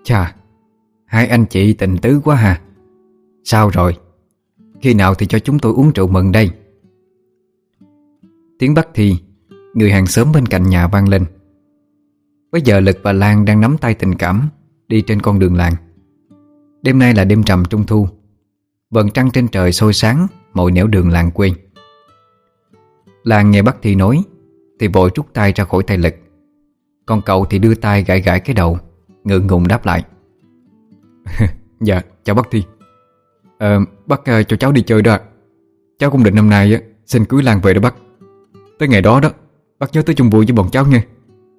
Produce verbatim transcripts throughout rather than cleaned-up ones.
Chà, hai anh chị tình tứ quá ha. Sao rồi? Khi nào thì cho chúng tôi uống rượu mừng đây? Tiếng Bác Thi, người hàng xóm bên cạnh nhà vang lên. Bây giờ Lực và Lan đang nắm tay tình cảm đi trên con đường làng. Đêm nay là đêm rằm trung thu. Vầng trăng trên trời soi sáng mọi nẻo đường làng quê. Lan nghe Bác Thi nói thì vội rút tay ra khỏi tay Lực. Còn cậu thì đưa tay gãi gãi cái đầu, ngượng ngùng đáp lại. Dạ, chào bác Thi. Ờ, bác uh, cho cháu đi chơi đó. Cháu cũng định năm nay uh, xin cưới Lan về đó bác. Tới ngày đó đó, bác nhớ tới chung vui với bọn cháu nha.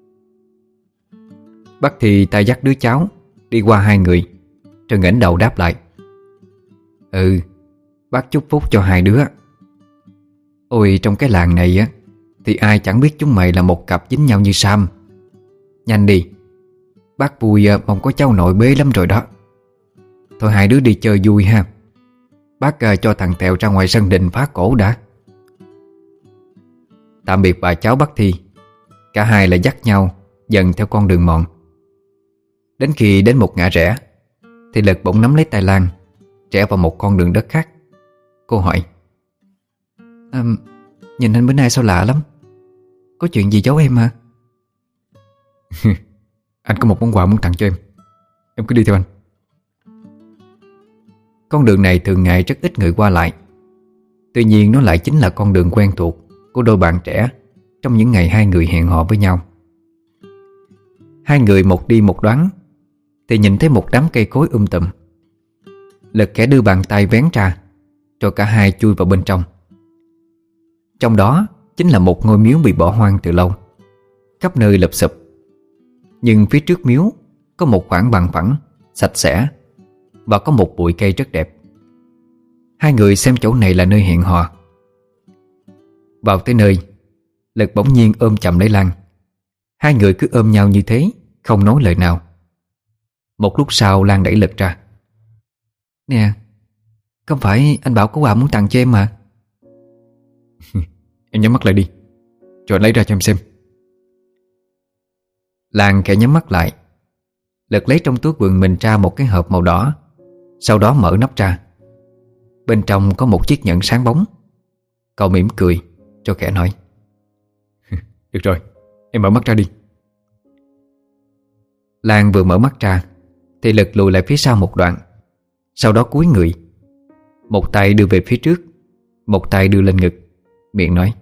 Bác Thi tay dắt đứa cháu đi qua hai người, rồi ngẩng đầu đáp lại. Ừ, bác chúc phúc cho hai đứa. Ôi, trong cái làng này á thì ai chẳng biết chúng mày là một cặp dính nhau như Sam. Nhanh đi, bác vui mong có cháu nội bế lắm rồi đó. Thôi hai đứa đi chơi vui ha. Bác uh, cho thằng Tèo ra ngoài sân đình phá cổ đã. Tạm biệt bà cháu Bác Thi. Cả hai lại dắt nhau dần theo con đường mòn. Đến khi đến một ngã rẽ thì Lực bỗng nắm lấy tay Lan, rẽ vào một con đường đất khác. Cô hỏi: à, nhìn anh bữa nay sao lạ lắm? Có chuyện gì giấu em hả? Anh có một món quà muốn tặng cho em. Em cứ đi theo anh. Con đường này thường ngày rất ít người qua lại. Tuy nhiên nó lại chính là con đường quen thuộc của đôi bạn trẻ trong những ngày hai người hẹn hò với nhau. Hai người một đi một đoán thì nhìn thấy một đám cây cối um tùm. Lực khẽ đưa bàn tay vén ra, rồi cả hai chui vào bên trong. Trong đó chính là một ngôi miếu bị bỏ hoang từ lâu, khắp nơi lụp xụp. Nhưng phía trước miếu có một khoảng bằng phẳng, sạch sẽ, và có một bụi cây rất đẹp. Hai người xem chỗ này là nơi hẹn hò. Vào tới nơi, Lực bỗng nhiên ôm chầm lấy Lan. Hai người cứ ôm nhau như thế, không nói lời nào. Một lúc sau Lan đẩy Lực ra. Nè, không phải anh bảo có quà muốn tặng cho em mà. Em nhắm mắt lại đi, rồi anh lấy ra cho em xem. Lan khẽ nhắm mắt lại. Lực lấy trong túi quần mình ra một cái hộp màu đỏ, sau đó mở nắp ra. Bên trong có một chiếc nhẫn sáng bóng. Cậu mỉm cười cho khẽ nói: Được rồi, em mở mắt ra đi. Lan vừa mở mắt ra thì Lực lùi lại phía sau một đoạn, sau đó cúi người, một tay đưa về phía trước, một tay đưa lên ngực, miệng nói: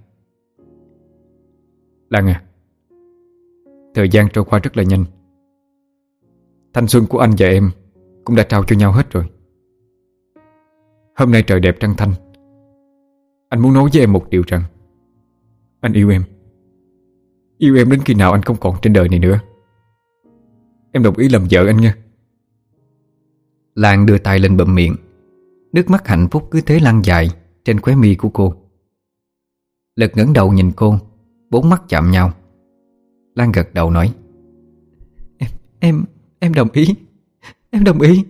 Lan à, thời gian trôi qua rất là nhanh. Thanh xuân của anh và em cũng đã trao cho nhau hết rồi. Hôm nay trời đẹp trăng thanh. Anh muốn nói với em một điều rằng anh yêu em. Yêu em đến khi nào anh không còn trên đời này nữa. Em đồng ý làm vợ anh nha. Lan đưa tay lên bụm miệng. Nước mắt hạnh phúc cứ thế lăn dài trên khóe mi của cô. Lực ngẩng đầu nhìn cô, bốn mắt chạm nhau. Lan gật đầu nói: Em, em, em đồng ý. Em đồng ý.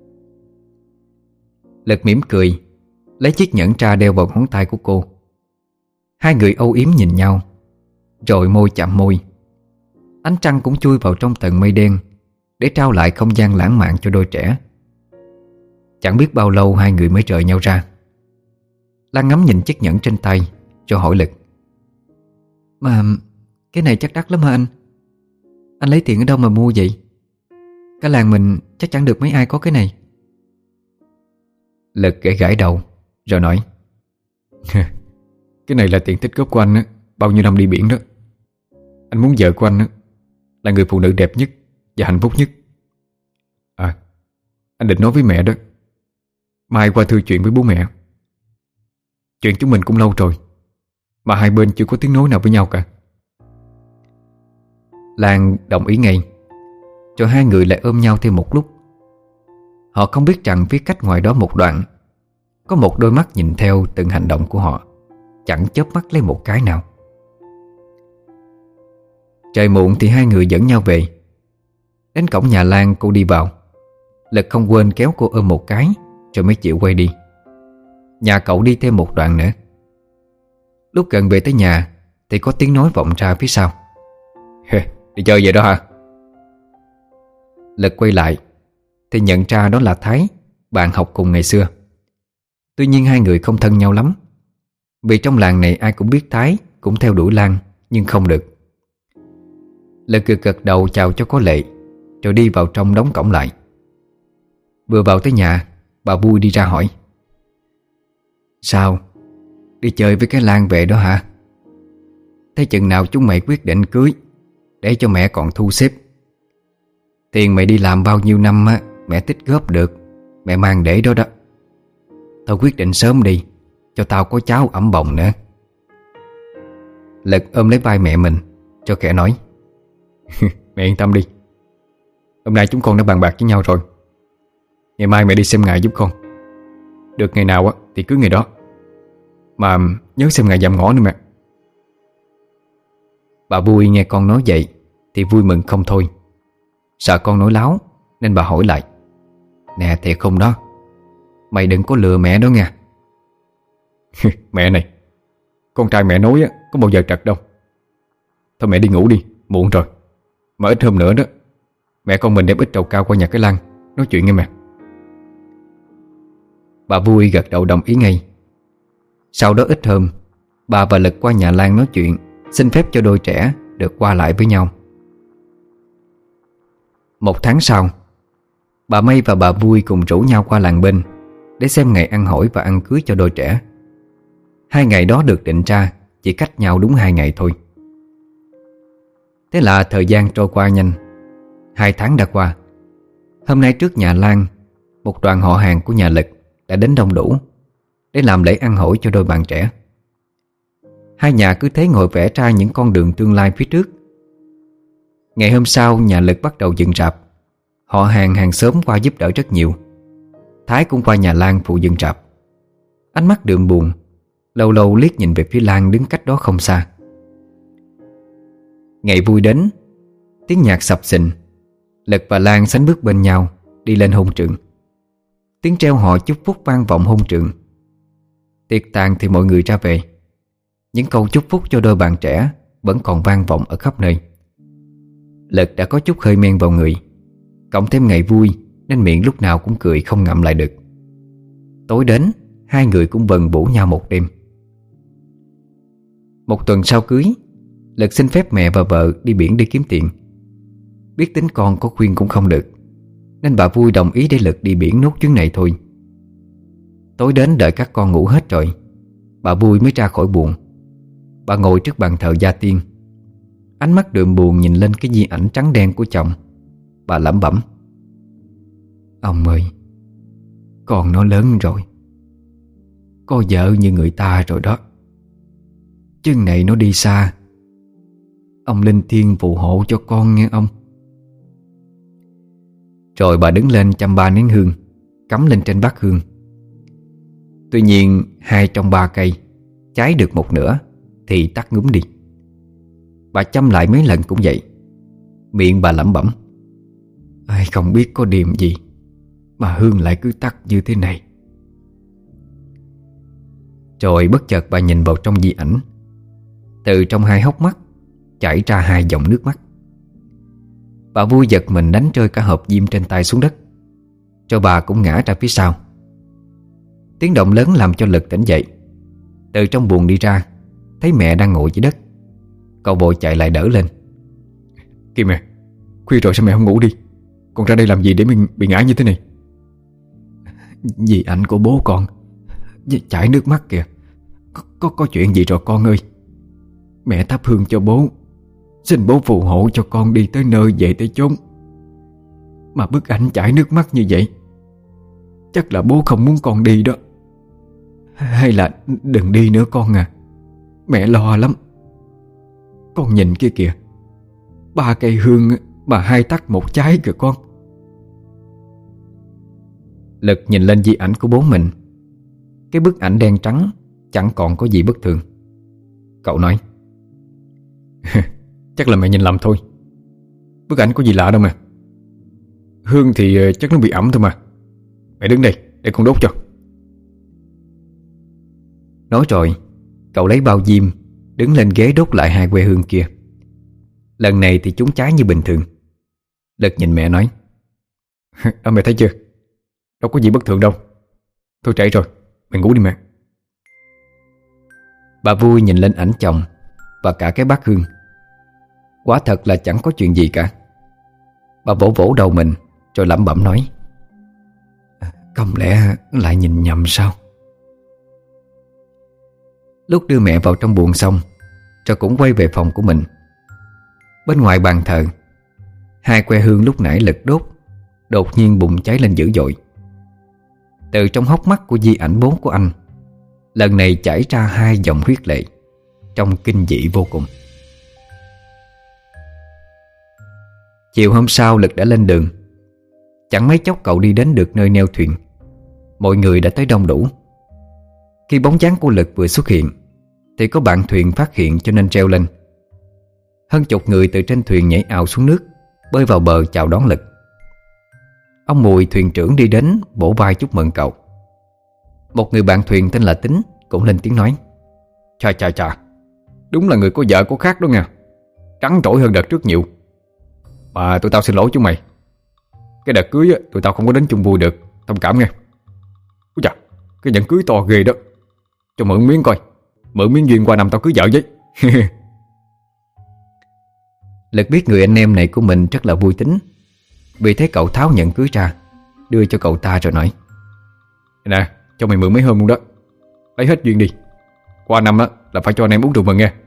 Lực mỉm cười, lấy chiếc nhẫn tra đeo vào ngón tay của cô. Hai người âu yếm nhìn nhau, rồi môi chạm môi. Ánh trăng cũng chui vào trong tầng mây đen để trao lại không gian lãng mạn cho đôi trẻ. Chẳng biết bao lâu hai người mới rời nhau ra. Lan ngắm nhìn chiếc nhẫn trên tay, cho hỏi Lực: Mà cái này chắc đắt lắm hả anh? Anh lấy tiền ở đâu mà mua vậy? Cả làng mình chắc chẳng được mấy ai có cái này. Lực gãi gãi đầu rồi nói: Cái này là tiền tích góp của anh á, bao nhiêu năm đi biển đó. Anh muốn vợ của anh á là người phụ nữ đẹp nhất và hạnh phúc nhất. À, anh định nói với mẹ đó, mai qua thư chuyện với bố mẹ. Chuyện chúng mình cũng lâu rồi, mà hai bên chưa có tiếng nói nào với nhau cả. Lan đồng ý ngay, cho hai người lại ôm nhau thêm một lúc. Họ không biết rằng phía cách ngoài đó một đoạn có một đôi mắt nhìn theo từng hành động của họ, chẳng chớp mắt lấy một cái nào. Trời muộn thì hai người dẫn nhau về. Đến cổng nhà Lan cô đi vào. Lực không quên kéo cô ôm một cái, rồi mới chịu quay đi. Nhà cậu đi thêm một đoạn nữa. Lúc gần về tới nhà thì có tiếng nói vọng ra phía sau: Đi chơi vậy đó hả? Lực quay lại thì nhận ra đó là Thái, bạn học cùng ngày xưa. Tuy nhiên hai người không thân nhau lắm, vì trong làng này ai cũng biết Thái cũng theo đuổi Lan, nhưng không được. Lực gật gật đầu chào cho có lệ, rồi đi vào trong đóng cổng lại. Vừa vào tới nhà, bà Vui đi ra hỏi: "Sao? Đi chơi với cái Lan về đó hả? Thế chừng nào chúng mày quyết định cưới, để cho mẹ còn thu xếp. Tiền mày đi làm bao nhiêu năm á, mẹ tích góp được, mẹ mang để đó đó. Tao quyết định sớm đi, cho tao có cháu ẵm bồng nữa." Lực ôm lấy vai mẹ mình, cho kẻ nói: "Mẹ yên tâm đi, hôm nay chúng con đã bàn bạc với nhau rồi. Ngày mai mẹ đi xem ngài giúp con. Được ngày nào á thì cứ ngày đó. Mà nhớ xem ngài dạm ngõ nữa mẹ." Bà Vui nghe con nói vậy thì vui mừng không thôi. Sợ con nói láo nên bà hỏi lại: "Nè, thiệt không đó? Mày đừng có lừa mẹ đó nha." "Mẹ này, con trai mẹ nói á, có bao giờ trật đâu. Thôi mẹ đi ngủ đi, muộn rồi. Mà ít hôm nữa đó, mẹ con mình đem ít trầu cao qua nhà cái Lan nói chuyện nghe mẹ." Bà Vui gật đầu đồng ý ngay. Sau đó ít hôm, bà và Lực qua nhà Lan nói chuyện, xin phép cho đôi trẻ được qua lại với nhau. Một tháng sau, bà Mây và bà Vui cùng rủ nhau qua làng bên để xem ngày ăn hỏi và ăn cưới cho đôi trẻ. Hai ngày đó được định ra chỉ cách nhau đúng hai ngày thôi. Thế là thời gian trôi qua nhanh. Hai tháng đã qua. Hôm nay trước nhà Lan, một đoàn họ hàng của nhà Lực đã đến đông đủ để làm lễ ăn hỏi cho đôi bạn trẻ. Hai nhà cứ thế ngồi vẽ ra những con đường tương lai phía trước. Ngày hôm sau, nhà Lực bắt đầu dựng rạp. Họ hàng hàng xóm qua giúp đỡ rất nhiều. Thái cũng qua nhà Lan phụ dựng rạp. Ánh mắt đượm buồn, lâu lâu liếc nhìn về phía Lan đứng cách đó không xa. Ngày vui đến, tiếng nhạc sập sình. Lực và Lan sánh bước bên nhau đi lên hôn trường. Tiếng treo hò chúc phúc vang vọng hôn trường. Tiệc tàn thì mọi người ra về. Những câu chúc phúc cho đôi bạn trẻ vẫn còn vang vọng ở khắp nơi. Lực đã có chút hơi men vào người, cộng thêm ngày vui nên miệng lúc nào cũng cười không ngậm lại được. Tối đến, hai người cũng vần vũ nhau một đêm. Một tuần sau cưới, Lực xin phép mẹ và vợ đi biển để kiếm tiền. Biết tính con có khuyên cũng không được, nên bà Vui đồng ý để Lực đi biển nốt chuyến này thôi. Tối đến đợi các con ngủ hết rồi, bà Vui mới ra khỏi buồng. Bà ngồi trước bàn thờ gia tiên, ánh mắt đượm buồn nhìn lên cái di ảnh trắng đen của chồng. Bà lẩm bẩm: "Ông ơi, con nó lớn rồi, có vợ như người ta rồi đó. Chân này nó đi xa, ông linh thiêng phù hộ cho con nghe ông." Rồi bà đứng lên chăm ba nén hương, cắm lên trên bát hương. Tuy nhiên hai trong ba cây cháy được một nửa thì tắt ngúm đi. Bà chăm lại mấy lần cũng vậy. Miệng bà lẩm bẩm: "Ai không biết có điềm gì mà hương lại cứ tắt như thế này." Rồi bất chợt bà nhìn vào trong di ảnh. Từ trong hai hốc mắt chảy ra hai dòng nước mắt. Bà Vui giật mình đánh rơi cả hộp diêm trên tay xuống đất, cho bà cũng ngã ra phía sau. Tiếng động lớn làm cho Lực tỉnh dậy. Từ trong buồng đi ra, thấy mẹ đang ngồi dưới đất. Cậu vội chạy lại đỡ lên: "Kìa mẹ, khuya rồi sao mẹ không ngủ đi? Con ra đây làm gì để mình bị ngã như thế này?" "Vì ảnh của bố con chảy nước mắt kìa. Có, có, có chuyện gì rồi con ơi? Mẹ thắp hương cho bố, xin bố phù hộ cho con đi tới nơi về tới chốn. Mà bức ảnh chảy nước mắt như vậy, chắc là bố không muốn con đi đó. Hay là đừng đi nữa con à, mẹ lo lắm. Con nhìn kia kìa, ba cây hương mà hai tắt một trái kìa con." Lực nhìn lên di ảnh của bố mình. Cái bức ảnh đen trắng chẳng còn có gì bất thường. Cậu nói: "Chắc là mẹ nhìn lầm thôi. Bức ảnh có gì lạ đâu mà. Hương thì chắc nó bị ẩm thôi mà. Mẹ đứng đây để con đốt cho." Nói rồi, cậu lấy bao diêm, đứng lên ghế đốt lại hai que hương kia. Lần này thì chúng cháy như bình thường. Lực nhìn mẹ nói: À, mẹ thấy chưa, đâu có gì bất thường đâu. Thôi trễ rồi, mày ngủ đi mẹ. Bà vui nhìn lên ảnh chồng và cả cái bát hương. Quả thật là chẳng có chuyện gì cả. Bà vỗ vỗ đầu mình rồi lẩm bẩm nói: không lẽ lại nhìn nhầm sao? Lúc đưa mẹ vào trong buồng xong, rồi cũng quay về phòng của mình. Bên ngoài bàn thờ, hai que hương lúc nãy Lực đốt đột nhiên bùng cháy lên dữ dội. Từ trong hốc mắt của di ảnh bố của anh lần này chảy ra hai dòng huyết lệ, trông kinh dị vô cùng. Chiều hôm sau Lực đã lên đường. Chẳng mấy chốc cậu đi đến được nơi neo thuyền. Mọi người đã tới đông đủ. Khi bóng dáng của Lực vừa xuất hiện thì có bạn thuyền phát hiện cho nên treo lên. Hơn chục người từ trên thuyền nhảy ào xuống nước, bơi vào bờ chào đón Lực. Ông Mùi thuyền trưởng đi đến vỗ vai chúc mừng cậu. Một người bạn thuyền tên là Tính cũng lên tiếng nói: Chà chà chà, đúng là người có vợ có khác đó nha. Trắng trỗi hơn đợt trước nhiều. Mà tụi tao xin lỗi chúng mày. Cái đợt cưới á, tụi tao không có đến chung vui được. Thông cảm nha. Úi chà, cái nhẫn cưới to ghê đó. Cho mượn miếng coi. Mượn miếng duyên qua năm tao cưới vợ với. Lực biết người anh em này của mình rất là vui tính, vì thế cậu tháo nhẫn cưới ra, đưa cho cậu ta rồi nói: Nè, cho mày mượn mấy hôm luôn đó. Lấy hết duyên đi. Qua năm á là phải cho anh em uống rượu mừng nghe.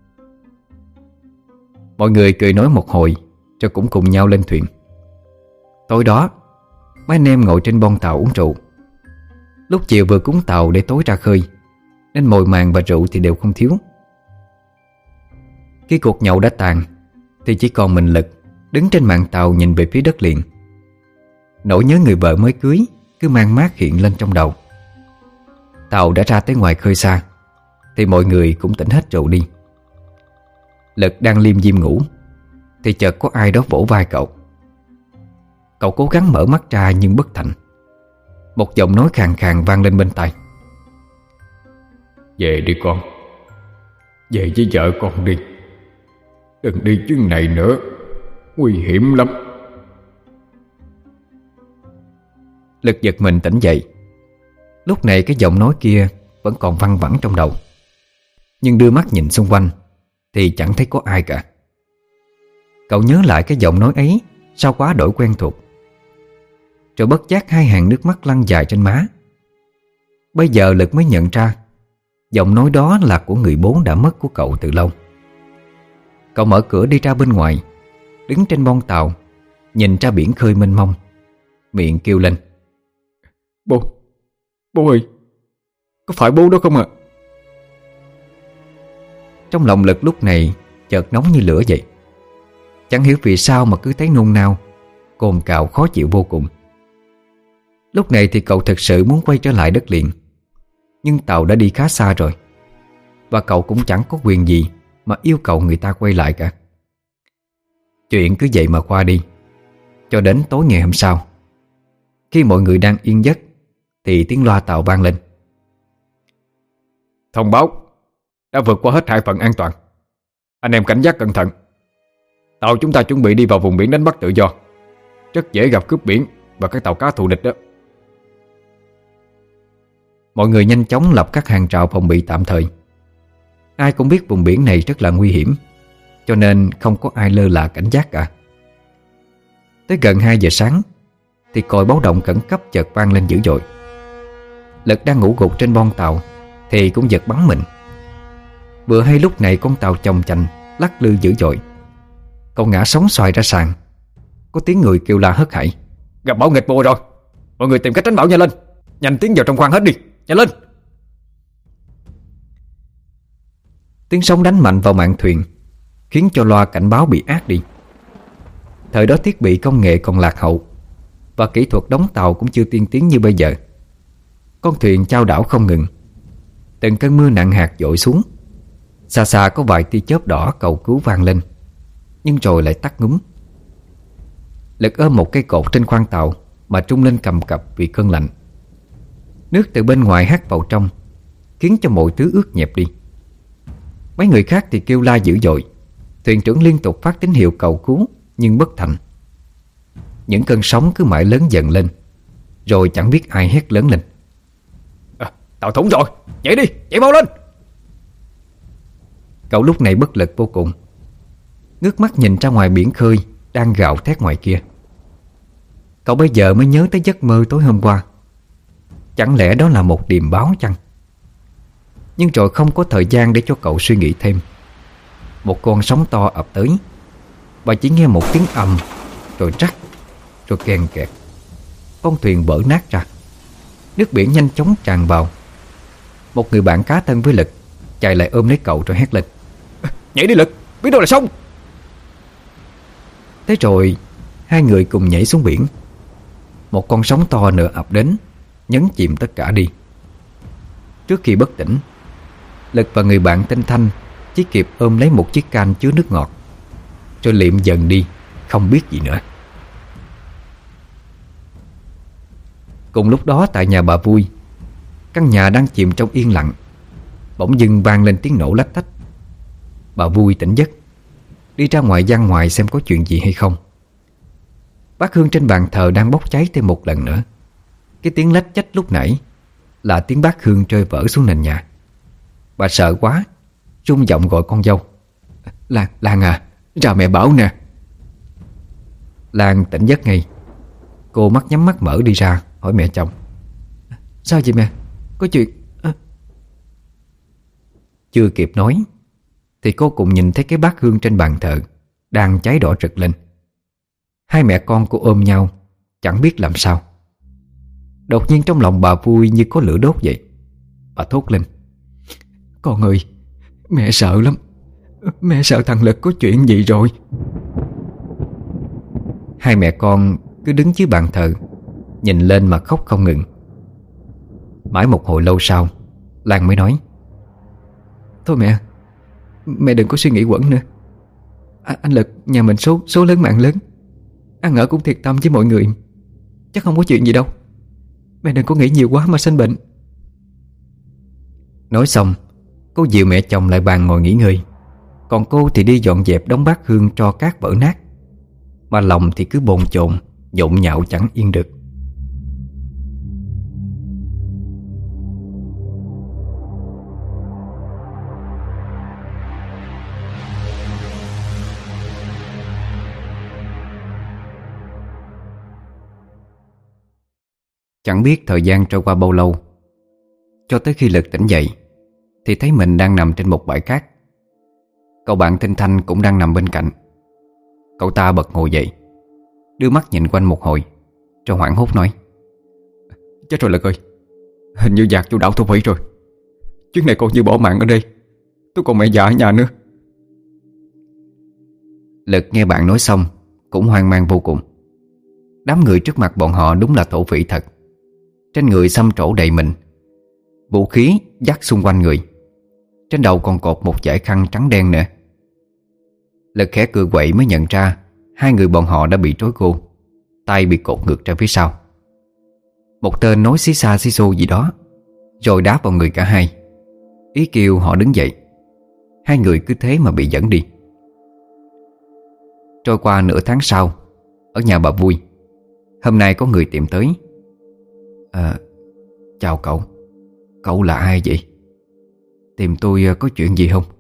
Mọi người cười nói một hồi rồi cũng cùng nhau lên thuyền. Tối đó, mấy anh em ngồi trên bon tàu uống rượu. Lúc chiều vừa cúng tàu để tối ra khơi, nên mồi màng và rượu thì đều không thiếu. Khi cuộc nhậu đã tàn thì chỉ còn mình Lực đứng trên mạn tàu nhìn về phía đất liền. Nỗi nhớ người vợ mới cưới cứ mang mát hiện lên trong đầu. Tàu đã ra tới ngoài khơi xa thì mọi người cũng tỉnh hết rượu đi. Lực đang liêm diêm ngủ thì chợt có ai đó vỗ vai cậu. Cậu cố gắng mở mắt ra nhưng bất thành. Một giọng nói khàn khàn vang lên bên tai: Về đi con. Về với vợ con đi. Đừng đi chuyến này nữa, nguy hiểm lắm. Lực giật mình tỉnh dậy. Lúc này cái giọng nói kia vẫn còn văng vẳng trong đầu, nhưng đưa mắt nhìn xung quanh thì chẳng thấy có ai cả. Cậu nhớ lại cái giọng nói ấy sao quá đổi quen thuộc. Rồi bất giác hai hàng nước mắt lăn dài trên má. Bây giờ Lực mới nhận ra giọng nói đó là của người bố đã mất của cậu từ lâu. Cậu mở cửa đi ra bên ngoài, đứng trên bon tàu, nhìn ra biển khơi mênh mông, miệng kêu lên: Bố, bố ơi, có phải bố đó không ạ? À? Trong lòng Lực lúc này chợt nóng như lửa vậy. Chẳng hiểu vì sao mà cứ thấy nôn nao, cồn cào khó chịu vô cùng. Lúc này thì cậu thực sự muốn quay trở lại đất liền, nhưng tàu đã đi khá xa rồi, và cậu cũng chẳng có quyền gì mà yêu cầu người ta quay lại cả. Chuyện cứ vậy mà qua đi. Cho đến tối ngày hôm sau, khi mọi người đang yên giấc thì tiếng loa tàu vang lên: Thông báo đã vượt qua hết hải phận an toàn. Anh em cảnh giác cẩn thận. Tàu chúng ta chuẩn bị đi vào vùng biển đánh bắt tự do. Rất dễ gặp cướp biển và các tàu cá thù địch đó. Mọi người nhanh chóng lập các hàng rào phòng bị tạm thời. Ai cũng biết vùng biển này rất là nguy hiểm, cho nên không có ai lơ là cảnh giác cả. Tới gần hai giờ sáng thì còi báo động khẩn cấp chợt vang lên dữ dội. Lực đang ngủ gục trên bon tàu thì cũng giật bắn mình. Vừa hay lúc này con tàu chồng chành lắc lư dữ dội. Cậu ngã sóng xoài ra sàn. Có tiếng người kêu la hớt hải: Gặp bão nghịch mùa rồi, mọi người tìm cách tránh bão nhanh lên. Nhanh tiến vào trong khoang hết đi, nhanh lên. Tiếng sóng đánh mạnh vào mạn thuyền khiến cho loa cảnh báo bị át đi. Thời đó thiết bị công nghệ còn lạc hậu, và kỹ thuật đóng tàu cũng chưa tiên tiến như bây giờ. Con thuyền chao đảo không ngừng. Từng cơn mưa nặng hạt dội xuống. Xa xa có vài tia chớp đỏ cầu cứu vang lên, nhưng rồi lại tắt ngúm. Lực ôm một cây cột trên khoang tàu mà trung lên cầm cập vì cơn lạnh. Nước từ bên ngoài hắt vào trong, khiến cho mọi thứ ướt nhẹp đi. Mấy người khác thì kêu la dữ dội. Thuyền trưởng liên tục phát tín hiệu cầu cứu nhưng bất thành. những cơn sóng cứ mãi lớn dần lên, rồi chẳng biết ai hét lớn lên: à, Tàu thủng rồi, nhảy đi, nhảy mau lên. Cậu lúc này bất lực vô cùng, ngước mắt nhìn ra ngoài biển khơi đang gào thét ngoài kia. Cậu bây giờ mới nhớ tới giấc mơ tối hôm qua. Chẳng lẽ đó là một điềm báo chăng? Nhưng rồi không có thời gian để cho cậu suy nghĩ thêm. Một con sóng to ập tới, và chỉ nghe một tiếng ầm, rồi rắc, rồi kèn kẹt. Con thuyền vỡ nát ra, nước biển nhanh chóng tràn vào. Một người bạn cá thân với Lực chạy lại ôm lấy cậu rồi hét lên: Nhảy đi Lực, biết đâu là xong. Thế rồi hai người cùng nhảy xuống biển. Một con sóng to nữa ập đến, nhấn chìm tất cả đi. Trước khi bất tỉnh, Lực và người bạn tên Thanh chỉ kịp ôm lấy một chiếc can chứa nước ngọt, rồi liệm dần đi, không biết gì nữa. Cùng lúc đó tại nhà bà Vui, căn nhà đang chìm trong yên lặng, bỗng dưng vang lên tiếng nổ lách tách. Bà Vui tỉnh giấc, đi ra ngoài gian ngoài xem có chuyện gì hay không. Bát hương trên bàn thờ đang bốc cháy thêm một lần nữa. Cái tiếng lách chách lúc nãy là tiếng bát hương rơi vỡ xuống nền nhà. Bà sợ quá, run giọng gọi con dâu: Lan, Lan à, ra mẹ bảo nè. Lan tỉnh giấc ngay. Cô mắt nhắm mắt mở đi ra hỏi mẹ chồng: Sao vậy mẹ? Có chuyện à... Chưa kịp nói thì cô cũng nhìn thấy cái bát hương trên bàn thờ đang cháy đỏ rực lên. Hai mẹ con cô ôm nhau, chẳng biết làm sao. Đột nhiên trong lòng bà Vui như có lửa đốt vậy. Bà thốt lên: Con ơi, mẹ sợ lắm. Mẹ sợ thằng Lực có chuyện gì rồi. Hai mẹ con cứ đứng dưới bàn thờ, nhìn lên mà khóc không ngừng. Mãi một hồi lâu sau, Lan mới nói: Thôi mẹ, mẹ đừng có suy nghĩ quẩn nữa. à, Anh Lực nhà mình số số lớn mạng lớn, ăn ở cũng thiệt tâm với mọi người, chắc không có chuyện gì đâu. Mẹ đừng có nghĩ nhiều quá mà sinh bệnh. Nói xong, cô dìu mẹ chồng lại bàn ngồi nghỉ ngơi. Còn cô thì đi dọn dẹp đống bát hương tro cát vỡ nát, mà lòng thì cứ bồn chồn, nhộn nhạo chẳng yên được. Chẳng biết thời gian trôi qua bao lâu, cho tới khi Lực tỉnh dậy thì thấy mình đang nằm trên một bãi cát. Cậu bạn tên Thanh cũng đang nằm bên cạnh. Cậu ta bật ngồi dậy, đưa mắt nhìn quanh một hồi, rồi hoảng hốt nói: Chết rồi Lực ơi, hình như dạt vô đảo Thổ Phỉ rồi. Chuyến này còn như bỏ mạng ở đây, tôi còn mẹ già ở nhà nữa. Lực nghe bạn nói xong cũng hoang mang vô cùng. Đám người trước mặt bọn họ đúng là thổ phỉ thật. Trên người xăm trổ đầy mình, vũ khí dắt xung quanh người, trên đầu còn cột một dải khăn trắng đen nữa. Lực khẽ cười quậy mới nhận ra hai người bọn họ đã bị trói gô, tay bị cột ngược ra phía sau. Một tên nói xí xa xí xô gì đó, rồi đá vào người cả hai, ý kêu họ đứng dậy. Hai người cứ thế mà bị dẫn đi. Trôi qua nửa tháng sau, ở nhà bà Vui, hôm nay có người tìm tới. À, chào cậu. Cậu là ai vậy? Tìm tôi có chuyện gì không?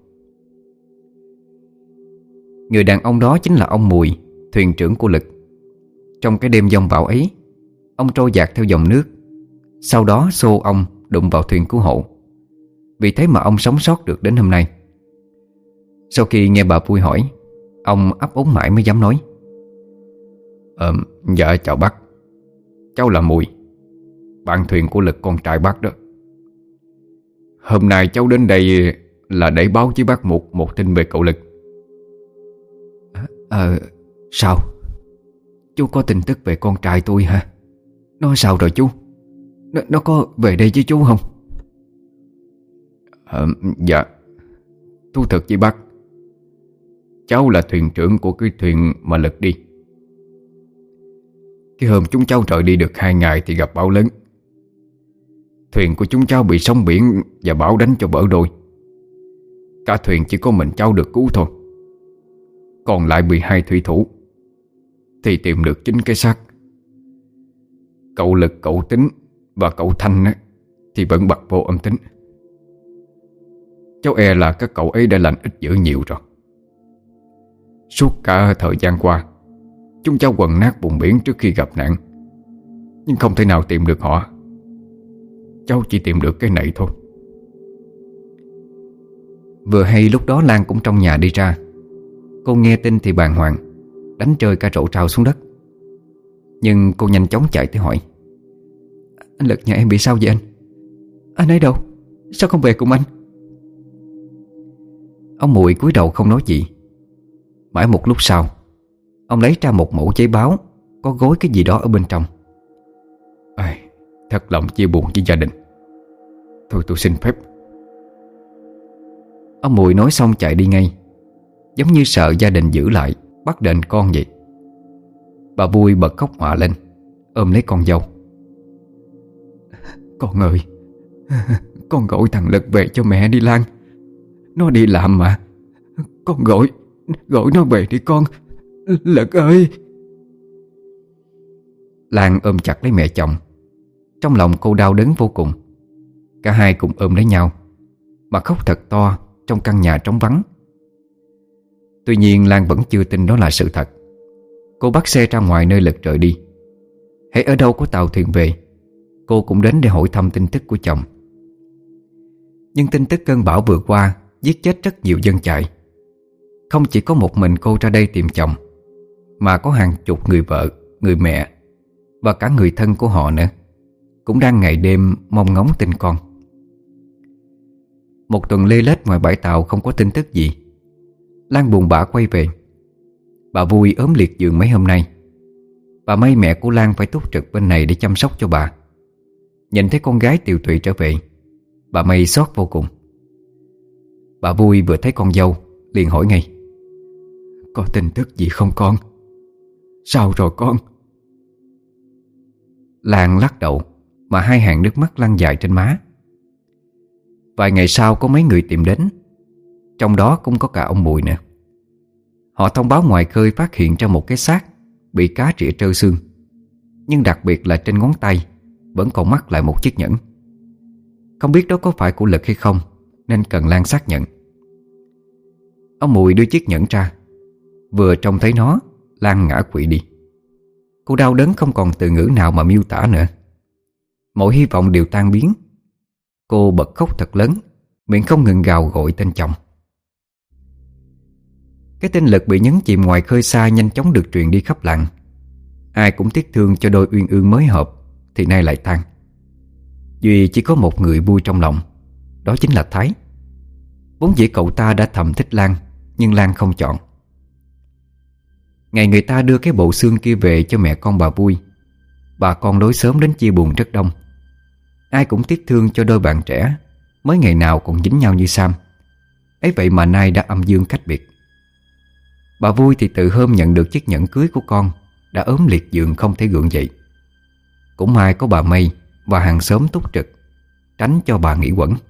Người đàn ông đó chính là ông Mùi, thuyền trưởng của Lực. Trong cái đêm giông bão ấy, ông trôi dạt theo dòng nước. Sau đó xô ông đụng vào thuyền cứu hộ. Vì thế mà ông sống sót được đến hôm nay. Sau khi nghe bà Vui hỏi, ông ấp úng mãi mới dám nói: Ờ, dạ chào bác. Cháu là Mùi, bạn thuyền của Lực con trai bác đó. Hôm nay cháu đến đây là để báo với bác một một tin về cậu Lực. Ờ, à, sao? Chú có tin tức về con trai tôi hả? Nó sao rồi chú? Nó, nó có về đây với chú không? À, dạ, thú thật với bác, cháu là thuyền trưởng của cái thuyền mà Lực đi. Cái hôm chúng cháu rời đi được hai ngày thì gặp bão lớn. Thuyền của chúng cháu bị sóng biển và bão đánh cho bở đôi. Cả thuyền chỉ có mình cháu được cứu thôi, còn lại bị hai thủy thủ. thì tìm được chính cái xác. Cậu Lực, cậu Tính và cậu Thanh á, thì vẫn bật vô âm tính. Cháu e là các cậu ấy đã lành ít dữ nhiều rồi. Suốt cả thời gian qua, chúng cháu quần nát bùn biển trước khi gặp nạn, nhưng không thể nào tìm được họ. Cháu chỉ tìm được cái này thôi. Vừa hay lúc đó Lan cũng trong nhà đi ra. Cô nghe tin thì bàng hoàng, đánh rơi cả rổ rau xuống đất. Nhưng cô nhanh chóng chạy tới hỏi: Anh Lực, nhà em bị sao vậy anh? Anh ấy đâu? Sao không về cùng anh? Ông Mùi cúi đầu không nói gì. Mãi một lúc sau, ông lấy ra một mẩu giấy báo có gối cái gì đó ở bên trong. Ai, thật lòng chia buồn với gia đình. Thôi tôi xin phép. Ông Mùi nói xong chạy đi ngay, giống như sợ gia đình giữ lại bắt đền con vậy. Bà Vui bật khóc òa lên, ôm lấy con dâu. Con ơi, con gọi thằng Lực về cho mẹ đi Lan. Nó đi làm mà. Con gọi Gọi nó về đi con. Lực ơi. Lan ôm chặt lấy mẹ chồng. Trong lòng cô đau đớn vô cùng. Cả hai cùng ôm lấy nhau mà khóc thật to trong căn nhà trống vắng. Tuy nhiên Lan vẫn chưa tin đó là sự thật. Cô bắt xe ra ngoài nơi Lực rời đi. Hễ ở đâu có tàu thuyền về, cô cũng đến để hỏi thăm tin tức của chồng. Nhưng tin tức cơn bão vừa qua giết chết rất nhiều dân chài. Không chỉ có một mình cô ra đây tìm chồng, mà có hàng chục người vợ, người mẹ và cả người thân của họ nữa cũng đang ngày đêm mong ngóng tin con. Một tuần lê lết ngoài bãi tàu không có tin tức gì. Lan buồn bã quay về. Bà Vui ốm liệt giường mấy hôm nay. Bà May mẹ của Lan phải túc trực bên này để chăm sóc cho bà. Nhìn thấy con gái tiều tụy trở về, bà May xót vô cùng. Bà Vui vừa thấy con dâu liền hỏi ngay: Có tin tức gì không con? Sao rồi con? Lan lắc đầu mà hai hàng nước mắt lăn dài trên má. Vài ngày sau có mấy người tìm đến, trong đó cũng có cả ông Mùi nữa. Họ thông báo ngoài khơi phát hiện ra một cái xác bị cá rỉa trơ xương, nhưng đặc biệt là trên ngón tay vẫn còn mắc lại một chiếc nhẫn. Không biết đó có phải của Lực hay không, nên cần Lan xác nhận. Ông Mùi đưa chiếc nhẫn ra. Vừa trông thấy nó, Lan ngã quỵ đi. Cô đau đớn không còn từ ngữ nào mà miêu tả nữa. Mọi hy vọng đều tan biến. Cô bật khóc thật lớn, miệng không ngừng gào gọi tên chồng. Cái tin Lực bị nhấn chìm ngoài khơi xa nhanh chóng được truyền đi khắp làng. Ai cũng tiếc thương cho đôi uyên ương mới hợp thì nay lại tan. Duy chỉ có một người vui trong lòng, đó chính là Thái. Vốn dĩ cậu ta đã thầm thích Lan, nhưng Lan không chọn. Ngày người ta đưa cái bộ xương kia về cho mẹ con bà Vui, bà con đối xóm đến chia buồn rất đông. Ai cũng tiếc thương cho đôi bạn trẻ mới ngày nào còn dính nhau như Sam. Ấy vậy mà nay đã âm dương cách biệt. Bà Vui thì từ hôm nhận được chiếc nhẫn cưới của con đã ốm liệt giường không thể gượng dậy. Cũng may có bà May và hàng xóm túc trực, tránh cho bà nghỉ quẩn.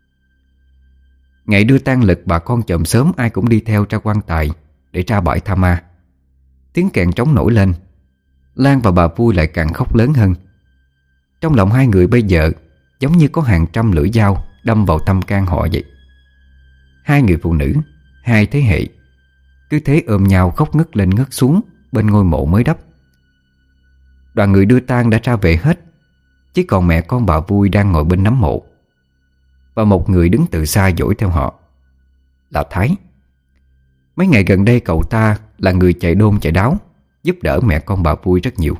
Ngày đưa tang Lực, bà con chòm xóm ai cũng đi theo ra quan tài để ra bãi tha ma. Tiếng kèn trống nổi lên. Lan và bà Vui lại càng khóc lớn hơn. Trong lòng hai người bây giờ giống như có hàng trăm lưỡi dao đâm vào tâm can họ vậy. Hai người phụ nữ, hai thế hệ, cứ thế ôm nhau khóc ngất lên ngất xuống bên ngôi mộ mới đắp. Đoàn người đưa tang đã ra về hết, chỉ còn mẹ con bà Vui đang ngồi bên nấm mộ. Và một người đứng từ xa dõi theo họ, là Thái. Mấy ngày gần đây cậu ta là người chạy đôn chạy đáo, giúp đỡ mẹ con bà Vui rất nhiều.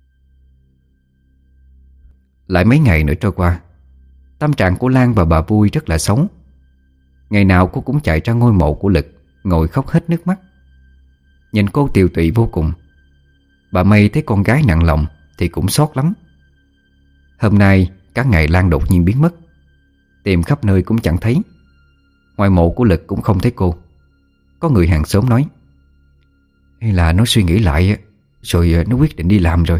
Lại mấy ngày nữa trôi qua, tâm trạng của Lan và bà Vui rất là xấu. Ngày nào cô cũng chạy ra ngôi mộ của Lực, ngồi khóc hết nước mắt. Nhìn cô tiều tụy vô cùng. Bà May thấy con gái nặng lòng thì cũng xót lắm. Hôm nay cả ngày Lan đột nhiên biến mất. Tìm khắp nơi cũng chẳng thấy. Ngoài mộ của Lực cũng không thấy cô. Có người hàng xóm nói: Hay là nó suy nghĩ lại rồi nó quyết định đi làm rồi.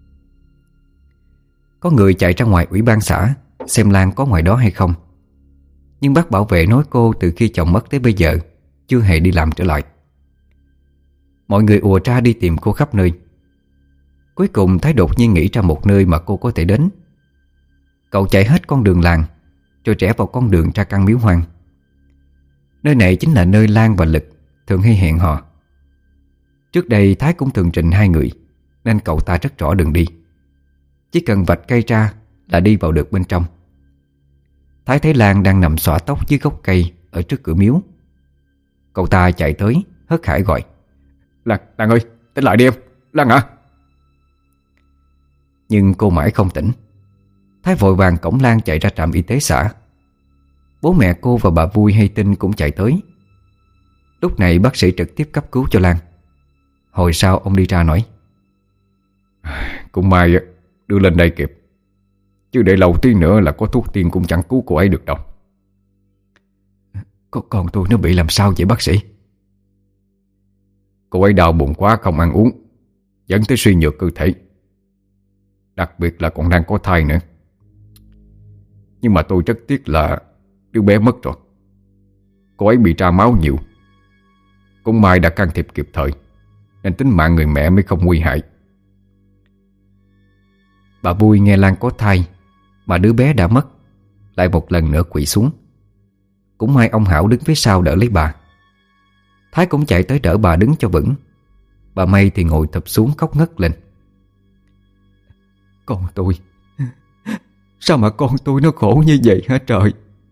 Có người chạy ra ngoài ủy ban xã xem Lan có ngoài đó hay không. Nhưng bác bảo vệ nói cô từ khi chồng mất tới bây giờ chưa hề đi làm trở lại. Mọi người ùa ra đi tìm cô khắp nơi. Cuối cùng Thái đột nhiên nghĩ ra một nơi mà cô có thể đến. Cậu chạy hết con đường làng, rồi rẽ vào con đường ra căn miếu hoang. Nơi này chính là nơi Lan và Lực thường hay hẹn hò. Trước đây Thái cũng từng trình hai người, nên cậu ta rất rõ đường đi. Chỉ cần vạch cây ra là đi vào được bên trong. Thái thấy Lan đang nằm xõa tóc dưới gốc cây ở trước cửa miếu. Cậu ta chạy tới hớt hải gọi: Lan, Lan ơi, tỉnh lại đi em. Lan hả? Nhưng cô mãi không tỉnh. Thái vội vàng cõng Lan chạy ra trạm y tế xã. Bố mẹ cô và bà Vui hay tin cũng chạy tới. Lúc này bác sĩ trực tiếp cấp cứu cho Lan. Hồi sau ông đi ra nói: Cũng may đưa lên đây kịp, chứ để lâu tí nữa là có thuốc tiên cũng chẳng cứu cô ấy được đâu. Con, con tôi nó bị làm sao vậy bác sĩ? Cô ấy đau bụng quá không ăn uống, dẫn tới suy nhược cơ thể. Đặc biệt là còn đang có thai nữa. Nhưng mà tôi rất tiếc là đứa bé mất rồi. Cô ấy bị ra máu nhiều. Cũng may đã can thiệp kịp thời, nên tính mạng người mẹ mới không nguy hại. Bà Vui nghe Lan có thai mà đứa bé đã mất, lại một lần nữa quỵ xuống. Cũng may ông Hảo đứng phía sau đỡ lấy bà. Thái cũng chạy tới đỡ bà đứng cho vững. Bà May thì ngồi thụp xuống khóc ngất lên: Con tôi, sao mà con tôi nó khổ như vậy hả trời?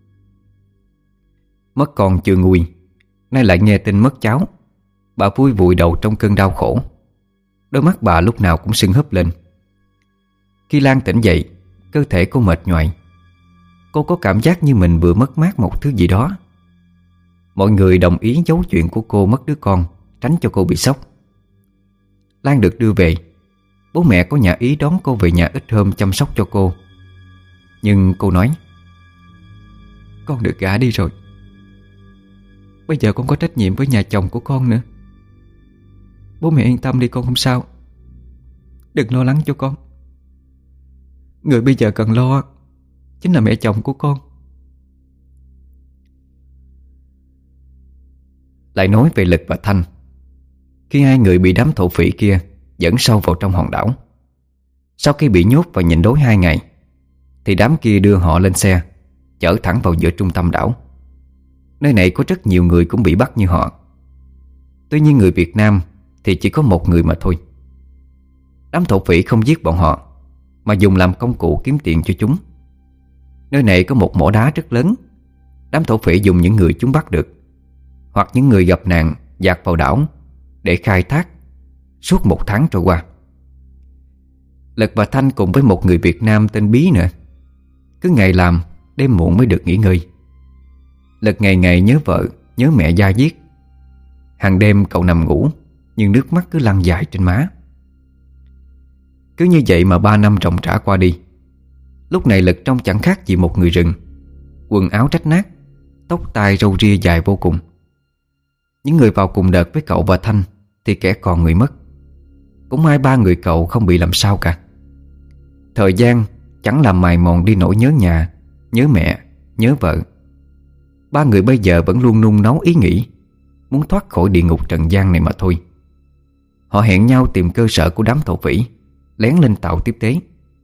Mất con chưa nguôi, nay lại nghe tin mất cháu. Bà Vui vùi đầu trong cơn đau khổ. Đôi mắt bà lúc nào cũng sưng húp lên. Khi Lan tỉnh dậy, cơ thể cô mệt nhoài. Cô có cảm giác như mình vừa mất mát một thứ gì đó. Mọi người đồng ý giấu chuyện của cô mất đứa con, tránh cho cô bị sốc. Lan được đưa về. Bố mẹ có nhà ý đón cô về nhà ít hôm chăm sóc cho cô. Nhưng cô nói: Con được gả đi rồi. Bây giờ con có trách nhiệm với nhà chồng của con nữa. Bố mẹ yên tâm đi, con không sao. Đừng lo lắng cho con. Người bây giờ cần lo chính là mẹ chồng của con. Lại nói về Lực và Thanh. Khi hai người bị đám thổ phỉ kia dẫn sâu vào trong hòn đảo, sau khi bị nhốt và nhịn đói hai ngày, thì đám kia đưa họ lên xe, chở thẳng vào giữa trung tâm đảo. Nơi này có rất nhiều người cũng bị bắt như họ. Tuy nhiên người Việt Nam thì chỉ có một người mà thôi. Đám thổ phỉ không giết bọn họ, mà dùng làm công cụ kiếm tiền cho chúng. Nơi này có một mỏ đá rất lớn. Đám thổ phỉ dùng những người chúng bắt được, hoặc những người gặp nạn dạt vào đảo để khai thác. Suốt một tháng trôi qua, Lực và Thanh cùng với một người Việt Nam tên Bí nữa, cứ ngày làm đêm muộn mới được nghỉ ngơi. Lực ngày ngày nhớ vợ, nhớ mẹ da diết. Hàng đêm cậu nằm ngủ, nhưng nước mắt cứ lăn dài trên má. Cứ như vậy mà ba năm ròng rã qua đi. Lúc này Lực trông chẳng khác gì một người rừng. Quần áo rách nát, tóc tai râu ria dài vô cùng. Những người vào cùng đợt với cậu và Thanh thì kẻ còn người mất. Cũng may ba người cậu không bị làm sao cả. Thời gian chẳng làm mài mòn đi nỗi nhớ nhà, nhớ mẹ, nhớ vợ. Ba người bây giờ vẫn luôn nung nấu ý nghĩ muốn thoát khỏi địa ngục trần gian này mà thôi. Họ hẹn nhau tìm cơ sở của đám thổ phỉ, lén lên tàu tiếp tế.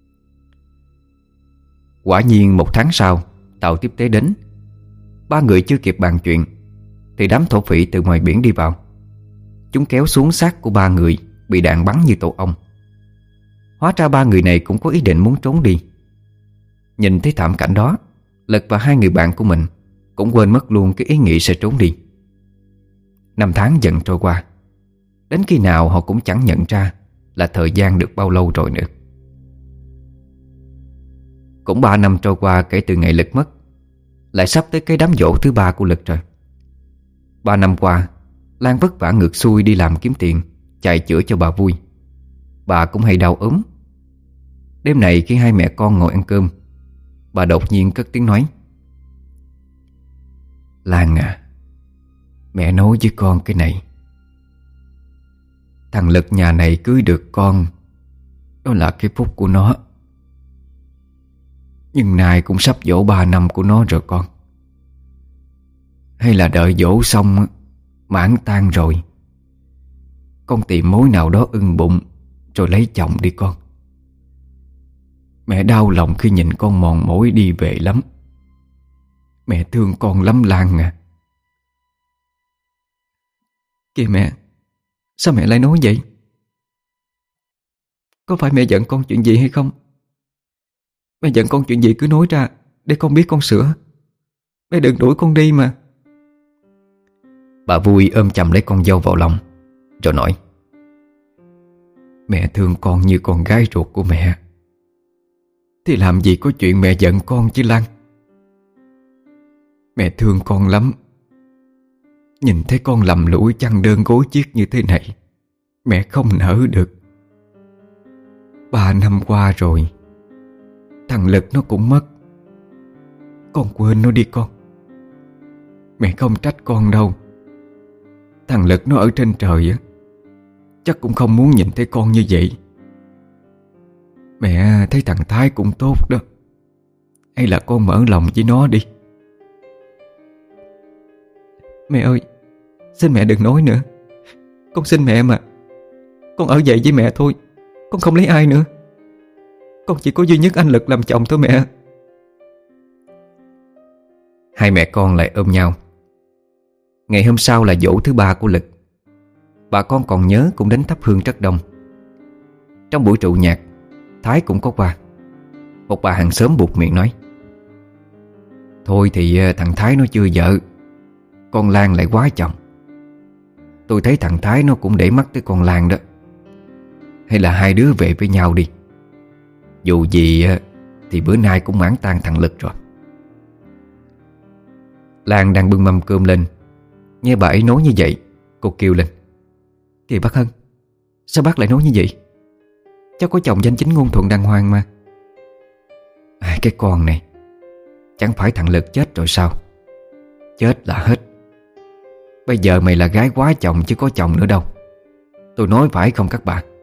Quả nhiên một tháng sau, tàu tiếp tế đến. Ba người chưa kịp bàn chuyện thì đám thổ phỉ từ ngoài biển đi vào. Chúng kéo xuống xác của ba người bị đạn bắn như tổ ong. Hóa ra ba người này cũng có ý định muốn trốn đi. Nhìn thấy thảm cảnh đó, Lực và hai người bạn của mình cũng quên mất luôn cái ý nghĩ sẽ trốn đi. Năm tháng dần trôi qua, đến khi nào họ cũng chẳng nhận ra là thời gian được bao lâu rồi nữa. Cũng ba năm trôi qua kể từ ngày Lực mất, lại sắp tới cái đám giỗ thứ ba của Lực rồi. Ba năm qua, Lan vất vả ngược xuôi đi làm kiếm tiền, chạy chữa cho bà Vui. Bà cũng hay đau ốm. Đêm này khi hai mẹ con ngồi ăn cơm, bà đột nhiên cất tiếng nói: Lan à, mẹ nói với con cái này. Thằng Lực nhà này cưới được con, đó là cái phúc của nó. Nhưng nay cũng sắp dỗ ba năm của nó rồi con. Hay là đợi dỗ xong mãn tan rồi con tìm mối nào đó ưng bụng rồi lấy chồng đi con. Mẹ đau lòng khi nhìn con mòn mỏi đi về lắm. Mẹ thương con lắm Lan à. Kìa mẹ, sao mẹ lại nói vậy? Có phải mẹ giận con chuyện gì hay không? Mẹ giận con chuyện gì cứ nói ra để con biết con sửa. Mẹ đừng đuổi con đi mà. Bà vui ôm chầm lấy con dâu vào lòng rồi nói: Mẹ thương con như con gái ruột của mẹ, thì làm gì có chuyện mẹ giận con chứ Lan. Mẹ thương con lắm. Nhìn thấy con lầm lũi chăn đơn gối chiếc như thế này, mẹ không nỡ được. Ba năm qua rồi, thằng Lực nó cũng mất. Con quên nó đi con. Mẹ không trách con đâu. Thằng Lực nó ở trên trời á, chắc cũng không muốn nhìn thấy con như vậy. Mẹ thấy thằng Thái cũng tốt đó, hay là con mở lòng với nó đi. Mẹ ơi, xin mẹ đừng nói nữa. Con xin mẹ mà. Con ở vậy với mẹ thôi, con không lấy ai nữa. Con chỉ có duy nhất anh Lực làm chồng thôi mẹ. Hai mẹ con lại ôm nhau. Ngày hôm sau là giỗ thứ ba của Lực. Bà con còn nhớ cũng đến thắp hương rất đông. Trong buổi trụ nhạc, Thái cũng có qua. Một bà hàng xóm buột miệng nói: Thôi thì thằng Thái nó chưa vợ, con Lan lại quá chồng. Tôi thấy thằng Thái nó cũng để mắt tới con Lan đó. Hay là hai đứa về với nhau đi. Dù gì thì bữa nay cũng mãn tan thằng Lực rồi. Lan đang bưng mâm cơm lên, nghe bà ấy nói như vậy, cô kêu lên: Kìa bác Hân, sao bác lại nói như vậy? Cháu có chồng danh chính ngôn thuận đàng hoàng mà. À, cái con này, chẳng phải thằng Lực chết rồi sao? Chết là hết. Bây giờ mày là gái quá chồng chứ có chồng nữa đâu. Tôi nói phải không các bạn?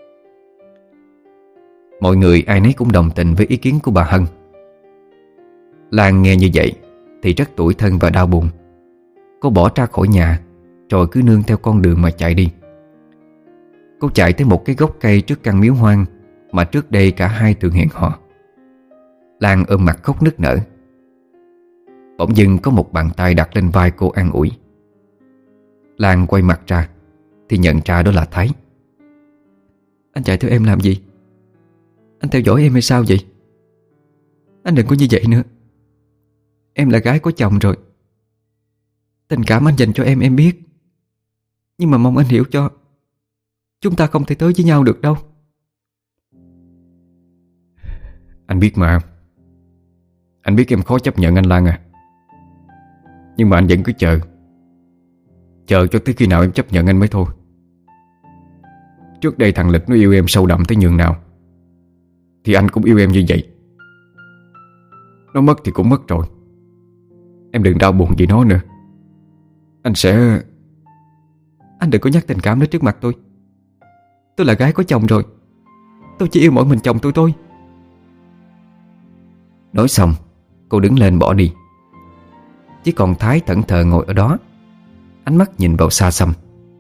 Mọi người ai nấy cũng đồng tình với ý kiến của bà Hân. Lan nghe như vậy thì rất tủi thân và đau buồn. Cô bỏ ra khỏi nhà, rồi cứ nương theo con đường mà chạy đi. Cô chạy tới một cái gốc cây trước căn miếu hoang mà trước đây cả hai thường hẹn hò. Lan ôm mặt khóc nức nở. Bỗng dưng có một bàn tay đặt lên vai cô an ủi. Lan quay mặt ra thì nhận ra đó là Thái. Anh chạy theo em làm gì? Anh theo dõi em hay sao vậy? Anh đừng có như vậy nữa. Em là gái có chồng rồi. Tình cảm anh dành cho em em biết, nhưng mà mong anh hiểu cho. Chúng ta không thể tới với nhau được đâu. Anh biết mà. Anh biết em khó chấp nhận anh Lan à. Nhưng mà anh vẫn cứ chờ. Chờ cho tới khi nào em chấp nhận anh mới thôi. Trước đây thằng Lực nó yêu em sâu đậm tới nhường nào, thì anh cũng yêu em như vậy. Nó mất thì cũng mất rồi. Em đừng đau buồn vì nó nữa. Anh sẽ... Anh đừng có nhắc tình cảm đó trước mặt tôi. Tôi là gái có chồng rồi. Tôi chỉ yêu mỗi mình chồng tôi thôi. Nói xong, cô đứng lên bỏ đi. Chỉ còn Thái thẫn thờ ngồi ở đó, ánh mắt nhìn vào xa xăm.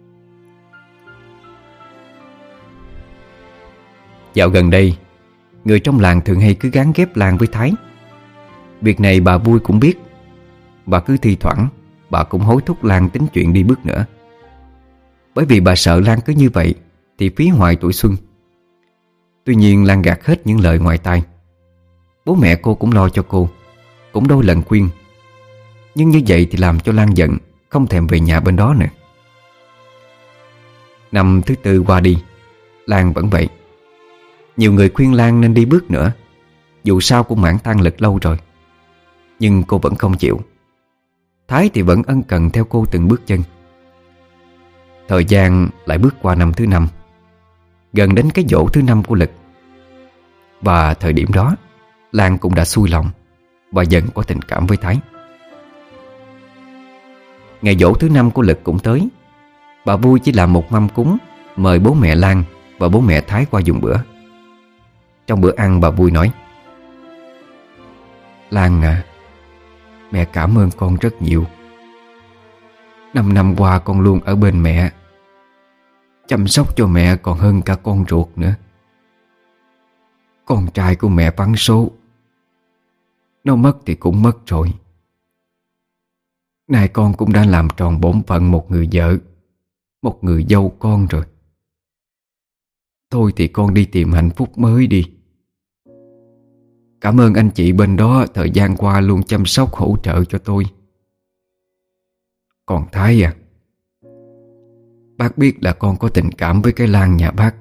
Dạo gần đây, người trong làng thường hay cứ gán ghép Lan với Thái. Việc này bà Vui cũng biết. Bà cứ thi thoảng bà cũng hối thúc Lan tính chuyện đi bước nữa. Bởi vì bà sợ Lan cứ như vậy thì phí hoài tuổi xuân. Tuy nhiên Lan gạt hết những lời ngoài tai. Bố mẹ cô cũng lo cho cô, cũng đôi lần khuyên. Nhưng như vậy thì làm cho Lan giận, không thèm về nhà bên đó nữa. Năm thứ tư qua đi, Lan vẫn vậy. Nhiều người khuyên Lan nên đi bước nữa, dù sao cũng mãn tan Lực lâu rồi. Nhưng cô vẫn không chịu. Thái thì vẫn ân cần theo cô từng bước chân. Thời gian lại bước qua năm thứ năm, gần đến cái giỗ thứ năm của Lực. Và thời điểm đó, Lan cũng đã xuôi lòng và dần có tình cảm với Thái. Ngày giỗ thứ năm của Lực cũng tới. Bà Vui chỉ làm một mâm cúng, mời bố mẹ Lan và bố mẹ Thái qua dùng bữa. Trong bữa ăn bà Vui nói: Lan à, mẹ cảm ơn con rất nhiều. Năm năm qua con luôn ở bên mẹ, chăm sóc cho mẹ còn hơn cả con ruột nữa. Con trai của mẹ vắng số, nó mất thì cũng mất rồi. Nay con cũng đã làm tròn bổn phận một người vợ, một người dâu con rồi. Thôi thì con đi tìm hạnh phúc mới đi. Cảm ơn anh chị bên đó thời gian qua luôn chăm sóc hỗ trợ cho tôi. Còn Thái à, bác biết là con có tình cảm với cái Lan nhà bác.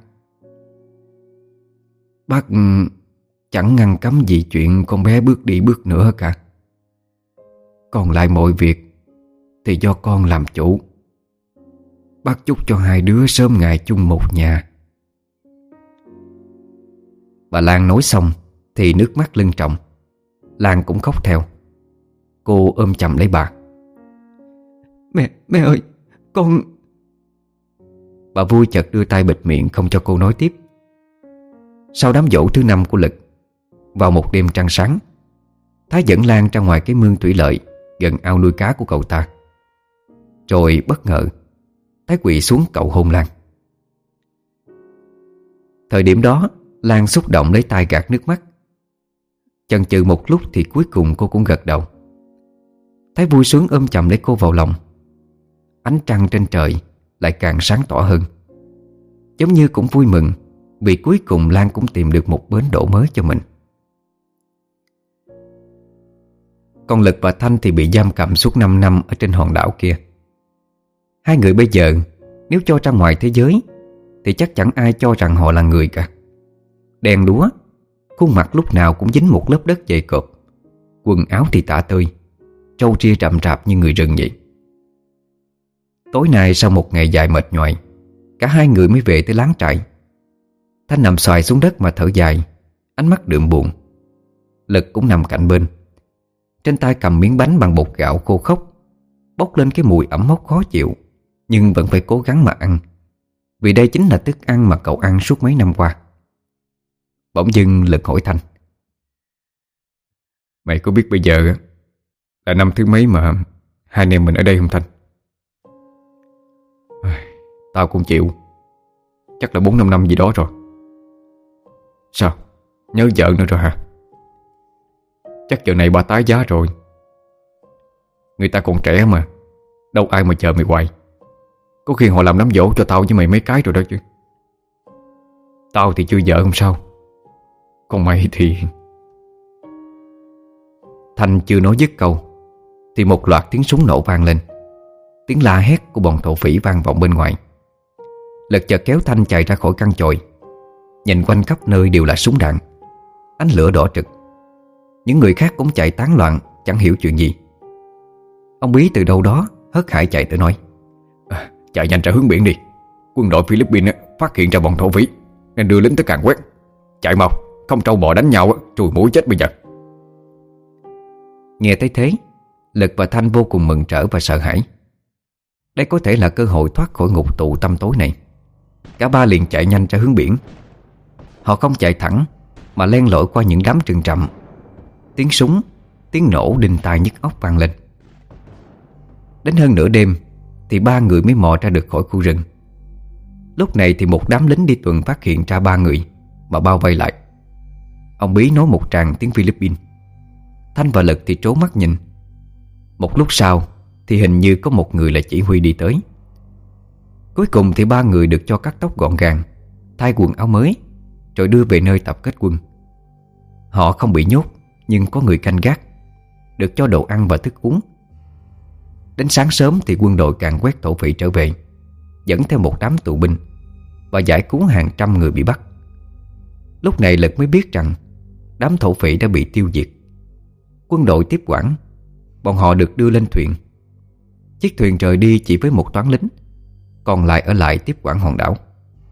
Bác chẳng ngăn cấm gì chuyện con bé bước đi bước nữa cả. Còn lại mọi việc thì do con làm chủ. Bác chúc cho hai đứa sớm ngày chung một nhà. Bà Lan nói xong thì nước mắt lưng tròng. Lan cũng khóc theo. Cô ôm chầm lấy bà. Mẹ, mẹ ơi, con... Bà vui chợt đưa tay bịt miệng không cho cô nói tiếp. Sau đám giỗ thứ năm của Lực, vào một đêm trăng sáng, Thái dẫn Lan ra ngoài cái mương thủy lợi gần ao nuôi cá của cậu ta. Rồi bất ngờ Thái quỳ xuống cậu hôn Lan. Thời điểm đó Lan xúc động lấy tay gạt nước mắt. Chần chừ một lúc thì cuối cùng cô cũng gật đầu. Thái vui sướng ôm chầm lấy cô vào lòng. Ánh trăng trên trời lại càng sáng tỏ hơn, giống như cũng vui mừng vì cuối cùng Lan cũng tìm được một bến đỗ mới cho mình. Còn Lực và Thanh thì bị giam cầm suốt năm năm ở trên hòn đảo kia. Hai người bây giờ nếu cho ra ngoài thế giới thì chắc chẳng ai cho rằng họ là người cả. Đen đúa, khuôn mặt lúc nào cũng dính một lớp đất dày cộp, quần áo thì tả tơi, trâu ria rậm rạp như người rừng vậy. Tối nay sau một ngày dài mệt nhoài, cả hai người mới về tới láng trại. Thanh nằm xoài xuống đất mà thở dài, ánh mắt đượm buồn. Lực cũng nằm cạnh bên, trên tay cầm miếng bánh bằng bột gạo khô khốc, bốc lên cái mùi ẩm mốc khó chịu, nhưng vẫn phải cố gắng mà ăn, vì đây chính là thức ăn mà cậu ăn suốt mấy năm qua. Bỗng dưng Lực hỏi Thanh: Mày có biết bây giờ là năm thứ mấy mà hai anh em mình ở đây không Thanh? Tao cũng chịu. Chắc là bốn năm năm gì đó rồi. Sao? Nhớ vợ nữa rồi hả? Chắc giờ này ba tái giá rồi. Người ta còn trẻ mà, đâu ai mà chờ mày hoài. Có khi họ làm đám dỗ cho tao với mày mấy cái rồi đó chứ. Tao thì chưa vợ không sao, còn mày thì... Thanh chưa nói dứt câu thì một loạt tiếng súng nổ vang lên. Tiếng la hét của bọn thổ phỉ vang vọng bên ngoài. Lực chợt kéo Thanh chạy ra khỏi căn chòi. Nhìn quanh khắp nơi đều là súng đạn, ánh lửa đỏ trực. Những người khác cũng chạy tán loạn, chẳng hiểu chuyện gì. Ông Bí từ đâu đó hớt hải chạy tới nói: à, Chạy nhanh ra hướng biển đi. Quân đội Philippines phát hiện ra bọn thổ phỉ nên đưa lính tới càn quét. Chạy mau, không trâu bò đánh nhau trùi mũi chết bây giờ. Nghe thấy thế, Lực và Thanh vô cùng mừng rỡ và sợ hãi. Đây có thể là cơ hội thoát khỏi ngục tù tăm tối này. Cả ba liền chạy nhanh ra hướng biển. Họ không chạy thẳng mà len lỏi qua những đám rừng rậm. Tiếng súng, tiếng nổ đinh tai nhức óc vang lên. Đến hơn nửa đêm thì ba người mới mò ra được khỏi khu rừng. Lúc này thì một đám lính đi tuần phát hiện ra ba người mà bao vây lại. Ông Bí nói một tràng tiếng Philippines. Thanh và Lực thì trố mắt nhìn. Một lúc sau thì hình như có một người là chỉ huy đi tới. Cuối cùng thì ba người được cho cắt tóc gọn gàng, thay quần áo mới, rồi đưa về nơi tập kết quân. Họ không bị nhốt, nhưng có người canh gác, được cho đồ ăn và thức uống. Đến sáng sớm thì quân đội càn quét thổ phỉ trở về, dẫn theo một đám tù binh và giải cứu hàng trăm người bị bắt. Lúc này Lực mới biết rằng đám thổ phỉ đã bị tiêu diệt. Quân đội tiếp quản, bọn họ được đưa lên thuyền. Chiếc thuyền rời đi chỉ với một toán lính, còn lại ở lại tiếp quản hòn đảo.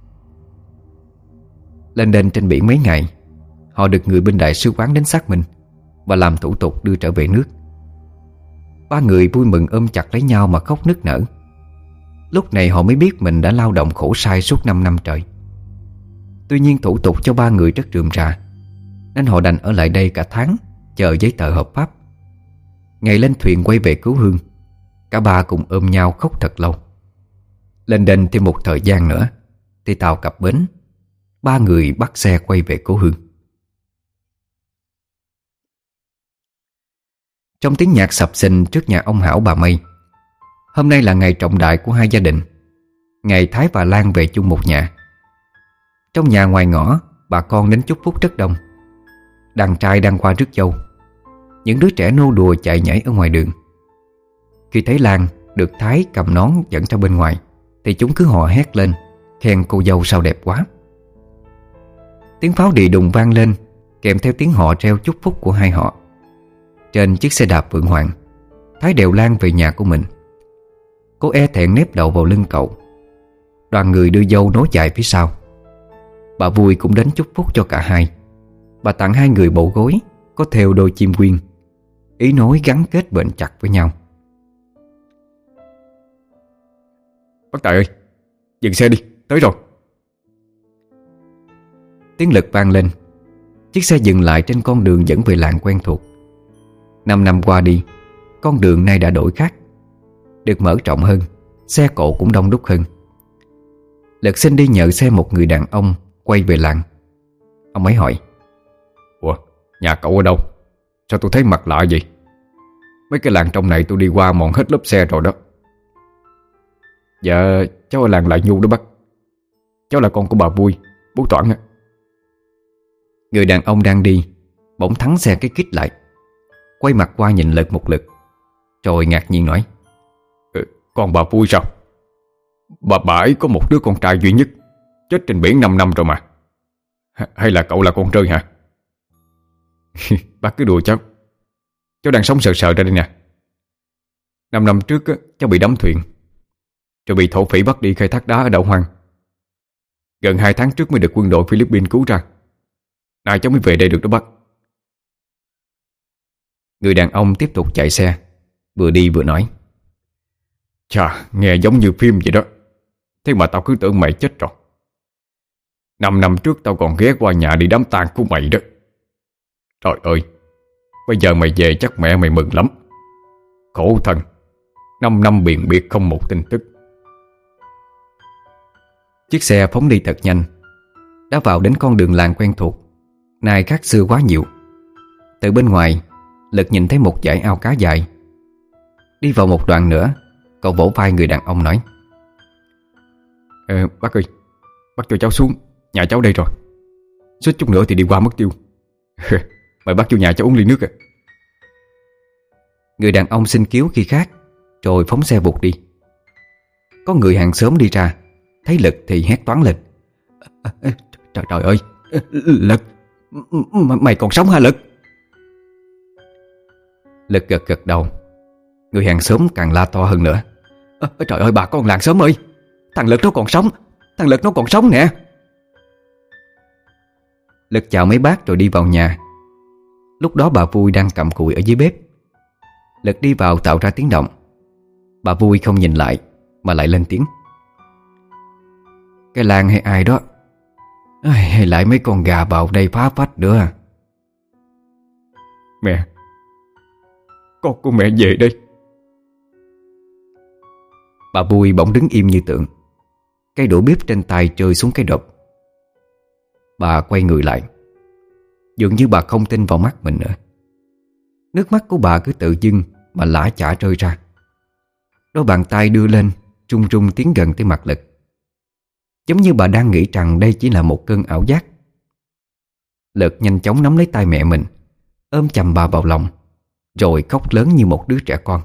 Lên đên trên biển mấy ngày, họ được người bên đại sứ quán đến xác minh và làm thủ tục đưa trở về nước. Ba người vui mừng ôm chặt lấy nhau mà khóc nức nở. Lúc này họ mới biết mình đã lao động khổ sai suốt năm năm trời. Tuy nhiên thủ tục cho ba người rất rườm rà, nên họ đành ở lại đây cả tháng chờ giấy tờ hợp pháp. Ngày lên thuyền quay về cứu hương, cả ba cùng ôm nhau khóc thật lâu. Lên đên thêm một thời gian nữa thì tàu cập bến. Ba người bắt xe quay về cố hương. Trong tiếng nhạc sập sình trước nhà ông Hảo bà Mây. Hôm nay là ngày trọng đại của hai gia đình. Ngày Thái và Lan về chung một nhà. Trong nhà ngoài ngõ, bà con đến chúc phúc rất đông. Đàn trai đang qua rước dâu. Những đứa trẻ nô đùa chạy nhảy ở ngoài đường. Khi thấy Lan được Thái cầm nón dẫn ra bên ngoài thì chúng cứ hò hét lên, khen cô dâu sao đẹp quá. Tiếng pháo đì đùng vang lên, kèm theo tiếng họ reo chúc phúc của hai họ. Trên chiếc xe đạp Phượng Hoàng, Thái đèo Lan về nhà của mình. Cô e thẹn nép đầu vào lưng cậu. Đoàn người đưa dâu nối dài phía sau. Bà Vui cũng đến chúc phúc cho cả hai. Bà tặng hai người bộ gối có thêu đôi chim quyên, ý nói gắn kết bền chặt với nhau. Bác Tài ơi, dừng xe đi, tới rồi. Tiếng Lực vang lên. Chiếc xe dừng lại trên con đường dẫn về làng quen thuộc. Năm năm qua đi, con đường nay đã đổi khác, được mở rộng hơn, xe cộ cũng đông đúc hơn. Lực xin đi nhờ xe một người đàn ông quay về làng. Ông ấy hỏi: Ủa, nhà cậu ở đâu? Sao tôi thấy mặt lạ vậy? Mấy cái làng trong này tôi đi qua mòn hết lớp xe rồi đó. Dạ, cháu ở làng Lại Nhu đó bác. Cháu là con của bà Vui, bố Toản á. Người đàn ông đang đi bỗng thắng xe cái kít lại, quay mặt qua nhìn Lực một lượt, rồi ngạc nhiên nói: ừ, Con bà Vui sao? Bà bà ấy có một đứa con trai duy nhất, chết trên biển năm năm rồi mà. H Hay là cậu là con rơi hả? Bác cứ đùa cháu. Cháu đang sống sờ sờ ra đây nè. Năm năm trước á, cháu bị đắm thuyền, rồi bị thổ phỉ bắt đi khai thác đá ở đảo Hoang. Gần hai tháng trước mới được quân đội Philippines cứu ra. Nay cháu mới về đây được đó bác. Người đàn ông tiếp tục chạy xe, vừa đi vừa nói: Chà, nghe giống như phim vậy đó. Thế mà tao cứ tưởng mày chết rồi. Năm năm trước tao còn ghé qua nhà đi đám tang của mày đó. Trời ơi, bây giờ mày về chắc mẹ mày mừng lắm. Khổ thân, năm năm biền biệt không một tin tức. Chiếc xe phóng đi thật nhanh, đã vào đến con đường làng quen thuộc, nay khác xưa quá nhiều. Từ bên ngoài, Lực nhìn thấy một dải ao cá dài. Đi vào một đoạn nữa, cậu vỗ vai người đàn ông nói: ờ, Bác ơi, bác cho cháu xuống, nhà cháu đây rồi. Suýt chút nữa thì đi qua mất tiêu. Mời bác vô nhà cháu uống ly nước à. Người đàn ông xin cứu khi khác, rồi phóng xe vụt đi. Có người hàng xóm đi ra, thấy Lực thì hét toáng lên: Trời trời ơi, Lực, mày còn sống hả Lực? Lực gật gật đầu. Người hàng xóm càng la to hơn nữa: à, Trời ơi bà con làng xóm ơi, thằng Lực nó còn sống, thằng Lực nó còn sống nè. Lực chào mấy bác rồi đi vào nhà. Lúc đó bà Vui đang cặm cụi ở dưới bếp. Lực đi vào tạo ra tiếng động. Bà Vui không nhìn lại mà lại lên tiếng: Cái Lan hay ai đó, hay lại mấy con gà vào đây phá phách nữa. Mẹ, con của mẹ về đây. Bà Vui bỗng đứng im như tượng. Cây đũa bếp trên tay rơi xuống cái đột. Bà quay người lại. Dường như bà không tin vào mắt mình nữa. Nước mắt của bà cứ tự dưng mà lã chả rơi ra. Đôi bàn tay đưa lên, run run tiến gần tới mặt Lực, giống như bà đang nghĩ rằng đây chỉ là một cơn ảo giác. Lực nhanh chóng nắm lấy tay mẹ mình, ôm chầm bà vào lòng, rồi khóc lớn như một đứa trẻ con: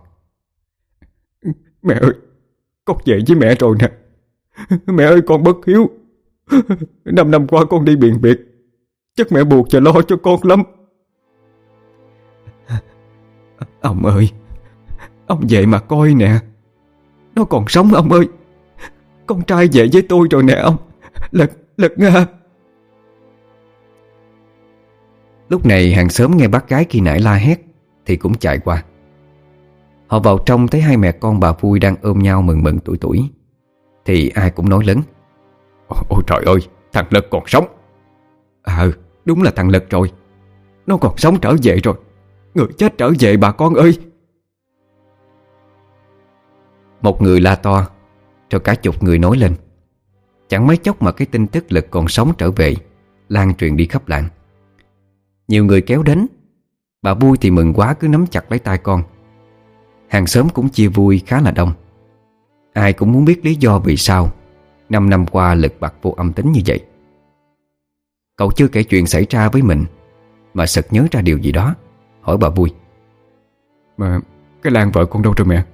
Mẹ ơi, con về với mẹ rồi nè. Mẹ ơi, con bất hiếu. Năm năm qua con đi biền biệt, chắc mẹ buộc và lo cho con lắm. Ông ơi, ông về mà coi nè, nó còn sống ông ơi. Con trai về với tôi rồi nè ông. Lực, Lực Nga. Lúc này hàng xóm nghe bác gái khi nãy la hét thì cũng chạy qua. Họ vào trong thấy hai mẹ con bà Vui đang ôm nhau mừng mừng tuổi tuổi, thì ai cũng nói lớn: Ôi trời ơi, thằng Lực còn sống. À, đúng là thằng Lực rồi. Nó còn sống trở về rồi. Người chết trở về bà con ơi. Một người la to, rồi cả chục người nói lên. Chẳng mấy chốc mà cái tin tức Lực còn sống trở về lan truyền đi khắp làng. Nhiều người kéo đến. Bà vui thì mừng quá cứ nắm chặt lấy tay con. Hàng xóm cũng chia vui khá là đông. Ai cũng muốn biết lý do vì sao Năm năm qua Lực bặt vô âm tính như vậy. Cậu chưa kể chuyện xảy ra với mình mà sực nhớ ra điều gì đó, hỏi bà vui: Mà cái Lan vợ con đâu rồi mẹ?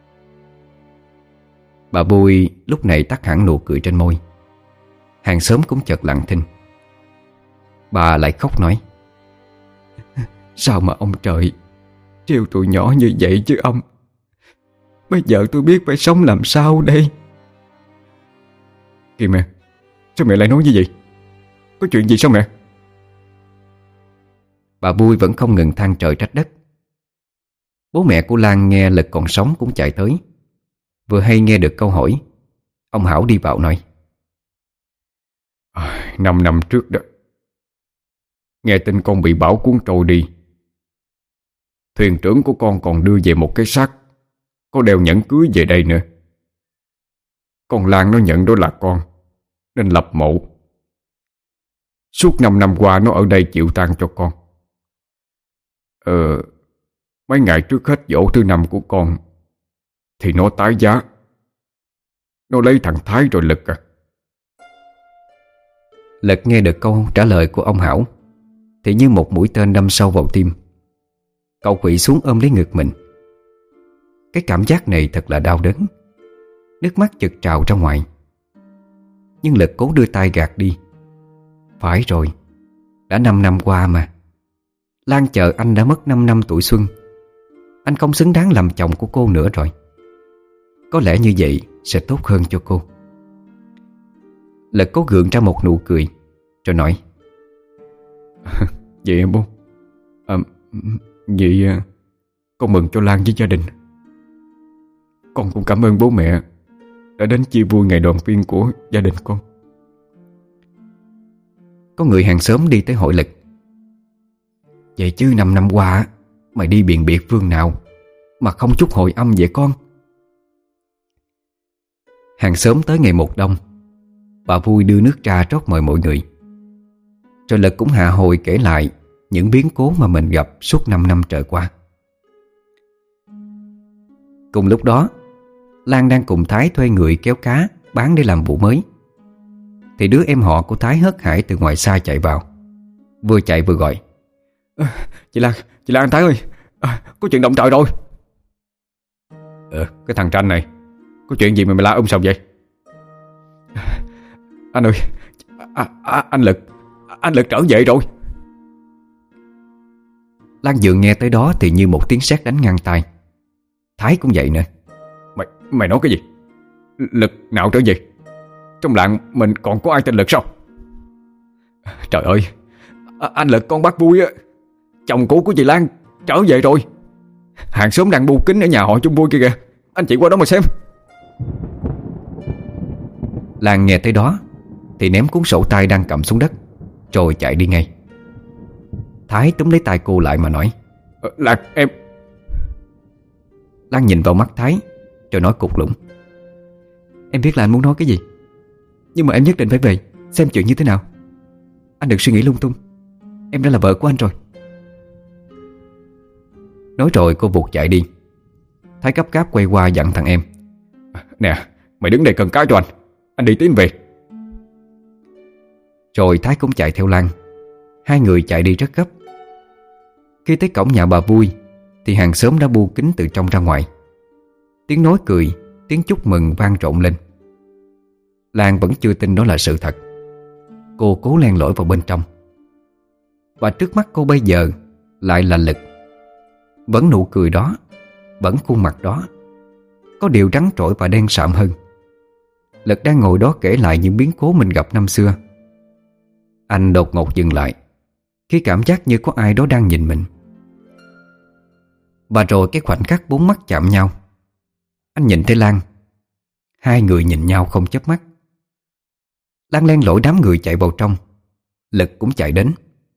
Bà vui lúc này tắt hẳn nụ cười trên môi. Hàng xóm cũng chợt lặng thinh. Bà lại khóc nói: Sao mà ông trời trêu tụi nhỏ như vậy chứ ông? Bây giờ tôi biết phải sống làm sao đây? Kìa mẹ, sao mẹ lại nói như vậy? Có chuyện gì sao mẹ? Bà vui vẫn không ngừng than trời trách đất. Bố mẹ của Lan nghe Lực còn sống cũng chạy tới. Vừa hay nghe được câu hỏi, ông Hảo đi vào nói: à, Năm năm trước đó, nghe tin con bị bão cuốn trôi đi. Thuyền trưởng của con còn đưa về một cái xác có đeo nhẫn cưới về đây nữa. Con Lan nó nhận đó là con, nên lập mộ. Suốt năm năm qua nó ở đây chịu tang cho con. Ờ Mấy ngày trước hết dỗ thứ năm của con thì nó tái giá. Nó lấy thằng Thái rồi Lực à. Lực nghe được câu trả lời của ông Hảo thì như một mũi tên đâm sâu vào tim. Cậu quỵ xuống ôm lấy ngực mình. Cái cảm giác này thật là đau đớn. Nước mắt chực trào ra ngoài. Nhưng Lực cố đưa tay gạt đi. Phải rồi, đã năm năm qua mà. Lan chờ anh đã mất năm năm tuổi xuân. Anh không xứng đáng làm chồng của cô nữa rồi. Có lẽ như vậy sẽ tốt hơn cho cô. Lực cố gượng ra một nụ cười rồi nói: Vậy em bố à, Vậy con mừng cho Lan với gia đình. Con cũng cảm ơn bố mẹ đã đến chia vui ngày đoàn viên của gia đình con. Có người hàng xóm đi tới hỏi Lực: Vậy chứ năm năm qua mày đi biện biệt phương nào mà không chút hồi âm vậy con? Hàng xóm tới ngày một đông. Bà vui đưa nước trà rót mời mọi người. Rồi Lực cũng hạ hồi kể lại những biến cố mà mình gặp suốt năm năm trời qua. Cùng lúc đó, Lan đang cùng Thái thuê người kéo cá bán để làm vụ mới. Thì đứa em họ của Thái hớt hải từ ngoài xa chạy vào. Vừa chạy vừa gọi: à, Chị Lan, chị Lan Thái ơi, à, có chuyện động trời rồi. Ờ, cái thằng Tranh này, có chuyện gì mà mày la um sòm vậy? À, anh ơi, à, à, anh Lực, anh Lực trở về rồi. Lan vừa nghe tới đó thì như một tiếng sét đánh ngang tai. Thái cũng vậy nữa. Mày, mày nói cái gì? Lực nào trở về? Trong làng mình còn có ai tên Lực sao? Trời ơi, anh Lực con bác Vui á, chồng cũ của chị Lan trở về rồi. Hàng xóm đang bu kính ở nhà họ chung Vui kia kìa. Anh chị qua đó mà xem. Lan nghe tới đó thì ném cuốn sổ tay đang cầm xuống đất rồi chạy đi ngay. Thái túm lấy tay cô lại mà nói: ờ, Lan em. Lan nhìn vào mắt Thái rồi nói cục lũng: Em biết là anh muốn nói cái gì, nhưng mà em nhất định phải về xem chuyện như thế nào. Anh đừng suy nghĩ lung tung. Em đã là vợ của anh rồi. Nói rồi cô vụt chạy đi. Thái gấp gáp quay qua dặn thằng em: Nè, mày đứng đây cần cái cho anh. Anh đi tiến về. Rồi Thái cũng chạy theo Lan. Hai người chạy đi rất gấp. Khi tới cổng nhà bà Vui thì hàng xóm đã bu kính từ trong ra ngoài. Tiếng nói cười, tiếng chúc mừng vang rộn lên. Lan vẫn chưa tin đó là sự thật. Cô cố len lỏi vào bên trong. Và trước mắt cô bây giờ lại là Lực. Vẫn nụ cười đó, vẫn khuôn mặt đó. Có điều trắng trội và đen sạm hơn. Lực đang ngồi đó kể lại những biến cố mình gặp năm xưa. Anh đột ngột dừng lại khi cảm giác như có ai đó đang nhìn mình. Và rồi cái khoảnh khắc bốn mắt chạm nhau, anh nhìn thấy Lan. Hai người nhìn nhau không chớp mắt. Lan len lỏi đám người chạy vào trong. Lực cũng chạy đến.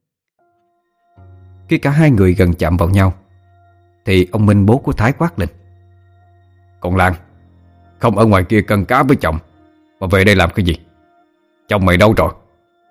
Khi cả hai người gần chạm vào nhau thì ông Minh, bố của Thái, quát lên: Còn Lan, không ở ngoài kia cân cá với chồng mà về đây làm cái gì? Chồng mày đâu rồi?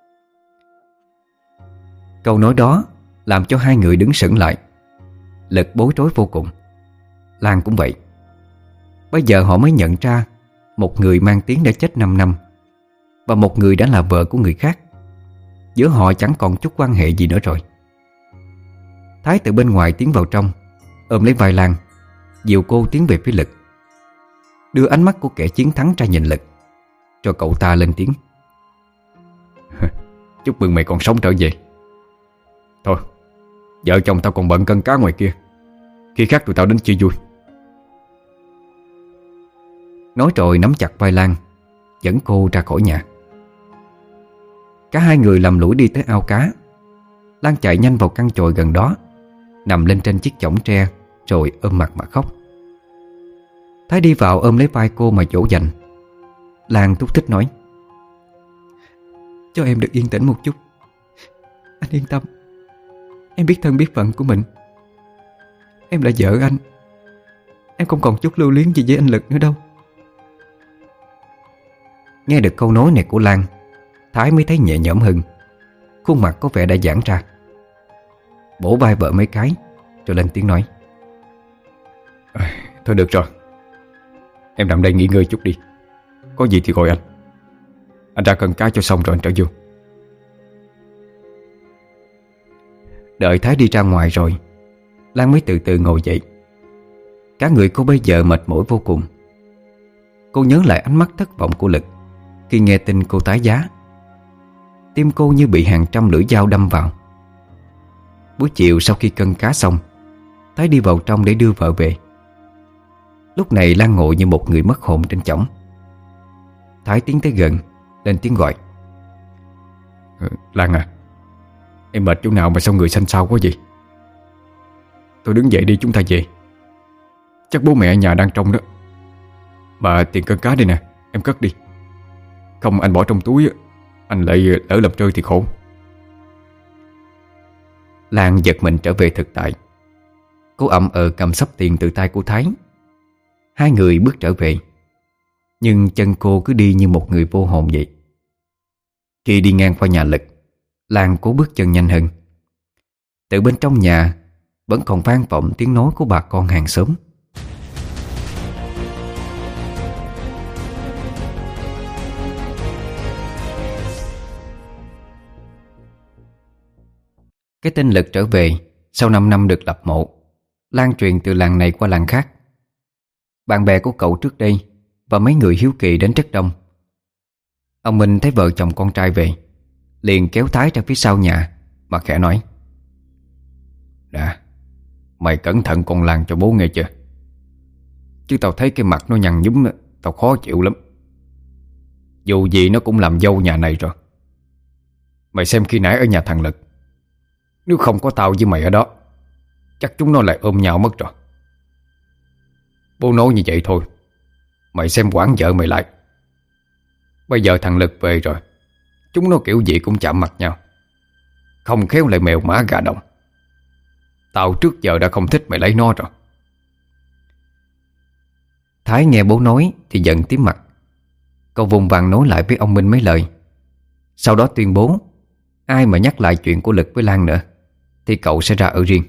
Câu nói đó làm cho hai người đứng sững lại. Lực bối rối vô cùng. Lan cũng vậy. Bây giờ họ mới nhận ra một người mang tiếng đã chết năm năm và một người đã là vợ của người khác. Giữa họ chẳng còn chút quan hệ gì nữa rồi. Thái từ bên ngoài tiến vào trong, ôm lấy vai Lan, dìu cô tiến về phía Lực, đưa ánh mắt của kẻ chiến thắng ra nhìn Lực, cho cậu ta lên tiếng. Chúc mừng mày còn sống trở về. Thôi, vợ chồng tao còn bận cân cá ngoài kia, khi khác tụi tao đến chia vui. Nói rồi nắm chặt vai Lan, dẫn cô ra khỏi nhà. Cả hai người lầm lũi đi tới ao cá. Lan chạy nhanh vào căn chòi gần đó, nằm lên trên chiếc chõng tre, rồi ôm mặt mà khóc. Thái đi vào ôm lấy vai cô mà dỗ dành. Lan thúc thích nói: Cho em được yên tĩnh một chút. Anh yên tâm, em biết thân biết phận của mình. Em là vợ anh, em không còn chút lưu luyến gì với anh Lực nữa đâu. Nghe được câu nói này của Lan, Thái mới thấy nhẹ nhõm hơn. Khuôn mặt có vẻ đã giãn ra. Bổ vai vợ mấy cái, rồi lên tiếng nói: à, Thôi được rồi, em nằm đây nghỉ ngơi chút đi. Có gì thì gọi anh. Anh ra cân cá cho xong rồi anh trở vô. Đợi Thái đi ra ngoài rồi, Lan mới từ từ ngồi dậy. Cả người cô bây giờ mệt mỏi vô cùng. Cô nhớ lại ánh mắt thất vọng của Lực khi nghe tin cô tái giá. Tim cô như bị hàng trăm lưỡi dao đâm vào. Buổi chiều sau khi cân cá xong, Thái đi vào trong để đưa vợ về. Lúc này Lan ngồi như một người mất hồn trên chõng. Thái tiến tới gần, lên tiếng gọi: ừ, Lan à, em mệt chỗ nào mà sao người xanh xao quá vậy? Tôi đứng dậy đi, chúng ta về. Chắc bố mẹ ở nhà đang trong đó. Mà tiền cân cá đây nè, em cất đi. Không anh bỏ trong túi, anh lại lỡ làm rơi thì khổ. Lan giật mình trở về thực tại. Cô ậm ờ cầm xấp tiền từ tay của Thái. Hai người bước trở về, nhưng chân cô cứ đi như một người vô hồn vậy. Khi đi ngang qua nhà Lực, Lan cố bước chân nhanh hơn. Từ bên trong nhà vẫn còn vang vọng tiếng nói của bà con hàng xóm. Cái tin Lực trở về sau năm năm được lập mộ lan truyền từ làng này qua làng khác. Bạn bè của cậu trước đây và mấy người hiếu kỳ đến rất đông. Ông Minh thấy vợ chồng con trai về, liền kéo Thái ra phía sau nhà mà khẽ nói: Nè, mày cẩn thận con Lan cho bố nghe chưa? Chứ tao thấy cái mặt nó nhăn nhúm, tao khó chịu lắm. Dù gì nó cũng làm dâu nhà này rồi. Mày xem khi nãy ở nhà thằng Lực, nếu không có tao với mày ở đó, chắc chúng nó lại ôm nhau mất rồi. Bố nói như vậy thôi, mày xem quản vợ mày lại. Bây giờ thằng Lực về rồi, chúng nó kiểu gì cũng chạm mặt nhau, không khéo lại mèo mã gà đồng. Tao trước giờ đã không thích mày lấy nó rồi. Thái nghe bố nói thì giận tím mặt. Cậu vùng vằng nói lại với ông Minh mấy lời. Sau đó tuyên bố ai mà nhắc lại chuyện của Lực với Lan nữa thì cậu sẽ ra ở riêng.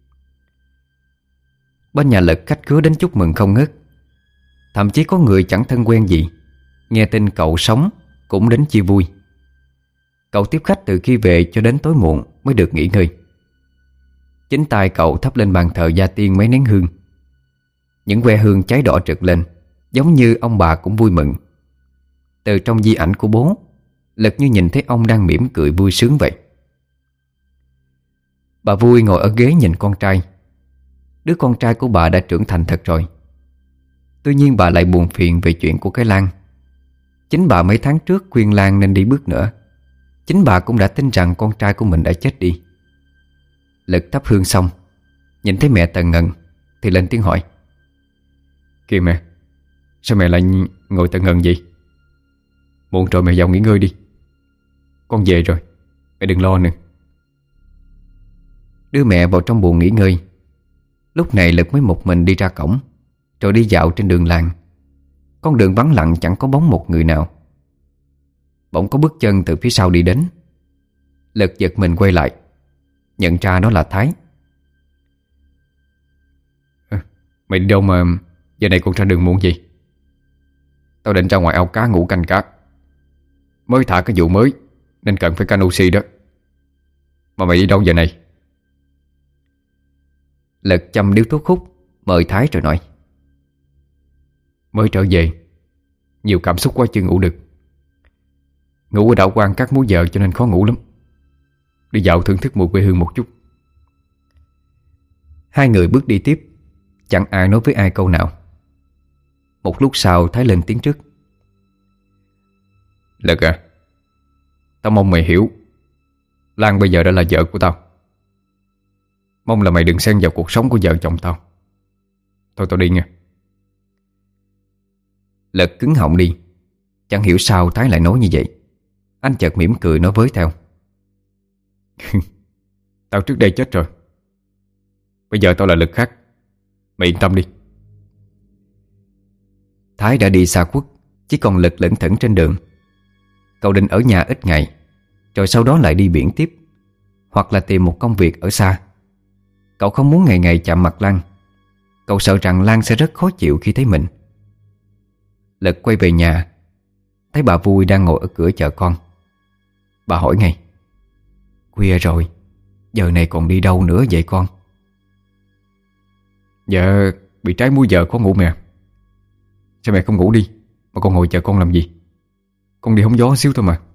Bên nhà Lực khách khứa đến chúc mừng không ngớt. Thậm chí có người chẳng thân quen gì, nghe tin cậu sống cũng đến chia vui. Cậu tiếp khách từ khi về cho đến tối muộn mới được nghỉ ngơi. Chính tay cậu thắp lên bàn thờ gia tiên mấy nén hương. Những que hương cháy đỏ rực lên, giống như ông bà cũng vui mừng. Từ trong di ảnh của bố, Lực như nhìn thấy ông đang mỉm cười vui sướng vậy. Bà vui ngồi ở ghế nhìn con trai. Đứa con trai của bà đã trưởng thành thật rồi. Tuy nhiên bà lại buồn phiền về chuyện của cái Lan. Chính bà mấy tháng trước khuyên Lan nên đi bước nữa. Chính bà cũng đã tin rằng con trai của mình đã chết đi. Lực thắp hương xong, nhìn thấy mẹ tần ngần thì lên tiếng hỏi: Kìa mẹ, sao mẹ lại ngồi tần ngần vậy? Muộn rồi mẹ vào nghỉ ngơi đi. Con về rồi, mẹ đừng lo nữa. Đưa mẹ vào trong buồng nghỉ ngơi. Lúc này Lực mới một mình đi ra cổng, rồi đi dạo trên đường làng. Con đường vắng lặng chẳng có bóng một người nào. bỗng có bước chân từ phía sau đi đến. Lực giật mình quay lại, nhận ra đó là Thái. à, Mày đi đâu mà giờ này còn ra đường muộn gì? Tao định ra ngoài ao cá ngủ canh cá. Mới thả cái vụ mới nên cần phải canh oxy đó. Mà mày đi đâu giờ này? Lực châm điếu thuốc hút mời Thái rồi nói: Mới trở về, nhiều cảm xúc quá chưa ngủ được. Ngủ ở đảo Quan các múi giờ cho nên khó ngủ lắm. Đi dạo thưởng thức mùi quê hương một chút. Hai người bước đi tiếp, chẳng ai nói với ai câu nào. Một lúc sau Thái lên tiếng trước: Lực à, tao mong mày hiểu, Lan bây giờ đã là vợ của tao. Mong là mày đừng xen vào cuộc sống của vợ chồng tao. Thôi tao đi nha. Lực cứng họng đi. Chẳng hiểu sao Thái lại nói như vậy. Anh chợt mỉm cười nói với theo: Tao trước đây chết rồi, bây giờ tao là Lực khác. Mày yên tâm đi. Thái đã đi xa khuất, chỉ còn Lực lững thững trên đường. Cậu định ở nhà ít ngày, rồi sau đó lại đi biển tiếp, hoặc là tìm một công việc ở xa. Cậu không muốn ngày ngày chạm mặt Lan. Cậu sợ rằng Lan sẽ rất khó chịu khi thấy mình. Lực quay về nhà, thấy bà Vui đang ngồi ở cửa chờ con. Bà hỏi ngay: Khuya rồi, giờ này còn đi đâu nữa vậy con? Dạ, bị trái múi giờ khó ngủ mẹ. Sao mẹ không ngủ đi mà con ngồi chờ con làm gì? Con đi hóng gió xíu thôi mà.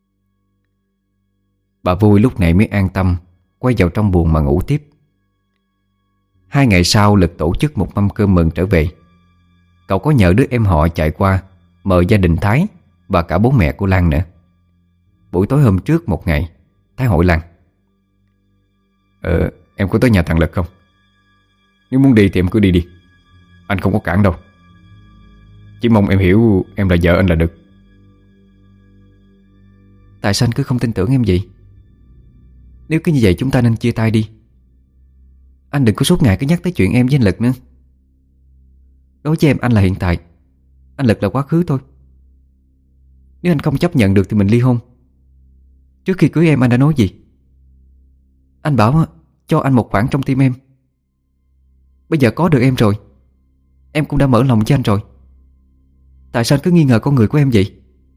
Bà Vui lúc này mới an tâm quay vào trong buồng mà ngủ tiếp. Hai ngày sau, Lực tổ chức một mâm cơm mừng trở về. Cậu có nhờ đứa em họ chạy qua mời gia đình Thái và cả bố mẹ của Lan nữa. Buổi tối hôm trước một ngày, Thái hỏi Lan: Ờ, em có tới nhà thằng Lực không? Nếu muốn đi thì em cứ đi đi, anh không có cản đâu. Chỉ mong em hiểu em là vợ anh là được. Tại sao anh cứ không tin tưởng em vậy? Nếu cứ như vậy chúng ta nên chia tay đi. Anh đừng có suốt ngày cứ nhắc tới chuyện em với anh Lực nữa. Đối với em, anh là hiện tại, anh Lực là quá khứ thôi. Nếu anh không chấp nhận được thì mình ly hôn. Trước khi cưới em anh đã nói gì? Anh bảo cho anh một khoảng trong tim em. Bây giờ có được em rồi, em cũng đã mở lòng với anh rồi. Tại sao anh cứ nghi ngờ con người của em vậy?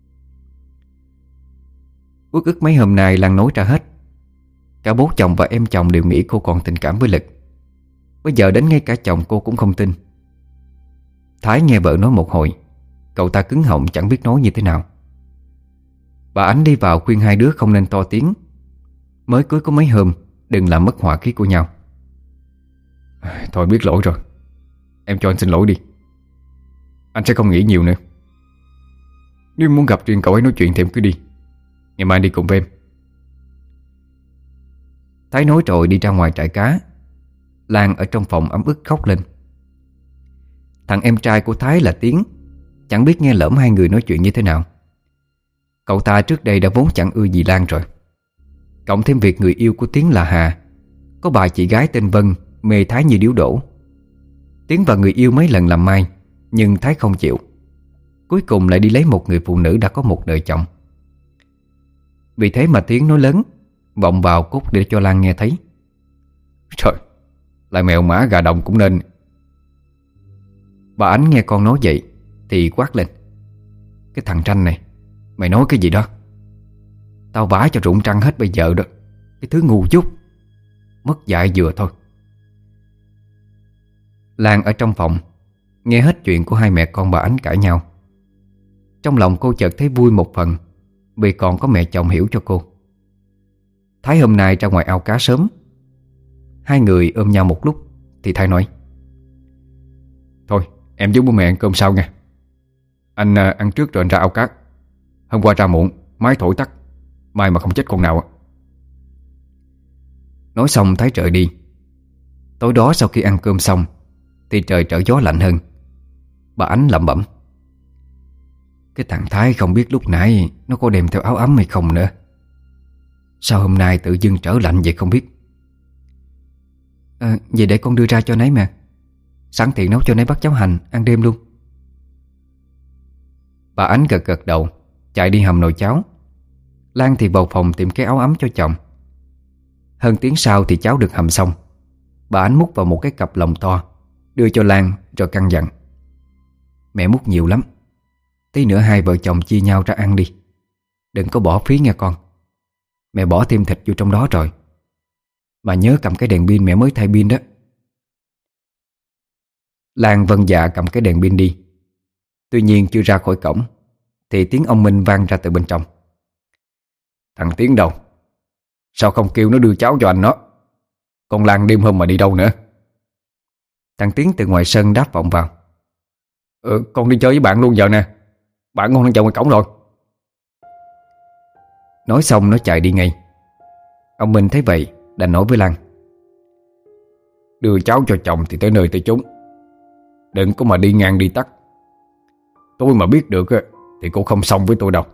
Uất ức mấy hôm nay Lan nói ra hết. Cả bố chồng và em chồng đều nghĩ cô còn tình cảm với Lực. Bây giờ đến ngay cả chồng cô cũng không tin. Thái nghe vợ nói một hồi, cậu ta cứng họng chẳng biết nói như thế nào. Bà Ánh đi vào khuyên hai đứa không nên to tiếng. Mới cưới có mấy hôm, đừng làm mất hòa khí của nhau. Thôi biết lỗi rồi, em cho anh xin lỗi đi. Anh sẽ không nghĩ nhiều nữa. Nếu muốn gặp riêng cậu ấy nói chuyện thì em cứ đi. Ngày mai đi cùng với em. Thái nói rồi đi ra ngoài trại cá. Lan ở trong phòng ấm ức khóc lên. Thằng em trai của Thái là Tiến chẳng biết nghe lỡm hai người nói chuyện như thế nào. Cậu ta trước đây đã vốn chẳng ưa gì Lan rồi. Cộng thêm việc người yêu của Tiến là Hà, có bà chị gái tên Vân mê Thái như điếu đổ. Tiến và người yêu mấy lần làm mai, nhưng Thái không chịu. Cuối cùng lại đi lấy một người phụ nữ đã có một đời chồng. Vì thế mà Tiến nói lớn, vọng vào cốt để cho Lan nghe thấy. Trời, lại mèo mã gà đồng cũng nên. Bà Ánh nghe con nói vậy thì quát lên: Cái thằng Tranh này, mày nói cái gì đó? Tao vả cho rụng trăng hết bây giờ đó. Cái thứ ngu dốt, mất dạy vừa thôi. Lan ở trong phòng nghe hết chuyện của hai mẹ con bà Ánh cãi nhau. Trong lòng cô chợt thấy vui một phần, vì còn có mẹ chồng hiểu cho cô. Thái hôm nay ra ngoài ao cá sớm. Hai người ôm nhau một lúc thì Thái nói: Thôi em với bố mẹ ăn cơm sau nha. Anh à, ăn trước rồi anh ra ao cá. Hôm qua ra muộn, máy thổi tắt, mai mà không chết con nào. Nói xong Thái rời đi. Tối đó sau khi ăn cơm xong thì trời trở gió lạnh hơn. Bà Ánh lẩm bẩm: Cái thằng Thái không biết lúc nãy nó có đem theo áo ấm hay không nữa. Sao hôm nay tự dưng trở lạnh vậy không biết. À, vậy để con đưa ra cho nấy mà. Sẵn tiện nấu cho nấy bát cháo hành ăn đêm luôn. Bà Ánh gật gật đầu, chạy đi hầm nồi cháo. Lan thì vào phòng tìm cái áo ấm cho chồng. Hơn tiếng sau thì cháo được hầm xong. Bà Ánh múc vào một cái cặp lòng to, đưa cho Lan rồi căn dặn: "Mẹ múc nhiều lắm, tí nữa hai vợ chồng chia nhau ra ăn đi. Đừng có bỏ phí nghe con. Mẹ bỏ thêm thịt vô trong đó rồi. Mà nhớ cầm cái đèn pin mẹ mới thay pin đó." Lan vâng dạ cầm cái đèn pin đi. Tuy nhiên chưa ra khỏi cổng thì tiếng ông Minh vang ra từ bên trong: "Thằng Tiến đâu? Sao không kêu nó đưa cháu cho anh nó? Con Lan đêm hôm mà đi đâu nữa?" Thằng Tiến từ ngoài sân đáp vọng vào: "Ừ, con đi chơi với bạn luôn giờ nè. Bạn con đang chờ ngoài cổng rồi." Nói xong nó chạy đi ngay. Ông Minh thấy vậy đành nói với Lan: "Đưa cháu cho chồng thì tới nơi tới chốn, đừng có mà đi ngang đi tắt. Tôi mà biết được thì cô không xong với tôi đâu."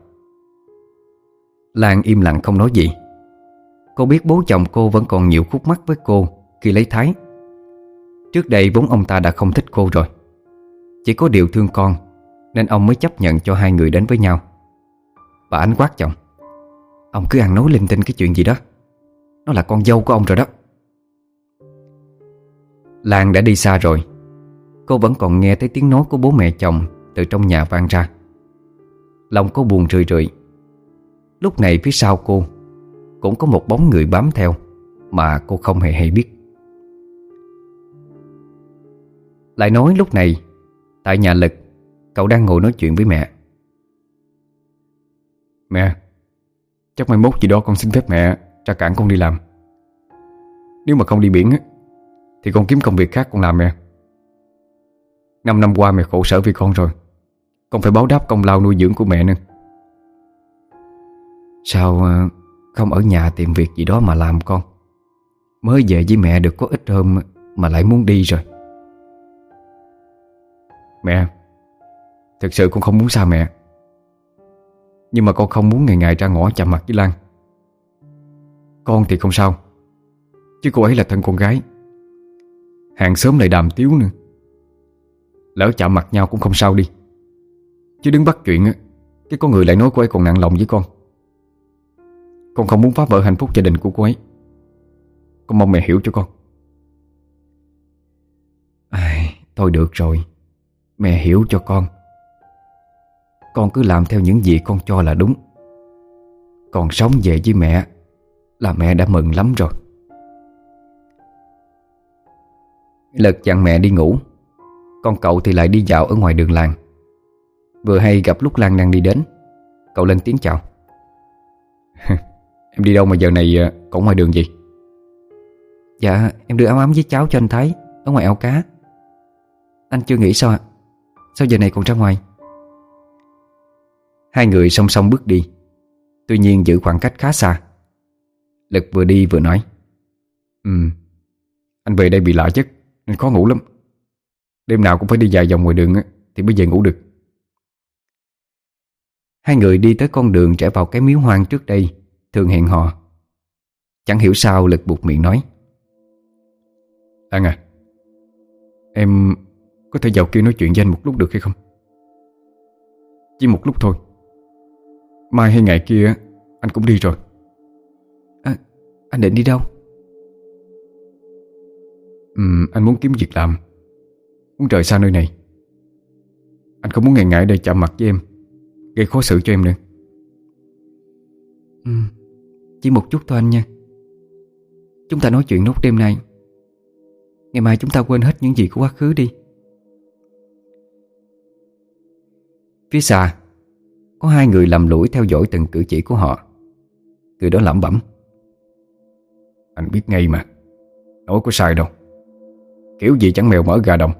Lan im lặng không nói gì. Cô biết bố chồng cô vẫn còn nhiều khúc mắc với cô khi lấy Thái. Trước đây vốn ông ta đã không thích cô rồi. Chỉ có điều thương con nên ông mới chấp nhận cho hai người đến với nhau. Bà Ánh quát chồng: "Ông cứ ăn nói linh tinh cái chuyện gì đó. Nó là con dâu của ông rồi đó." Lan đã đi xa rồi. Cô vẫn còn nghe thấy tiếng nói của bố mẹ chồng từ trong nhà vang ra. Lòng cô buồn rười rượi. Lúc này phía sau cô cũng có một bóng người bám theo mà cô không hề hay biết. Lại nói lúc này tại nhà Lực, cậu đang ngồi nói chuyện với mẹ. "Mẹ, chắc mai mốt gì đó con xin phép mẹ ra cảng con đi làm. Nếu mà không đi biển thì con kiếm công việc khác con làm mẹ. Năm năm qua mẹ khổ sở vì con rồi, con phải báo đáp công lao nuôi dưỡng của mẹ nữa." "Sao không ở nhà tìm việc gì đó mà làm con? Mới về với mẹ được có ít hôm mà lại muốn đi rồi." "Mẹ, thực sự con không muốn xa mẹ, nhưng mà con không muốn ngày ngày ra ngõ chạm mặt với Lan. Con thì không sao, chứ cô ấy là thân con gái, hàng xóm lại đàm tiếu nữa. Lỡ chạm mặt nhau cũng không sao đi, chứ đứng bắt chuyện cái có người lại nói cô ấy còn nặng lòng với con. Con không muốn phá vỡ hạnh phúc gia đình của cô ấy. Con mong mẹ hiểu cho con." Ai, thôi được rồi, mẹ hiểu cho con. Con cứ làm theo những gì con cho là đúng. Còn sống về với mẹ là mẹ đã mừng lắm rồi. Lực dặn mẹ đi ngủ, còn cậu thì lại đi dạo ở ngoài đường làng. Vừa hay gặp lúc Lan đang đi đến, cậu lên tiếng chào: "Em đi đâu mà giờ này còn ngoài đường gì?" "Dạ em đưa áo ấm với cháo cho anh Thái ở ngoài ao cá. Anh chưa nghĩ sao ạ? Sao giờ này còn ra ngoài?" Hai người song song bước đi, tuy nhiên giữ khoảng cách khá xa. Lực vừa đi vừa nói: Ừ, anh về đây bị lạ giấc nên khó ngủ lắm. Đêm nào cũng phải đi dài vòng ngoài đường thì mới về ngủ được." Hai người đi tới con đường rẽ vào cái miếu hoang trước đây thường hẹn hò. Chẳng hiểu sao Lực buột miệng nói: "Lan à, em có thể vào kia nói chuyện với anh một lúc được hay không? Chỉ một lúc thôi. Mai hay ngày kia anh cũng đi rồi." À, anh định đi đâu? Ừ, anh muốn kiếm việc làm, muốn rời xa nơi này. Anh không muốn ngày ngày ở đây chạm mặt với em, gây khó xử cho em nữa. Ừ, chỉ một chút thôi anh nha. Chúng ta nói chuyện nốt đêm nay. Ngày mai chúng ta quên hết những gì của quá khứ đi. Phía xa có hai người lầm lũi theo dõi từng cử chỉ của họ. Người đó lẩm bẩm: Anh biết ngay mà, nói có sai đâu. Kiểu gì chẳng mèo mở gà đồng.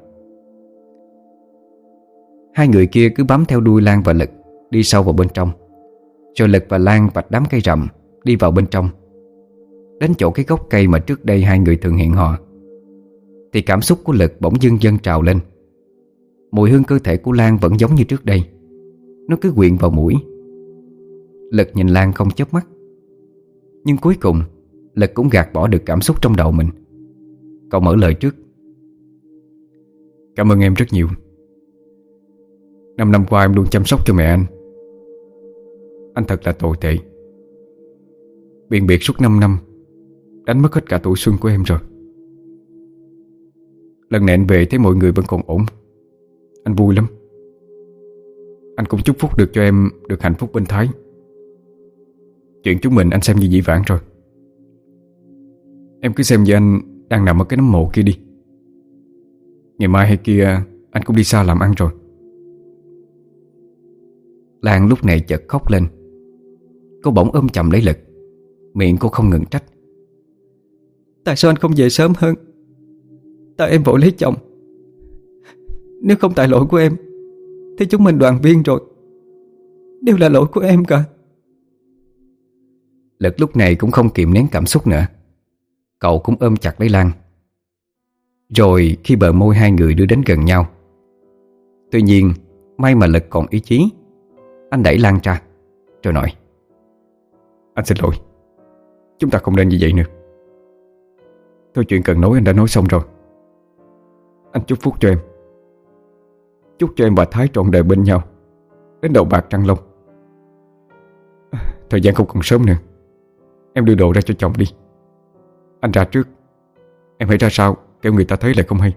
Hai người kia cứ bám theo đuôi Lan và Lực đi sâu vào bên trong. Rồi Lực và Lan vạch đám cây rậm đi vào bên trong. Đến chỗ cái gốc cây mà trước đây hai người thường hẹn hò thì cảm xúc của Lực bỗng dưng dâng trào lên. Mùi hương cơ thể của Lan vẫn giống như trước đây. Nó cứ quyện vào mũi. Lực nhìn Lan không chớp mắt. Nhưng cuối cùng Lực cũng gạt bỏ được cảm xúc trong đầu mình. Cậu mở lời trước: Cảm ơn em rất nhiều. Năm năm qua em luôn chăm sóc cho mẹ anh. Anh thật là tồi tệ Biện biệt suốt 5 năm, đánh mất hết cả tuổi xuân của em rồi. Lần này anh về thấy mọi người vẫn còn ổn, anh vui lắm. Anh cũng chúc phúc được cho em được hạnh phúc bên Thái. Chuyện chúng mình anh xem như dĩ vãng rồi. Em cứ xem như anh đang nằm ở cái nấm mộ kia đi. Ngày mai hay kia anh cũng đi xa làm ăn rồi. Lan lúc này chợt khóc lên. Cô bỗng ôm chầm lấy Lực. Miệng cô không ngừng trách: tại sao anh không về sớm hơn? Tại em vội lấy chồng. Nếu không tại lỗi của em thì chúng mình đoàn viên rồi. Đều là lỗi của em cả. Lực lúc này cũng không kìm nén cảm xúc nữa. Cậu cũng ôm chặt lấy Lan. Rồi khi bờ môi hai người đưa đến gần nhau, tuy nhiên may mà Lực còn ý chí. Anh đẩy Lan ra rồi nói: anh xin lỗi, chúng ta không nên như vậy nữa. Thôi chuyện cần nói anh đã nói xong rồi. Anh chúc phúc cho em. Chúc cho em và Thái trọn đời bên nhau đến đầu bạc trăng long. Thời gian không còn sớm nữa. Em đưa đồ ra cho chồng đi. Anh ra trước. Em hãy ra sau, kêu người ta thấy lại không hay.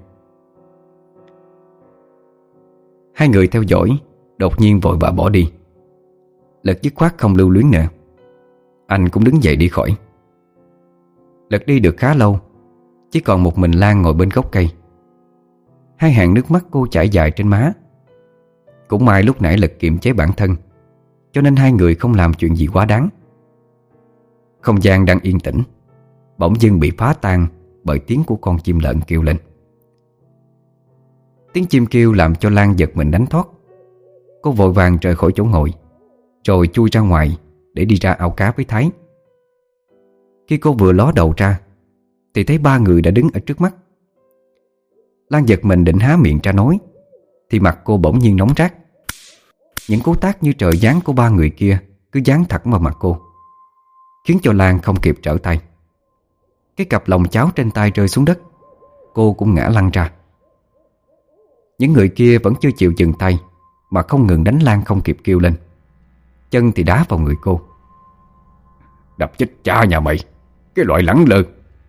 Hai người theo dõi, đột nhiên vội vã bỏ đi. Lực dứt khoát không lưu luyến nữa. Anh cũng đứng dậy đi khỏi. Lực đi được khá lâu, chỉ còn một mình Lan ngồi bên gốc cây. Hai hàng nước mắt cô chảy dài trên má. Cũng may lúc nãy Lực kiềm chế bản thân, cho nên hai người không làm chuyện gì quá đáng. Không gian đang yên tĩnh, bỗng dưng bị phá tan bởi tiếng của con chim lợn kêu lên. Tiếng chim kêu làm cho Lan giật mình đánh thoát. Cô vội vàng rời khỏi chỗ ngồi, rồi chui ra ngoài để đi ra ao cá với Thái. Khi cô vừa ló đầu ra thì thấy ba người đã đứng ở trước mắt. Lan giật mình định há miệng ra nói, thì mặt cô bỗng nhiên nóng rát. Những cú tát như trời giáng của ba người kia cứ giáng thẳng vào mặt cô, khiến cho Lan không kịp trở tay. Cái cặp lòng cháo trên tay rơi xuống đất, cô cũng ngã lăn ra. Những người kia vẫn chưa chịu dừng tay, mà không ngừng đánh Lan không kịp kêu lên. Chân thì đá vào người cô. Đập chết cha nhà mày, cái loại lẳng lơ.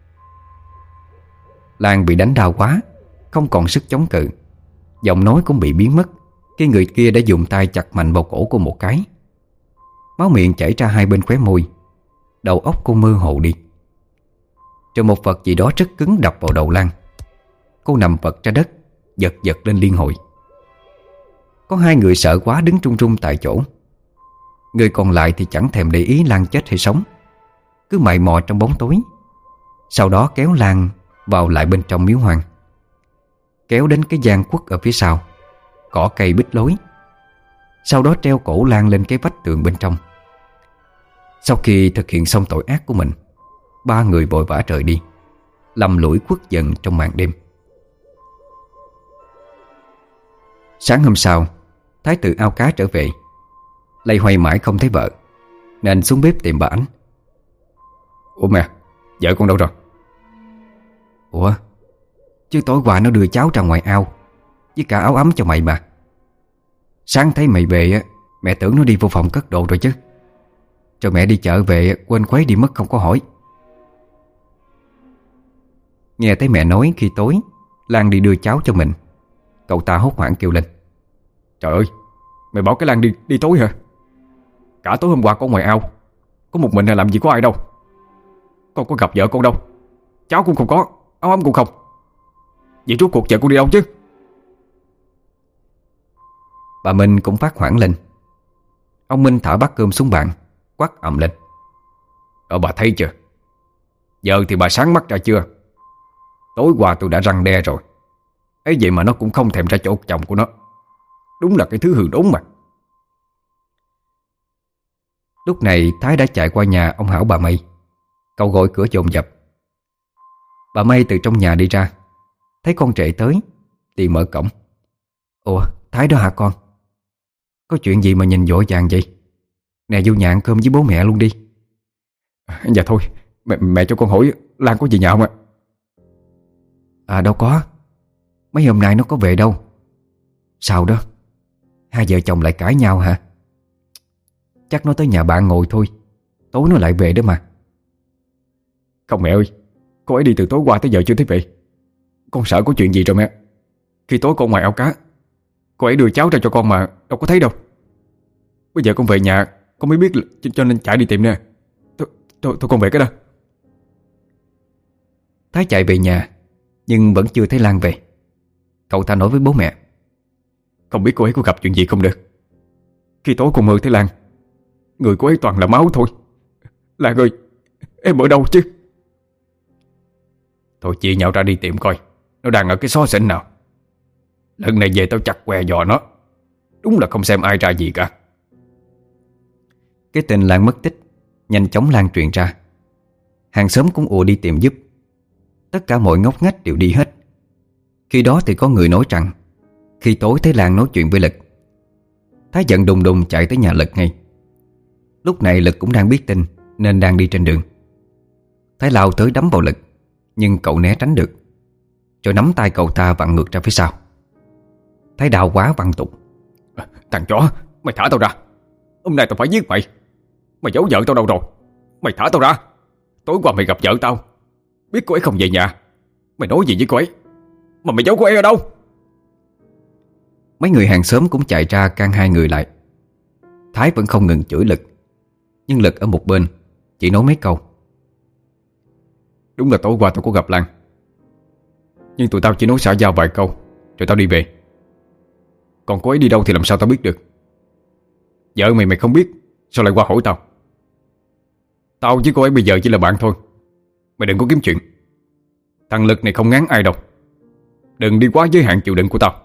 Lan bị đánh đau quá, không còn sức chống cự. Giọng nói cũng bị biến mất khi người kia đã dùng tay chặt mạnh vào cổ cô một cái. Máu miệng chảy ra hai bên khóe môi. Đầu óc cô mơ hồ đi. Rồi một vật gì đó rất cứng đập vào đầu Lan. Cô nằm vật ra đất, giật giật lên liên hồi. Có hai người sợ quá đứng run run tại chỗ. Người còn lại thì chẳng thèm để ý Lan chết hay sống, cứ mày mò trong bóng tối. Sau đó kéo Lan vào lại bên trong miếu hoang, kéo đến cái gian quất ở phía sau, cỏ cây bích lối. Sau đó treo cổ Lan lên cái vách tường bên trong. Sau khi thực hiện xong tội ác của mình, ba người vội vã rời đi, lầm lũi khuất dần trong màn đêm. Sáng hôm sau, Thái từ ao cá trở về, lay hoay mãi không thấy vợ, nên xuống bếp tìm bà Ánh. Ủa mẹ, vợ con đâu rồi? Ủa, chứ tối qua nó đưa cháu ra ngoài ao với cả áo ấm cho mày mà. Sáng thấy mày về á, mẹ tưởng nó đi vô phòng cất đồ rồi chứ. Rồi mẹ đi chợ về quên khuấy đi mất không có hỏi. Nghe thấy mẹ nói khi tối Lan đi đưa cháu cho mình, cậu ta hốt hoảng kêu lên: Trời ơi, mày bảo cái Lan đi đi tối hả? Cả tối hôm qua con ngoài ao, có một mình là làm gì có ai đâu. Con có gặp vợ con đâu, cháu cũng không có, áo ấm cũng không. Vậy rốt cuộc vợ con đi đâu chứ? Bà Minh cũng phát hoảng lên. Ông Minh thả bát cơm xuống bàn, quát ầm lên: Ờ bà thấy chưa? Giờ thì bà sáng mắt ra chưa? Tối qua tôi đã răng đe rồi, ấy vậy mà nó cũng không thèm ra chỗ chồng của nó. Đúng là cái thứ hư đốn mà. Lúc này Thái đã chạy qua nhà ông Hảo bà Mây. Cậu gọi cửa dồn dập. Bà Mây từ trong nhà đi ra, thấy con trệ tới thì mở cổng. Ủa, Thái đó hả con? Có chuyện gì mà nhìn vội vàng vậy? Nè, vô nhà ăn cơm với bố mẹ luôn đi. Dạ thôi, mẹ, mẹ cho con hỏi Lan có gì nhà không ạ? À đâu có, mấy hôm nay nó có về đâu. Sao đó? Hai vợ chồng lại cãi nhau hả? Chắc nó tới nhà bạn ngồi thôi, tối nó lại về đó mà. Không mẹ ơi, cô ấy đi từ tối qua tới giờ chưa thấy về. Con sợ có chuyện gì rồi mẹ. Khi tối con ngoài ao cá, cô ấy đưa cháu ra cho con mà đâu có thấy đâu. Bây giờ con về nhà con mới biết cho, cho nên chạy đi tìm nè. Thôi, thôi, thôi con về cái đó. Thái chạy về nhà nhưng vẫn chưa thấy Lan về. Cậu ta nói với bố mẹ: Không biết cô ấy có gặp chuyện gì không được. Khi tối con mơ thấy Lan, người cô ấy toàn là máu thôi. Lan ơi, em ở đâu chứ? Thôi chị nhạo ra đi tìm coi nó đang ở cái xó xỉnh nào. Lần này về tao chặt què giò nó. Đúng là không xem ai ra gì cả. Cái tin Lan mất tích nhanh chóng lan truyền ra. Hàng xóm cũng ùa đi tìm giúp. Tất cả mọi ngóc ngách đều đi hết. Khi đó thì có người nói rằng khi tối thấy Lan nói chuyện với Lực. Thái giận đùng đùng chạy tới nhà Lực ngay. Lúc này Lực cũng đang biết tin nên đang đi trên đường. Thái lao tới đấm vào Lực, nhưng cậu né tránh được, rồi nắm tay cậu ta vặn ngược ra phía sau. Thái đau quá văng tục: à, Thằng chó, mày thả tao ra. Hôm nay tao phải giết mày. Mày giấu vợ tao đâu rồi? Mày thả tao ra. Tối qua mày gặp vợ tao, biết cô ấy không về nhà. Mày nói gì với cô ấy? Mà mày giấu cô ấy ở đâu? Mấy người hàng xóm cũng chạy ra can hai người lại. Thái vẫn không ngừng chửi Lực, nhưng Lực ở một bên chỉ nói mấy câu: Đúng là tối qua tao có gặp Lan, nhưng tụi tao chỉ nói xã giao vài câu rồi tao đi về. Còn cô ấy đi đâu thì làm sao tao biết được? Vợ mày mày không biết, sao lại qua hỏi tao? Tao với cô ấy bây giờ chỉ là bạn thôi. Mày đừng có kiếm chuyện. Thằng Lực này không ngán ai đâu. Đừng đi quá giới hạn chịu đựng của tao.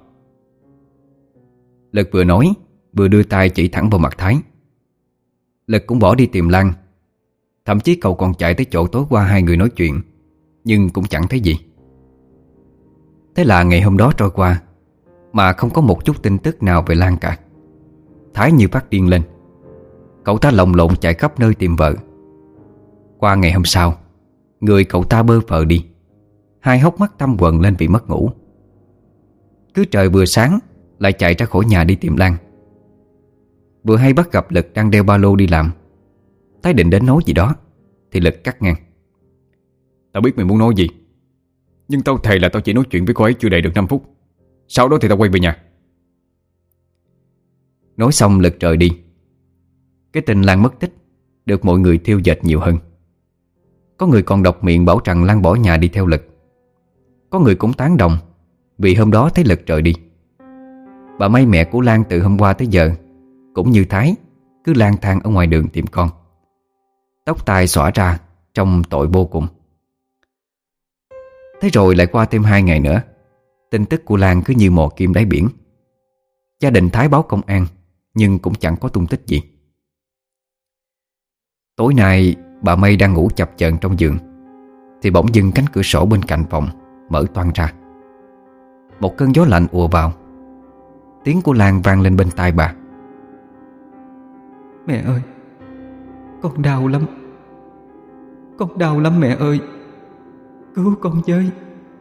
Lực vừa nói vừa đưa tay chỉ thẳng vào mặt Thái. Lực cũng bỏ đi tìm Lan. Thậm chí cậu còn chạy tới chỗ tối qua hai người nói chuyện, nhưng cũng chẳng thấy gì. Thế là ngày hôm đó trôi qua mà không có một chút tin tức nào về Lan cả. Thái như phát điên lên. Cậu ta lồng lộn chạy khắp nơi tìm vợ. Qua ngày hôm sau, người cậu ta bơ phờ đi, hai hốc mắt thâm quầng lên vì mất ngủ. Cứ trời vừa sáng lại chạy ra khỏi nhà đi tìm Lan. Vừa hay bắt gặp Lực đang đeo ba lô đi làm. Thái định đến nói gì đó thì Lực cắt ngang: Tao biết mày muốn nói gì, nhưng tao thề là tao chỉ nói chuyện với cô ấy chưa đầy được năm phút. Sau đó thì tao quay về nhà. Nói xong Lực rời đi. Cái tin Lan mất tích được mọi người thiêu dệt nhiều hơn. Có người còn độc miệng bảo rằng Lan bỏ nhà đi theo Lực. Có người cũng tán đồng vì hôm đó thấy Lực rời đi. Bà May mẹ của Lan từ hôm qua tới giờ cũng như Thái, cứ lang thang ở ngoài đường tìm con. Tóc tai xõa ra trông tội vô cùng. Thế rồi lại qua thêm hai ngày nữa, tin tức của Lan cứ như mò kim đáy biển. Gia đình Thái báo công an, nhưng cũng chẳng có tung tích gì. Tối nay bà May đang ngủ chập chờn trong giường, thì bỗng dưng cánh cửa sổ bên cạnh phòng mở toang ra. Một cơn gió lạnh ùa vào. Tiếng của Lan vang lên bên tai bà: Mẹ ơi, con đau lắm. Con đau lắm mẹ ơi, cứu con với.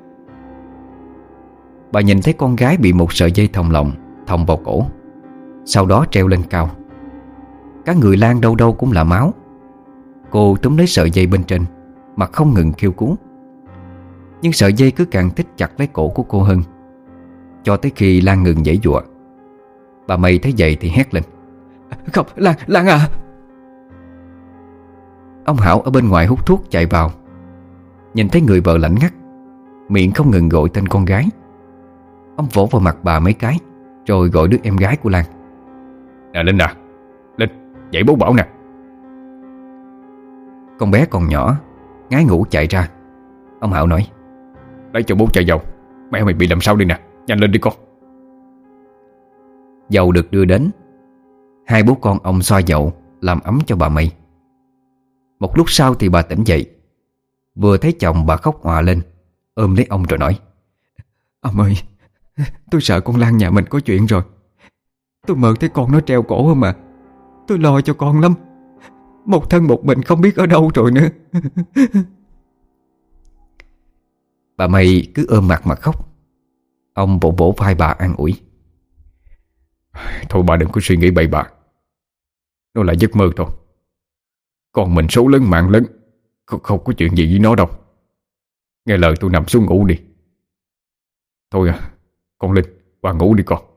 Bà nhìn thấy con gái bị một sợi dây thòng lọng thòng vào cổ, sau đó treo lên cao. Cả người Lan đâu đâu cũng là máu. Cô túm lấy sợi dây bên trên mà không ngừng kêu cứu. Nhưng sợi dây cứ càng thít chặt lấy cổ của cô hơn, cho tới khi Lan ngừng giãy giụa. Bà May thấy vậy thì hét lên: Không, Lan, Lan à! Ông Hảo ở bên ngoài hút thuốc chạy vào, nhìn thấy người vợ lạnh ngắt, miệng không ngừng gọi tên con gái. Ông vỗ vào mặt bà mấy cái, rồi gọi đứa em gái của Lan: Nè Linh à, Linh, dậy bố bảo nè. Con bé còn nhỏ, ngái ngủ chạy ra. Ông Hảo nói: Lấy cho bố chai dầu. Mẹ mày bị làm sao đi nè, nhanh lên đi con. Dầu được đưa đến. Hai bố con ông xoa dầu làm ấm cho bà May. Một lúc sau thì bà tỉnh dậy. Vừa thấy chồng bà khóc òa lên, ôm lấy ông rồi nói: Ông ơi, tôi sợ con Lan nhà mình có chuyện rồi. Tôi mơ thấy con nó treo cổ mà. Tôi lo cho con lắm. Một thân một mình không biết ở đâu rồi nữa. Bà May cứ ôm mặt mà khóc. Ông vỗ vỗ vai bà an ủi: Thôi bà đừng có suy nghĩ bậy bạ. Nó là giấc mơ thôi. Con mình số lớn mạng lớn, Không, không có chuyện gì với nó đâu. Nghe lời tôi nằm xuống ngủ đi. Thôi à, con Linh, qua ngủ đi con.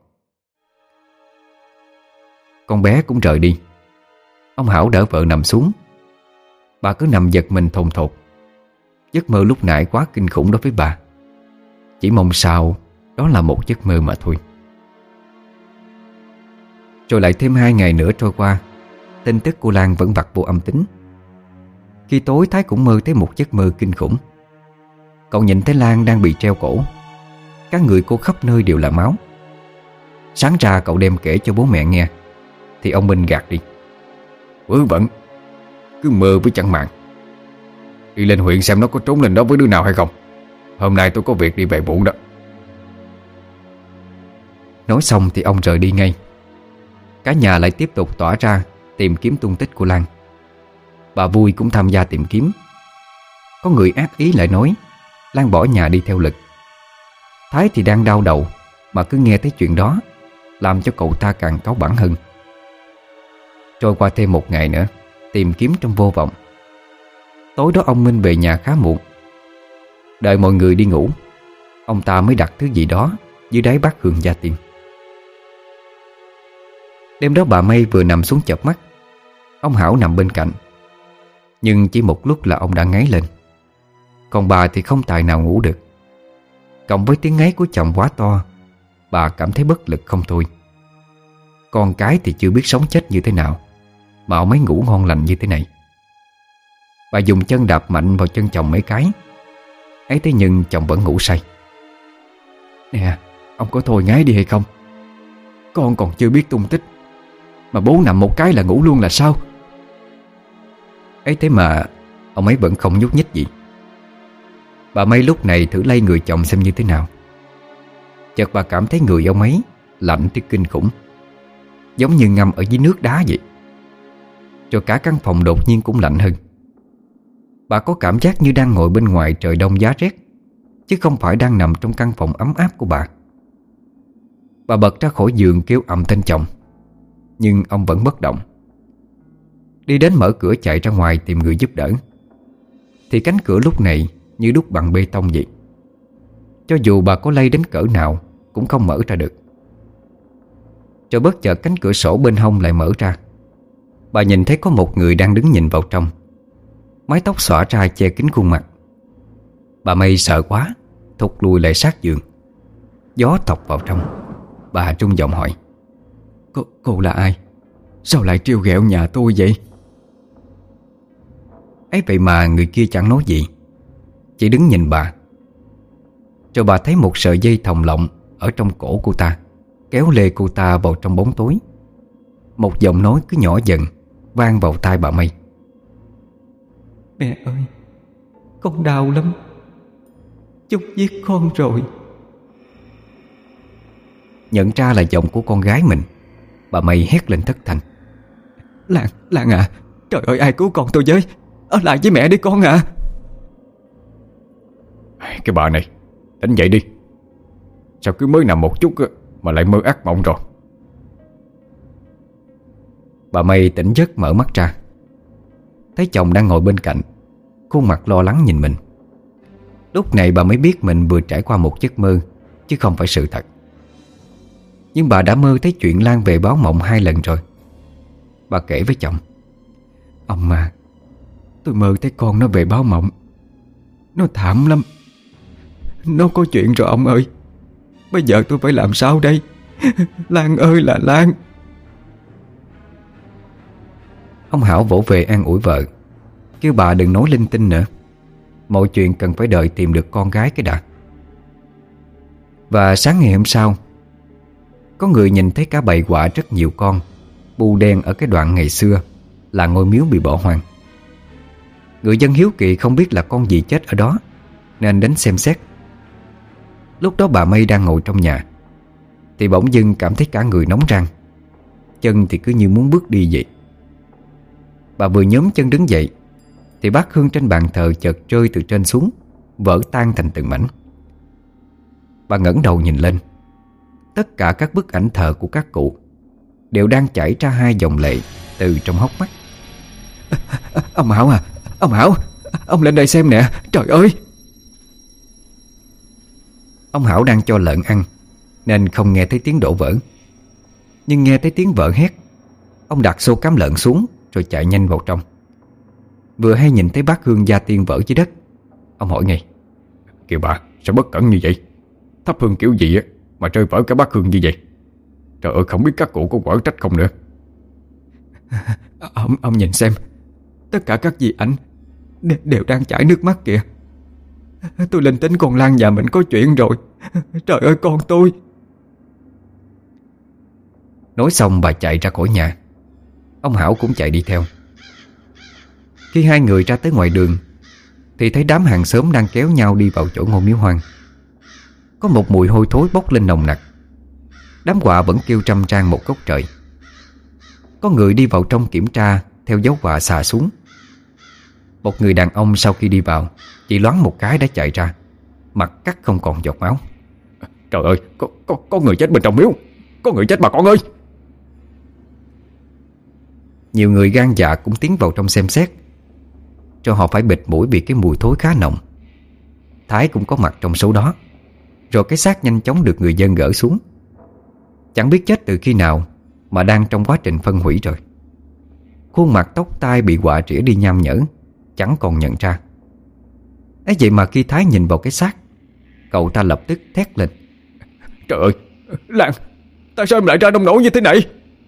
Con bé cũng rời đi. Ông Hảo đỡ vợ nằm xuống. Bà cứ nằm giật mình thồn thột. Giấc mơ lúc nãy quá kinh khủng đối với bà. Chỉ mong sao đó là một giấc mơ mà thôi. Rồi lại thêm hai ngày nữa trôi qua, tin tức cô Lan vẫn vặt vô âm tín. Khi tối Thái cũng mơ thấy một giấc mơ kinh khủng. Cậu nhìn thấy Lan đang bị treo cổ. Các người cô khắp nơi đều là máu. Sáng ra cậu đem kể cho bố mẹ nghe, thì ông Minh gạt đi. Vớ vẩn, cứ mơ với chẳng màng. Đi lên huyện xem nó có trốn lên đó với đứa nào hay không. Hôm nay tôi có việc đi về muộn đó. Nói xong thì ông rời đi ngay. Cả nhà lại tiếp tục tỏa ra tìm kiếm tung tích của Lan. Bà Vui cũng tham gia tìm kiếm. Có người ác ý lại nói Lan bỏ nhà đi theo Lực. Thái thì đang đau đầu mà cứ nghe thấy chuyện đó, làm cho cậu ta càng cáu bẳn hơn. Trôi qua thêm một ngày nữa, tìm kiếm trong vô vọng. Tối đó ông Minh về nhà khá muộn. Đợi mọi người đi ngủ, ông ta mới đặt thứ gì đó dưới đáy bát hương gia tiên. Đêm đó bà May vừa nằm xuống chợp mắt, ông Hảo nằm bên cạnh. Nhưng chỉ một lúc là ông đã ngáy lên. Còn bà thì không tài nào ngủ được. Cộng với tiếng ngáy của chồng quá to, bà cảm thấy bất lực không thôi. Con cái thì chưa biết sống chết như thế nào mà ông ấy ngủ ngon lành như thế này. Bà dùng chân đạp mạnh vào chân chồng mấy cái. Ấy thế nhưng chồng vẫn ngủ say. Nè, ông có thôi ngáy đi hay không? Con còn chưa biết tung tích mà bố nằm một cái là ngủ luôn là sao? Ấy thế mà ông ấy vẫn không nhúc nhích gì. Bà May lúc này thử lay người chồng xem như thế nào. Chợt bà cảm thấy người ông ấy lạnh tới kinh khủng, giống như ngâm ở dưới nước đá vậy. Rồi cả căn phòng đột nhiên cũng lạnh hơn. Bà có cảm giác như đang ngồi bên ngoài trời đông giá rét, chứ không phải đang nằm trong căn phòng ấm áp của bà. Bà bật ra khỏi giường kêu ầm tên chồng, nhưng ông vẫn bất động. Đi đến mở cửa chạy ra ngoài tìm người giúp đỡ, thì cánh cửa lúc này như đúc bằng bê tông vậy. Cho dù bà có lay đến cỡ nào cũng không mở ra được. Rồi bất chợt cánh cửa sổ bên hông lại mở ra. Bà nhìn thấy có một người đang đứng nhìn vào trong, mái tóc xõa ra che kín khuôn mặt. Bà May sợ quá, thụt lùi lại sát giường. Gió thọc vào trong. Bà trung giọng hỏi: Cô, cô là ai? Sao lại trêu ghẹo nhà tôi vậy? Ấy vậy mà người kia chẳng nói gì, chỉ đứng nhìn bà. Rồi bà thấy một sợi dây thòng lọng ở trong cổ cô ta, kéo lê cô ta vào trong bóng tối. Một giọng nói cứ nhỏ dần vang vào tai bà May: Mẹ ơi, con đau lắm, Chúc giết con rồi. Nhận ra là giọng của con gái mình, bà May hét lên thất thanh: Lan, Lan à, trời ơi ai cứu con tôi với. Ở lại với mẹ đi con à. Cái bà này, tỉnh dậy đi. Sao cứ mới nằm một chút mà lại mơ ác mộng rồi. Bà May tỉnh giấc mở mắt ra, thấy chồng đang ngồi bên cạnh, khuôn mặt lo lắng nhìn mình. Lúc này bà mới biết mình vừa trải qua một giấc mơ, chứ không phải sự thật. Nhưng bà đã mơ thấy chuyện Lan về báo mộng hai lần rồi. Bà kể với chồng: Ông mà, tôi mơ thấy con nó về báo mộng. Nó thảm lắm. Nó có chuyện rồi ông ơi. Bây giờ tôi phải làm sao đây? Lan ơi là Lan. Ông Hảo vỗ về an ủi vợ, kêu bà đừng nói linh tinh nữa. Mọi chuyện cần phải đợi tìm được con gái cái đã. Và sáng ngày hôm sau, có người nhìn thấy cả bầy quạ rất nhiều con bu đen ở cái đoạn ngày xưa là ngôi miếu bị bỏ hoang. Người dân hiếu kỳ không biết là con gì chết ở đó, nên đến xem xét. Lúc đó bà May đang ngồi trong nhà, thì bỗng dưng cảm thấy cả người nóng rang, chân thì cứ như muốn bước đi vậy. Bà vừa nhớm chân đứng dậy thì bát hương trên bàn thờ chợt rơi từ trên xuống, vỡ tan thành từng mảnh. Bà ngẩng đầu nhìn lên. Tất cả các bức ảnh thờ của các cụ đều đang chảy ra hai dòng lệ từ trong hốc mắt. Ông Hảo à, ông Hảo, Ông lên đây xem nè. Trời ơi. Ông Hảo đang cho lợn ăn nên không nghe thấy tiếng đổ vỡ. Nhưng nghe thấy tiếng vợ hét, ông đặt xô cám lợn xuống rồi chạy nhanh vào trong. Vừa hay nhìn thấy bát hương gia tiên vỡ dưới đất, ông hỏi ngay: Kìa bà, sao bất cẩn như vậy? Thắp hương kiểu gì á mà rơi vỡ cả bát hương như vậy? Trời ơi, không biết các cụ có quở trách không nữa. Ông ông nhìn xem, tất cả các dì ảnh đều, đều đang chảy nước mắt kìa. Tôi linh tính con Lan nhà mình có chuyện rồi. Trời ơi con tôi. Nói xong bà chạy ra khỏi nhà. Ông Hảo cũng chạy đi theo. Khi hai người ra tới ngoài đường thì thấy đám hàng xóm đang kéo nhau đi vào chỗ ngôi miếu hoang. Có một mùi hôi thối bốc lên nồng nặc. Đám quạ vẫn kêu trăm trang một góc trời. Có người đi vào trong kiểm tra theo dấu quạ xà xuống. Một người đàn ông sau khi đi vào chỉ loáng một cái đã chạy ra, mặt cắt không còn giọt máu. Trời ơi, có, có, có người chết bên trong miếu. Có người chết bà con ơi. Nhiều người gan dạ cũng tiến vào trong xem xét, cho họ phải bịt mũi vì cái mùi thối khá nồng. Thái cũng có mặt trong số đó. Rồi cái xác nhanh chóng được người dân gỡ xuống. Chẳng biết chết từ khi nào mà đang trong quá trình phân hủy rồi. Khuôn mặt tóc tai bị quạ rỉa đi nham nhở, chẳng còn nhận ra. ấy vậy mà khi Thái nhìn vào cái xác, cậu ta lập tức thét lên: Trời ơi, Lan, tại sao em lại ra nông nổi như thế này?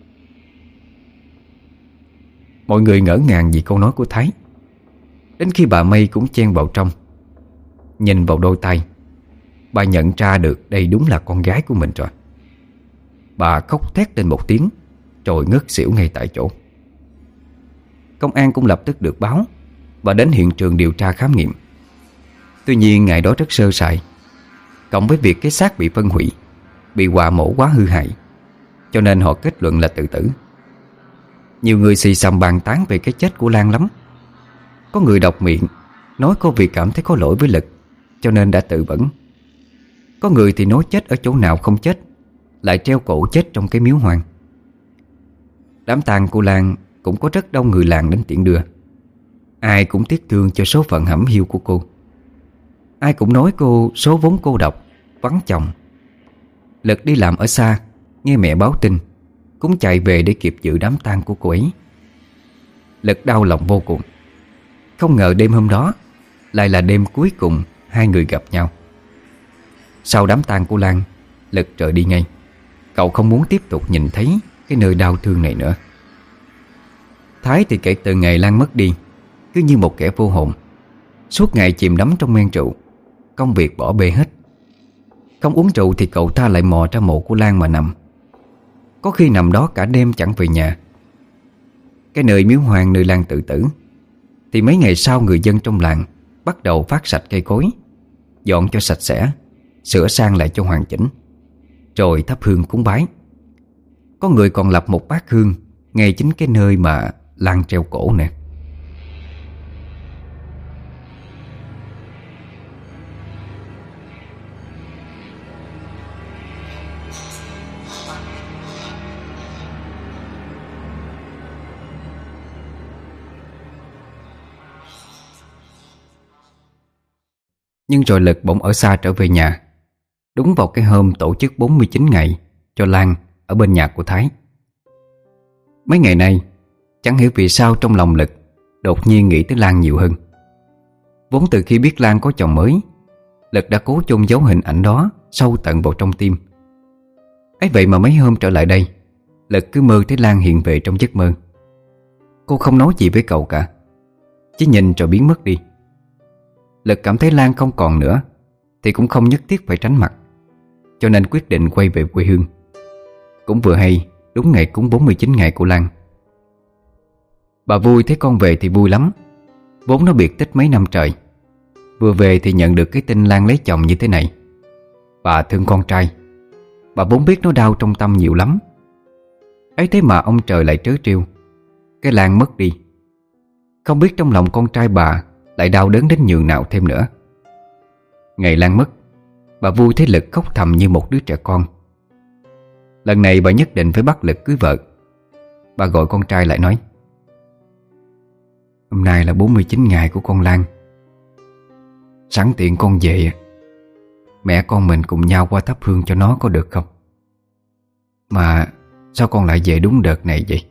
Mọi người ngỡ ngàng vì câu nói của Thái. Đến khi bà Mây cũng chen vào trong. Nhìn vào đôi tay, bà nhận ra được đây đúng là con gái của mình rồi. Bà khóc thét lên một tiếng rồi ngất xỉu ngay tại chỗ. Công an cũng lập tức được báo và đến hiện trường điều tra khám nghiệm. Tuy nhiên ngày đó rất sơ sài, cộng với việc cái xác bị phân hủy, bị quạ mổ quá hư hại, cho nên họ kết luận là tự tử. Nhiều người xì xầm bàn tán về cái chết của Lan lắm. Có người độc miệng nói cô vì cảm thấy có lỗi với Lực cho nên đã tự vẫn. Có người thì nói chết ở chỗ nào không chết, lại treo cổ chết trong cái miếu hoang. Đám tang cô Lan cũng có rất đông người làng đến tiễn đưa. Ai cũng tiếc thương cho số phận hẩm hiu của cô. Ai cũng nói cô số vốn cô độc, vắng chồng. Lực đi làm ở xa, nghe mẹ báo tin cũng chạy về để kịp dự đám tang của cô ấy. Lực đau lòng vô cùng. Không ngờ đêm hôm đó lại là đêm cuối cùng hai người gặp nhau. Sau đám tang của Lan, Lực rời đi ngay. Cậu không muốn tiếp tục nhìn thấy cái nơi đau thương này nữa. Thái thì kể từ ngày Lan mất đi, cứ như một kẻ vô hồn, suốt ngày chìm đắm trong men rượu, công việc bỏ bê hết. Không uống rượu thì cậu ta lại mò ra mộ của Lan mà nằm. Có khi nằm đó cả đêm chẳng về nhà. Cái nơi miếu hoang nơi Lan tự tử thì mấy ngày sau người dân trong làng bắt đầu phát sạch cây cối, dọn cho sạch sẽ, sửa sang lại cho hoàn chỉnh, rồi thắp hương cúng bái. Có người còn lập một bát hương ngay chính cái nơi mà Lan treo cổ nè. Nhưng rồi Lực bỗng ở xa trở về nhà, đúng vào cái hôm tổ chức bốn mươi chín ngày cho Lan ở bên nhà của Thái. Mấy ngày nay chẳng hiểu vì sao trong lòng Lực đột nhiên nghĩ tới Lan nhiều hơn. Vốn từ khi biết Lan có chồng mới, Lực đã cố chôn giấu hình ảnh đó sâu tận vào trong tim. Ấy vậy mà mấy hôm trở lại đây, Lực cứ mơ thấy Lan hiện về trong giấc mơ. Cô không nói gì với cậu cả, chỉ nhìn rồi biến mất đi. Lực cảm thấy Lan không còn nữa thì cũng không nhất thiết phải tránh mặt, cho nên quyết định quay về quê hương. Cũng vừa hay đúng ngày cúng bốn mươi chín ngày của Lan. Bà vui thấy con về thì vui lắm. Vốn nó biệt tích mấy năm trời, vừa về thì nhận được cái tin Lan lấy chồng như thế này. Bà thương con trai, bà vốn biết nó đau trong tâm nhiều lắm. Ấy thế mà ông trời lại trớ trêu, cái Lan mất đi. Không biết trong lòng con trai bà lại đau đớn đến nhường nào thêm nữa. Ngày Lan mất, bà vui thấy Lực khóc thầm như một đứa trẻ con. Lần này bà nhất định phải bắt Lực cưới vợ. Bà gọi con trai lại nói: Hôm nay là bốn mươi chín ngày của con Lan. Sẵn tiện con về, mẹ con mình cùng nhau qua thắp hương cho nó có được không? Mà sao con lại về đúng đợt này vậy?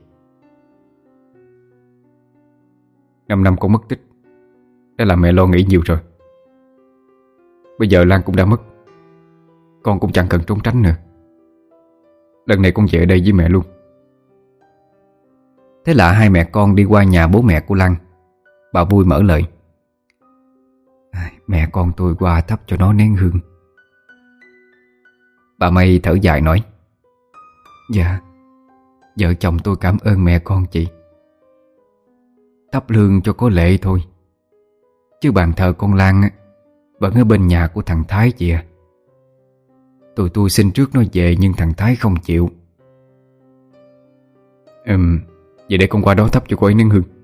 Năm năm con mất tích đã làm mẹ lo nghĩ nhiều rồi. Bây giờ Lan cũng đã mất, con cũng chẳng cần trốn tránh nữa. Lần này con về ở đây với mẹ luôn. Thế là hai mẹ con đi qua nhà bố mẹ của Lan. Bà Vui mở lời: Mẹ con tôi qua thắp cho nó nén hương. Bà Mây thở dài nói: Dạ, vợ chồng tôi cảm ơn mẹ con chị. Thắp hương cho có lệ thôi, chứ bàn thờ con Lan vẫn ở bên nhà của thằng Thái chị à. Tụi tôi xin trước nó về nhưng thằng Thái không chịu. Ừm, vậy để con qua đó thắp cho cô ấy nén hương.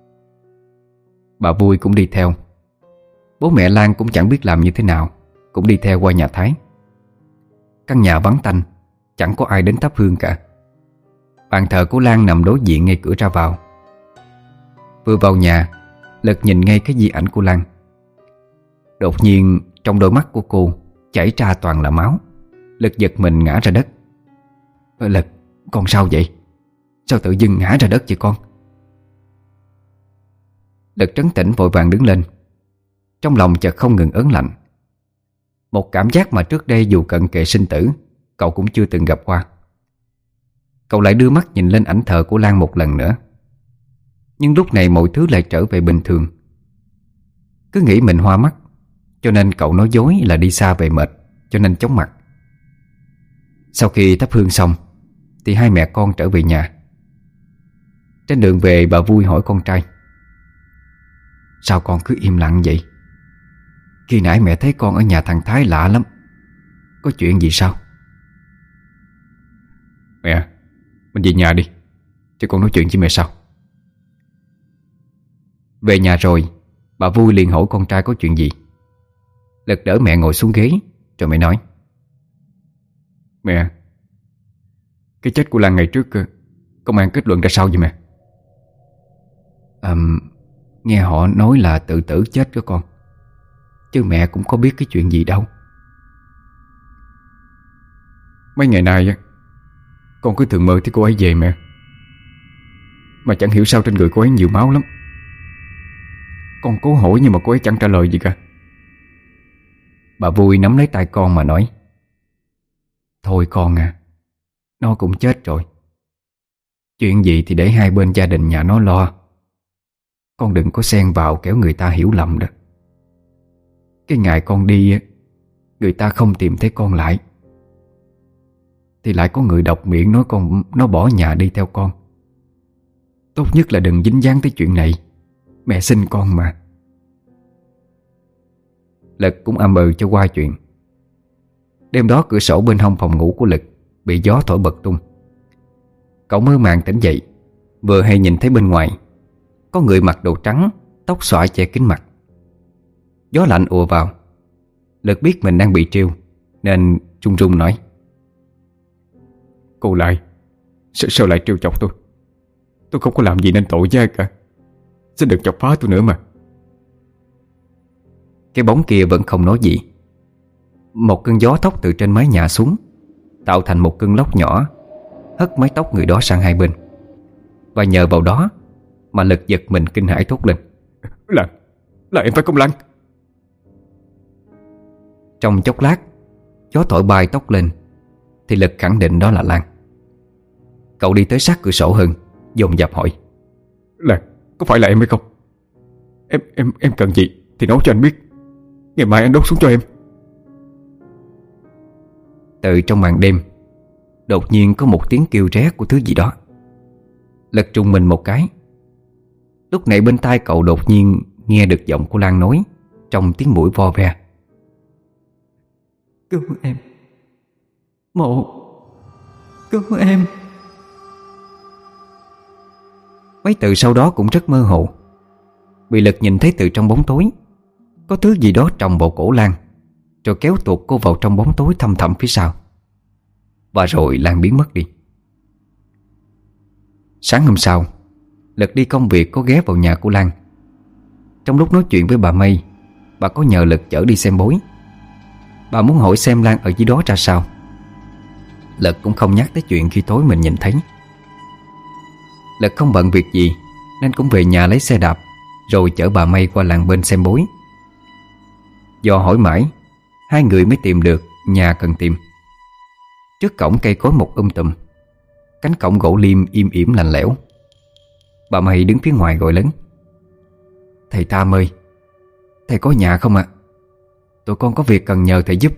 Bà Vui cũng đi theo. Bố mẹ Lan cũng chẳng biết làm như thế nào, cũng đi theo qua nhà Thái. Căn nhà vắng tanh, chẳng có ai đến thắp hương cả. Bàn thờ của Lan nằm đối diện ngay cửa ra vào. Vừa vào nhà, Lực nhìn ngay cái di ảnh của Lan. Đột nhiên trong đôi mắt của cô chảy ra toàn là máu. Lực giật mình ngã ra đất. Lực, con sao vậy? Sao tự dưng ngã ra đất vậy con? Lực trấn tĩnh vội vàng đứng lên. Trong lòng chợt không ngừng ớn lạnh. Một cảm giác mà trước đây dù cận kề sinh tử, cậu cũng chưa từng gặp qua. Cậu lại đưa mắt nhìn lên ảnh thờ của Lan một lần nữa. Nhưng lúc này mọi thứ lại trở về bình thường. Cứ nghĩ mình hoa mắt, cho nên cậu nói dối là đi xa về mệt, cho nên chóng mặt. Sau khi thắp hương xong thì hai mẹ con trở về nhà. Trên đường về, bà Vui hỏi con trai: Sao con cứ im lặng vậy? Khi nãy mẹ thấy con ở nhà thằng Thái lạ lắm. Có chuyện gì sao? Mẹ, mình về nhà đi, cho con nói chuyện với mẹ sau. Về nhà rồi, bà Vui liền hỏi con trai có chuyện gì. Lực đỡ mẹ ngồi xuống ghế, rồi mới nói: Mẹ, cái chết của Lan ngày trước công an kết luận ra sao vậy mẹ? À, nghe họ nói là tự tử chết đó con, chứ mẹ cũng có biết cái chuyện gì đâu. Mấy ngày nay con cứ thường mơ thấy cô ấy về mẹ. Mà chẳng hiểu sao trên người cô ấy nhiều máu lắm. Con cố hỏi nhưng mà cô ấy chẳng trả lời gì cả. Bà Vui nắm lấy tay con mà nói: Thôi con à, nó cũng chết rồi. Chuyện gì thì để hai bên gia đình nhà nó lo. Con đừng có xen vào kéo người ta hiểu lầm đó. Cái ngày con đi, người ta không tìm thấy con lại, thì lại có người độc miệng nói con nó bỏ nhà đi theo con. Tốt nhất là đừng dính dáng tới chuyện này. Mẹ xin con mà. Lực cũng âm ừ cho qua chuyện. Đêm đó cửa sổ bên hông phòng ngủ của Lực bị gió thổi bật tung. Cậu mơ màng tỉnh dậy, vừa hay nhìn thấy bên ngoài có người mặc đồ trắng, tóc xõa che kín mặt. Gió lạnh ùa vào. Lực biết mình đang bị trêu, nên run run nói: Cô lại, sao, sao lại trêu chọc tôi? Tôi không có làm gì nên tội với ai cả. Xin đừng chọc phá tôi nữa mà. Cái bóng kia vẫn không nói gì. Một cơn gió thốc từ trên mái nhà xuống, tạo thành một cơn lốc nhỏ, hất mái tóc người đó sang hai bên. Và nhờ vào đó mà Lực giật mình kinh hãi thốt lên: Là, là em phải không Lan? Trong chốc lát, gió thổi bay tóc lên thì Lực khẳng định đó là Lan. Cậu đi tới sát cửa sổ hơn, dồn dập hỏi: Lan, có phải là em hay không? Em em em cần gì thì nói cho anh biết. Ngày mai anh đốt xuống cho em. Từ trong màn đêm, đột nhiên có một tiếng kêu ré của thứ gì đó. Lực trùng mình một cái. Lúc này bên tai cậu đột nhiên nghe được giọng của Lan nói trong tiếng mũi vo ve: Cứu em, Mộ, cứu em. Mấy từ sau đó cũng rất mơ hồ. Bị Lực nhìn thấy từ trong bóng tối có thứ gì đó trồng vào cổ Lan, rồi kéo tuột cô vào trong bóng tối thăm thẳm phía sau. Và rồi Lan biến mất đi. Sáng hôm sau, Lực đi công việc có ghé vào nhà của Lan. Trong lúc nói chuyện với bà Mây bà có nhờ Lực chở đi xem bói. Bà muốn hỏi xem Lan ở dưới đó ra sao. Lực cũng không nhắc tới chuyện khi tối mình nhìn thấy. Lực không bận việc gì nên cũng về nhà lấy xe đạp, rồi chở bà May qua làng bên xem bói. Do hỏi mãi, hai người mới tìm được nhà cần tìm. Trước cổng cây cối mọc um tùm, cánh cổng gỗ liêm im ỉm lạnh lẽo. Bà May đứng phía ngoài gọi lớn: "Thầy Tam ơi, thầy có nhà không ạ? Tụi con có việc cần nhờ thầy giúp."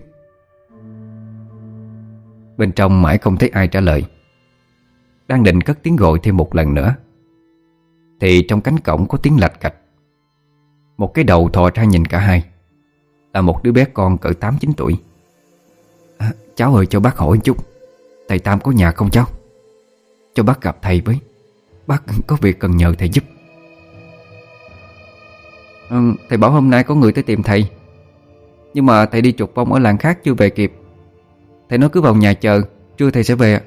Bên trong mãi không thấy ai trả lời. Đang định cất tiếng gọi thêm một lần nữa thì trong cánh cổng có tiếng lạch cạch. Một cái đầu thò ra nhìn cả hai. Là một đứa bé con cỡ tám chín tuổi. à, "Cháu ơi, cho bác hỏi chút, thầy Tam có nhà không cháu? Cho bác gặp thầy với. Bác có việc cần nhờ thầy giúp." ừ, "Thầy bảo hôm nay có người tới tìm thầy, nhưng mà thầy đi trục vong ở làng khác chưa về kịp. Thầy nói cứ vào nhà chờ, trưa thầy sẽ về."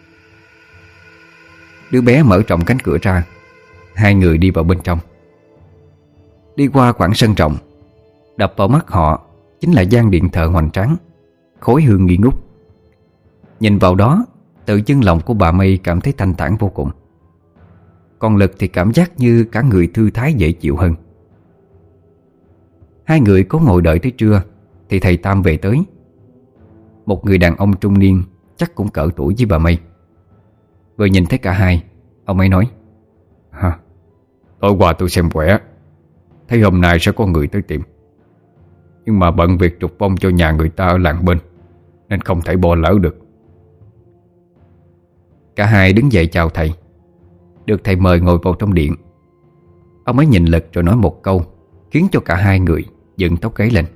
Đứa bé mở rộng cánh cửa ra. Hai người đi vào bên trong. Đi qua khoảng sân rộng, đập vào mắt họ chính là gian điện thờ hoành tráng, khói hương nghi ngút. Nhìn vào đó, tự dưng lòng của bà May cảm thấy thanh thản vô cùng. Còn Lực thì cảm giác như cả người thư thái dễ chịu hơn. Hai người có ngồi đợi tới trưa thì thầy Tam về tới. Một người đàn ông trung niên, chắc cũng cỡ tuổi với bà May. Vừa nhìn thấy cả hai, ông ấy nói: "Hả? Tối qua tôi xem quẻ, thấy hôm nay sẽ có người tới tìm, nhưng mà bận việc trục vong cho nhà người ta ở làng bên, nên không thể bỏ lỡ được." Cả hai đứng dậy chào thầy. Được thầy mời ngồi vào trong điện. Ông ấy nhìn Lực rồi nói một câu khiến cho cả hai người dựng tóc gáy lên.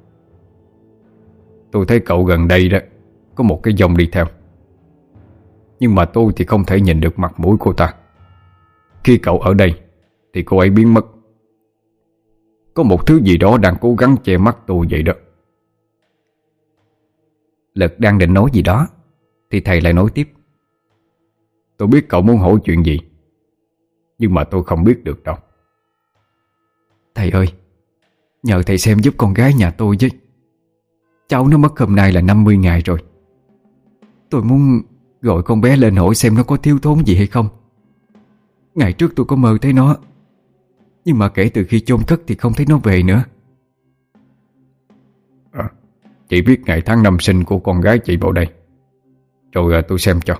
"Tôi thấy cậu gần đây đó có một cái dòng đi theo, nhưng mà tôi thì không thể nhìn được mặt mũi cô ta. Khi cậu ở đây thì cô ấy biến mất. Có một thứ gì đó đang cố gắng che mắt tôi vậy đó." Lực đang định nói gì đó thì thầy lại nói tiếp: "Tôi biết cậu muốn hỏi chuyện gì, nhưng mà tôi không biết được đâu." "Thầy ơi, nhờ thầy xem giúp con gái nhà tôi với. Cháu nó mất hôm nay là năm mươi ngày rồi. Tôi muốn gọi con bé lên hỏi xem nó có thiếu thốn gì hay không. Ngày trước tôi có mơ thấy nó, nhưng mà kể từ khi chôn cất thì không thấy nó về nữa." à, "Chị viết ngày tháng năm sinh của con gái chị vào đây, rồi à, tôi xem cho."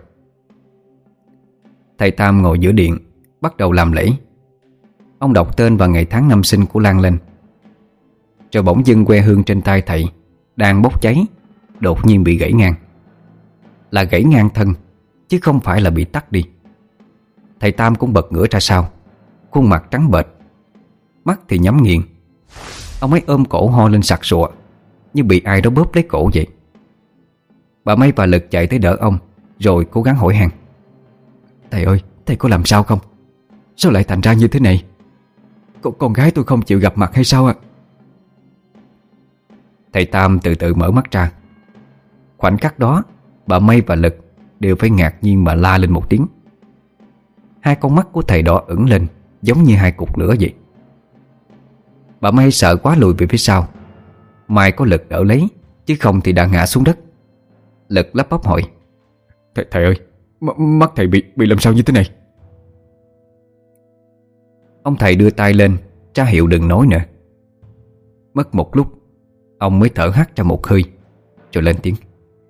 Thầy Tam ngồi giữa điện, bắt đầu làm lễ. Ông đọc tên và ngày tháng năm sinh của Lan lên. Rồi bỗng dưng que hương trên tay thầy đang bốc cháy đột nhiên bị gãy ngang. Là gãy ngang thân, chứ không phải là bị tắt đi. Thầy Tam cũng bật ngửa ra sau, khuôn mặt trắng bệch, mắt thì nhắm nghiền. Ông ấy ôm cổ ho lên sặc sụa, như bị ai đó bóp lấy cổ vậy. Bà May và Lực chạy tới đỡ ông, rồi cố gắng hỏi han: "Thầy ơi, thầy có làm sao không? Sao lại thành ra như thế này? Con, con gái tôi không chịu gặp mặt hay sao ạ?" Thầy Tam từ từ mở mắt ra. Khoảnh khắc đó, bà May và Lực đều phải ngạc nhiên mà la lên một tiếng. Hai con mắt của thầy đỏ ửng lên, giống như hai cục lửa vậy. Bà May sợ quá lùi về phía sau. May có Lực đỡ lấy, chứ không thì đã ngã xuống đất. Lực lắp bắp hỏi: Thầy, thầy ơi, m- mắt thầy bị bị làm sao như thế này? Ông thầy đưa tay lên ra hiệu đừng nói nữa. Mất một lúc, ông mới thở hắt ra một hơi, rồi lên tiếng: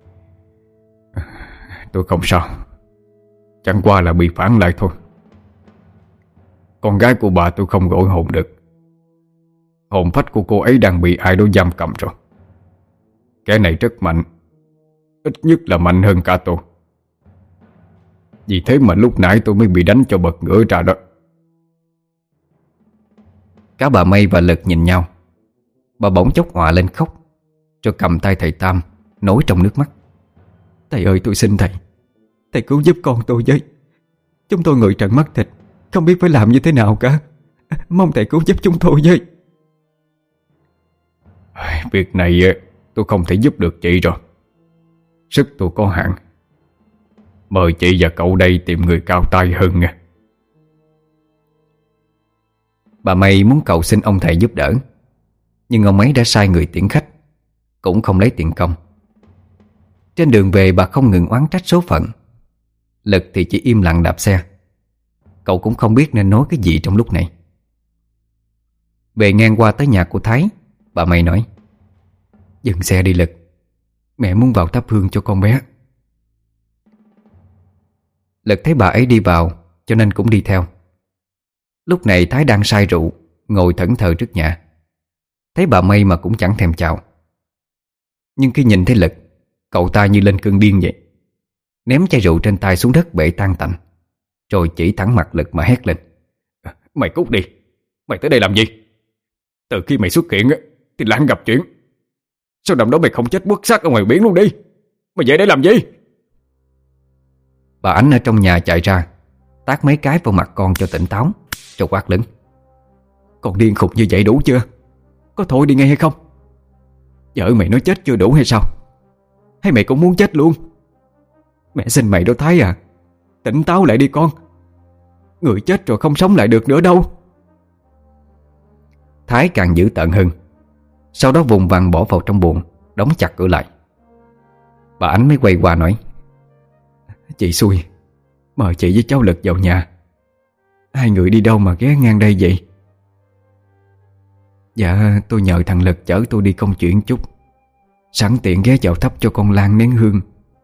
Tôi không sao, chẳng qua là bị phản lại thôi. Con gái của bà tôi không gọi hồn được. Hồn phách của cô ấy đang bị ai đó giam cầm rồi. Kẻ này rất mạnh, ít nhất là mạnh hơn cả tôi. Vì thế mà lúc nãy tôi mới bị đánh cho bật ngửa ra đó. Cả bà May và Lực nhìn nhau. Bà bỗng chốc hòa lên khóc, rồi cầm tay thầy Tam nói trong nước mắt: Thầy ơi, tôi xin thầy, thầy cứu giúp con tôi với. Chúng tôi người trần mắt thịt, không biết phải làm như thế nào cả. Mong thầy cứu giúp chúng tôi với. Việc này tôi không thể giúp được chị rồi. Sức tôi có hạn. Mời chị và cậu đây tìm người cao tay hơn nha. Bà May muốn cầu xin ông thầy giúp đỡ, Nhưng ông ấy đã sai người tiễn khách, cũng không lấy tiền công. Trên đường về bà không ngừng oán trách số phận. Lực thì chỉ im lặng đạp xe. Cậu cũng không biết nên nói cái gì trong lúc này. Về ngang qua tới nhà của Thái, bà May nói: "Dừng xe đi Lực, mẹ muốn vào thắp hương cho con bé." Lực thấy bà ấy đi vào cho nên cũng đi theo. Lúc này Thái đang say rượu, ngồi thẫn thờ trước nhà. Thấy bà May mà cũng chẳng thèm chào. Nhưng khi nhìn thấy Lực, cậu ta như lên cơn điên vậy, ném chai rượu trên tay xuống đất bể tan tành, rồi chỉ thẳng mặt Lực mà hét lên: "Mày cút đi, mày tới đây làm gì? Từ khi mày xuất hiện thì Lan gặp chuyện. Sao năm đó mày không chết quất xác ở ngoài biển luôn đi? Mày về đây làm gì?" Bà Ánh ở trong nhà chạy ra, tát mấy cái vào mặt con cho tỉnh táo, rồi quát lớn: "Con điên khùng như vậy đủ chưa? Có thôi đi ngay hay không? Vợ mày nói chết chưa đủ hay sao? Hay mày cũng muốn chết luôn? Mẹ xin mày đó Thái à, tỉnh táo lại đi con. Người chết rồi không sống lại được nữa đâu." Thái càng dữ tợn hơn. Sau đó vùng vằng bỏ vào trong buồng, đóng chặt cửa lại. Bà Ánh mới quay qua nói: "Chị xui, mời chị với cháu Lực vào nhà. Hai người đi đâu mà ghé ngang đây vậy?" "Dạ tôi nhờ thằng Lực chở tôi đi công chuyện chút, sẵn tiện ghé vào thắp cho con Lan nén hương."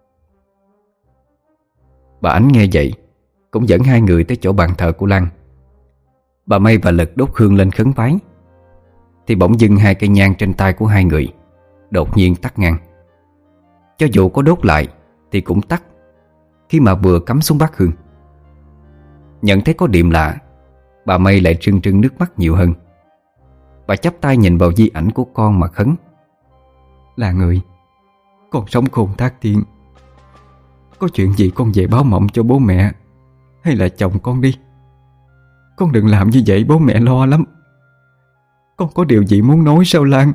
Bà Ánh nghe vậy cũng dẫn hai người tới chỗ bàn thờ của Lan. Bà May và Lực đốt hương lên khấn vái, thì bỗng dưng hai cây nhang trên tay của hai người đột nhiên tắt ngang. Cho dù có đốt lại thì cũng tắt khi mà vừa cắm xuống bát hương. Nhận thấy có điểm lạ, bà May lại trưng trưng nước mắt nhiều hơn. Bà chắp tay nhìn vào di ảnh của con mà khấn: "Lan ơi, con sống khôn thác thiên. Có chuyện gì con về báo mộng cho bố mẹ hay là chồng con đi. Con đừng làm như vậy, bố mẹ lo lắm. Con có điều gì muốn nói sao Lan?"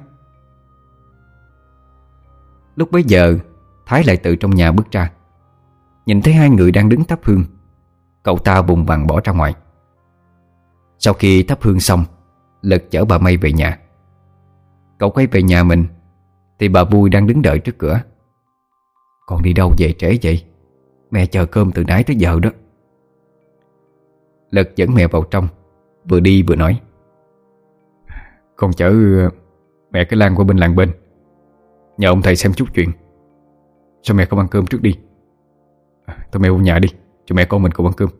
Lúc bấy giờ Thái lại từ trong nhà bước ra. Nhìn thấy hai người đang đứng thắp hương, cậu ta vùng vằng bỏ ra ngoài. Sau khi thắp hương xong, Lực chở bà May về nhà. Cậu quay về nhà mình thì bà Vui đang đứng đợi trước cửa. "Con đi đâu về trễ vậy? Mẹ chờ cơm từ nãy tới giờ đó." Lực dẫn mẹ vào trong, vừa đi vừa nói: "Con chở mẹ cái Lan qua bên làng bên, nhờ ông thầy xem chút chuyện. Sao mẹ không ăn cơm trước đi? Thôi mẹ vô nhà đi, cho mẹ con mình cùng ăn cơm."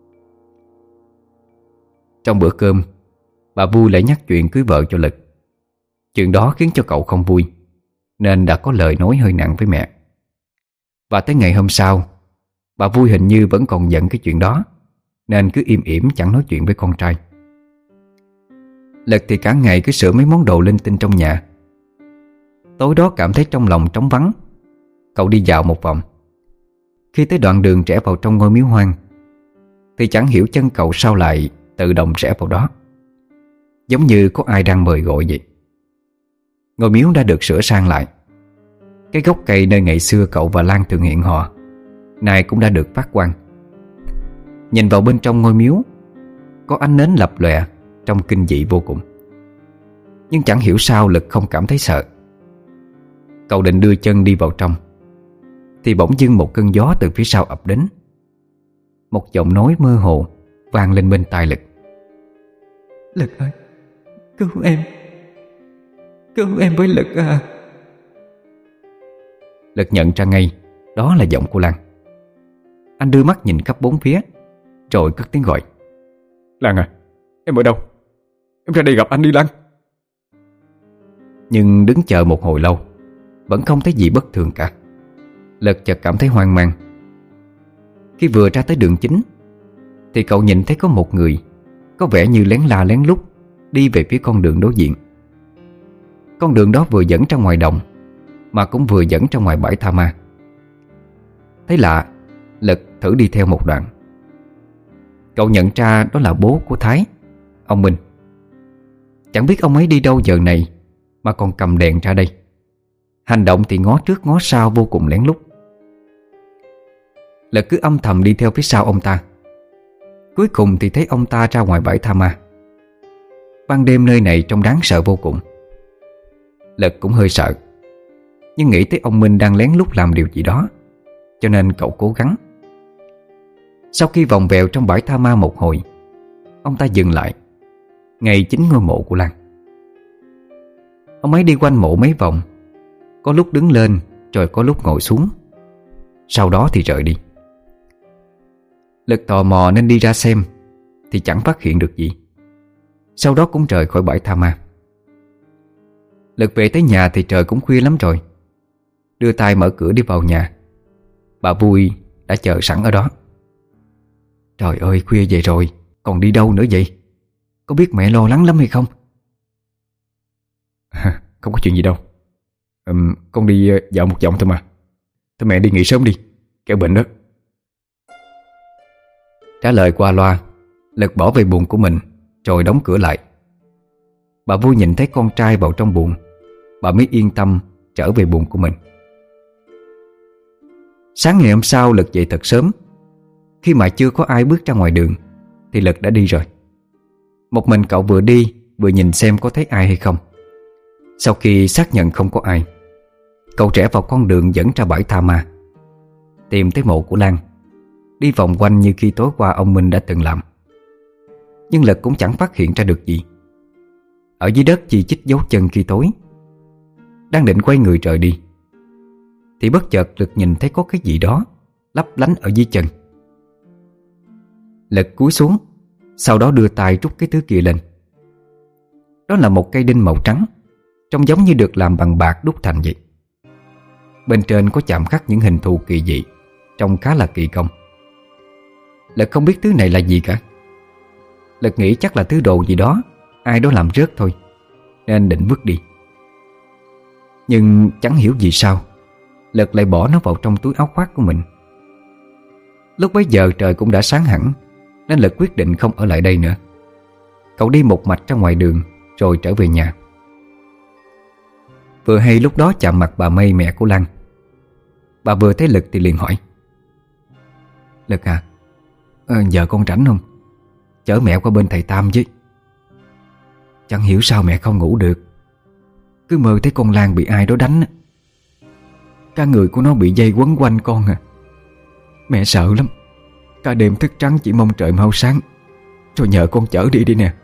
Trong bữa cơm, bà Vui lại nhắc chuyện cưới vợ cho Lực. Chuyện đó khiến cho cậu không vui, nên đã có lời nói hơi nặng với mẹ. Và tới ngày hôm sau, bà Vui hình như vẫn còn giận cái chuyện đó, nên cứ im ỉm chẳng nói chuyện với con trai. Lực thì cả ngày cứ sửa mấy món đồ linh tinh trong nhà. Tối đó cảm thấy trong lòng trống vắng, cậu đi dạo một vòng. Khi tới đoạn đường rẽ vào trong ngôi miếu hoang, thì chẳng hiểu chân cậu sao lại tự động rẽ vào đó, giống như có ai đang mời gọi vậy. Ngôi miếu đã được sửa sang lại. Cái gốc cây nơi ngày xưa cậu và Lan thường hẹn hò nay cũng đã được phát quang. Nhìn vào bên trong ngôi miếu, có ánh nến lập lòe trông kinh dị vô cùng. Nhưng chẳng hiểu sao Lực không cảm thấy sợ. Cậu định đưa chân đi vào trong, thì bỗng dưng một cơn gió từ phía sau ập đến. Một giọng nói mơ hồ vang lên bên tai Lực: "Lực ơi, cứu em, cứu em với Lực à." Lực nhận ra ngay đó là giọng của Lan. Anh đưa mắt nhìn khắp bốn phía, rồi cất tiếng gọi: "Lan à, em ở đâu? Em ra đây gặp anh đi Lan." Nhưng đứng chờ một hồi lâu vẫn không thấy gì bất thường cả. Lực chợt cảm thấy hoang mang. Khi vừa ra tới đường chính, thì cậu nhìn thấy có một người có vẻ như lén la lén lút đi về phía con đường đối diện. Con đường đó vừa dẫn ra ngoài đồng, mà cũng vừa dẫn ra ngoài bãi tha ma. Thấy lạ, Lực thử đi theo một đoạn. Cậu nhận ra đó là bố của Thái, ông Minh. Chẳng biết ông ấy đi đâu giờ này mà còn cầm đèn ra đây. Hành động thì ngó trước ngó sau vô cùng lén lút. Lực cứ âm thầm đi theo phía sau ông ta. Cuối cùng thì thấy ông ta ra ngoài bãi tha ma. Ban đêm nơi này trông đáng sợ vô cùng. Lực cũng hơi sợ, nhưng nghĩ tới ông Minh đang lén lút làm điều gì đó, cho nên cậu cố gắng. Sau khi vòng vèo trong bãi tha ma một hồi, ông ta dừng lại ngay chính ngôi mộ của Lan. Ông ấy đi quanh mộ mấy vòng, có lúc đứng lên rồi có lúc ngồi xuống, sau đó thì rời đi. Lực tò mò nên đi ra xem, thì chẳng phát hiện được gì. Sau đó cũng rời khỏi bãi tha ma. Lực về tới nhà thì trời cũng khuya lắm rồi. Đưa tay mở cửa đi vào nhà, bà Vui đã chờ sẵn ở đó. Trời ơi, khuya vậy rồi, còn đi đâu nữa vậy? Có biết mẹ lo lắng lắm hay không? Không có chuyện gì đâu. um, Con đi dạo một vòng thôi mà. Thôi mẹ đi nghỉ sớm đi, kẻo bệnh đó. Trả lời qua loa, Lực bỏ về buồng của mình rồi đóng cửa lại. Bà Vui nhìn thấy con trai vào trong buồng, bà mới yên tâm trở về buồng của mình. Sáng ngày hôm sau, Lực dậy thật sớm. Khi mà chưa có ai bước ra ngoài đường thì Lực đã đi rồi. Một mình cậu vừa đi vừa nhìn xem có thấy ai hay không. Sau khi xác nhận không có ai, cậu rẽ vào con đường dẫn ra bãi tha ma, tìm tới mộ của Lan, đi vòng quanh như khi tối qua ông Minh đã từng làm. Nhưng Lực cũng chẳng phát hiện ra được gì. Ở dưới đất chỉ chích dấu chân khi tối. Đang định quay người rời đi thì bất chợt Lực nhìn thấy có cái gì đó lấp lánh ở dưới chân. Lực cúi xuống, sau đó đưa tay rút cái thứ kia lên. Đó là một cây đinh màu trắng, trông giống như được làm bằng bạc đúc thành vậy. Bên trên có chạm khắc những hình thù kỳ dị, trông khá là kỳ công. Lực không biết thứ này là gì cả. Lực nghĩ chắc là thứ đồ gì đó ai đó làm rớt thôi, nên định vứt đi. Nhưng chẳng hiểu vì sao Lực lại bỏ nó vào trong túi áo khoác của mình. Lúc bấy giờ trời cũng đã sáng hẳn, nên Lực quyết định không ở lại đây nữa. Cậu đi một mạch ra ngoài đường rồi trở về nhà. Vừa hay lúc đó chạm mặt bà Mây, mẹ của Lan. Bà vừa thấy Lực thì liền hỏi: Lực à, à giờ con rảnh không? Chở mẹ qua bên thầy Tam chứ. Chẳng hiểu sao mẹ không ngủ được, cứ mơ thấy con Lan bị ai đó đánh. Cả người của nó bị dây quấn quanh con à. Mẹ sợ lắm, cả đêm thức trắng chỉ mong trời mau sáng, rồi nhờ con chở đi đi nè.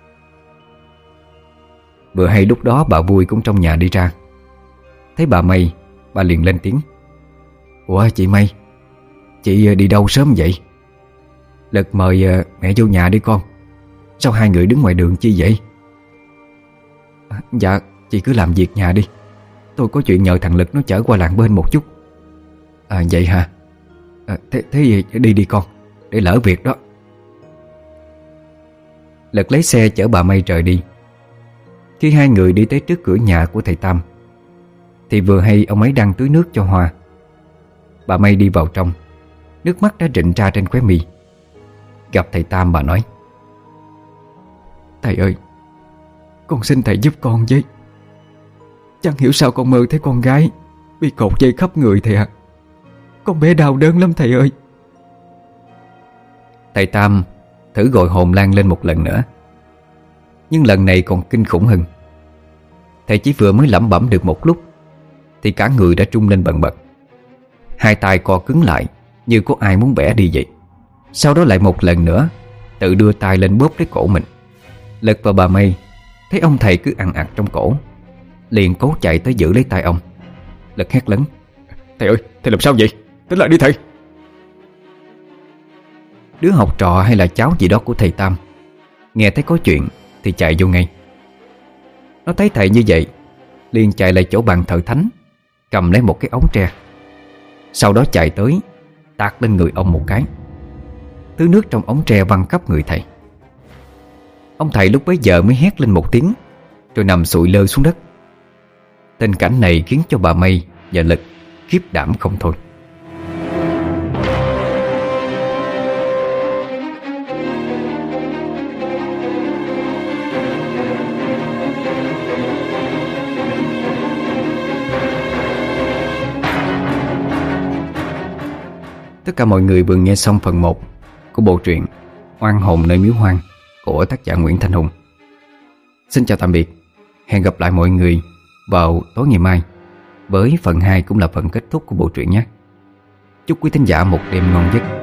Vừa hay lúc đó bà Vui cũng trong nhà đi ra. Thấy bà Mây, bà liền lên tiếng: Ủa chị Mây, chị đi đâu sớm vậy? Lực mời mẹ vô nhà đi con. Sao hai người đứng ngoài đường chi vậy? À, dạ chị cứ làm việc nhà đi, tôi có chuyện nhờ thằng Lực nó chở qua làng bên một chút. À vậy hả? À, thế, thế gì đi đi con, để lỡ việc đó. Lực lấy xe chở bà Mây rời đi. Khi hai người đi tới trước cửa nhà của thầy Tam thì vừa hay ông ấy đang tưới nước cho hoa. Bà Mây đi vào trong, nước mắt đã rịn ra trên khóe mi. Gặp thầy Tam, bà nói: Thầy ơi, con xin thầy giúp con với. Chẳng hiểu sao con mơ thấy con gái bị cột dây khắp người thầy ạ. Con bé đau đớn lắm thầy ơi. Thầy Tam thử gọi hồn Lan lên một lần nữa, nhưng lần này còn kinh khủng hơn. Thầy chỉ vừa mới lẩm bẩm được một lúc thì cả người đã trung lên bần bật. Hai tay co cứng lại như có ai muốn bẻ đi vậy. Sau đó lại một lần nữa tự đưa tay lên bóp lấy cổ mình. Lực và bà Mây thấy ông thầy cứ ằn ặt trong cổ, liền cố chạy tới giữ lấy tay ông. Lực hét lớn: Thầy ơi, thầy làm sao vậy? Tỉnh lại đi thầy. Đứa học trò hay là cháu gì đó của thầy Tam nghe thấy có chuyện thì chạy vô ngay. Nó thấy thầy như vậy liền chạy lại chỗ bàn thờ thánh, cầm lấy một cái ống tre. Sau đó chạy tới tạt lên người ông một cái. Thứ nước trong ống tre văng khắp người thầy. Ông thầy lúc bấy giờ mới hét lên một tiếng, rồi nằm sụi lơ xuống đất. Tình cảnh này khiến cho bà Mây và Lực khiếp đảm không thôi. Tất cả mọi người vừa nghe xong phần một của bộ truyện Oan hồn nơi miếu hoang của tác giả Nguyễn Thanh Hùng. Xin chào tạm biệt. Hẹn gặp lại mọi người vào tối ngày mai, với phần hai cũng là phần kết thúc của bộ truyện nhé. Chúc quý thính giả một đêm ngon giấc.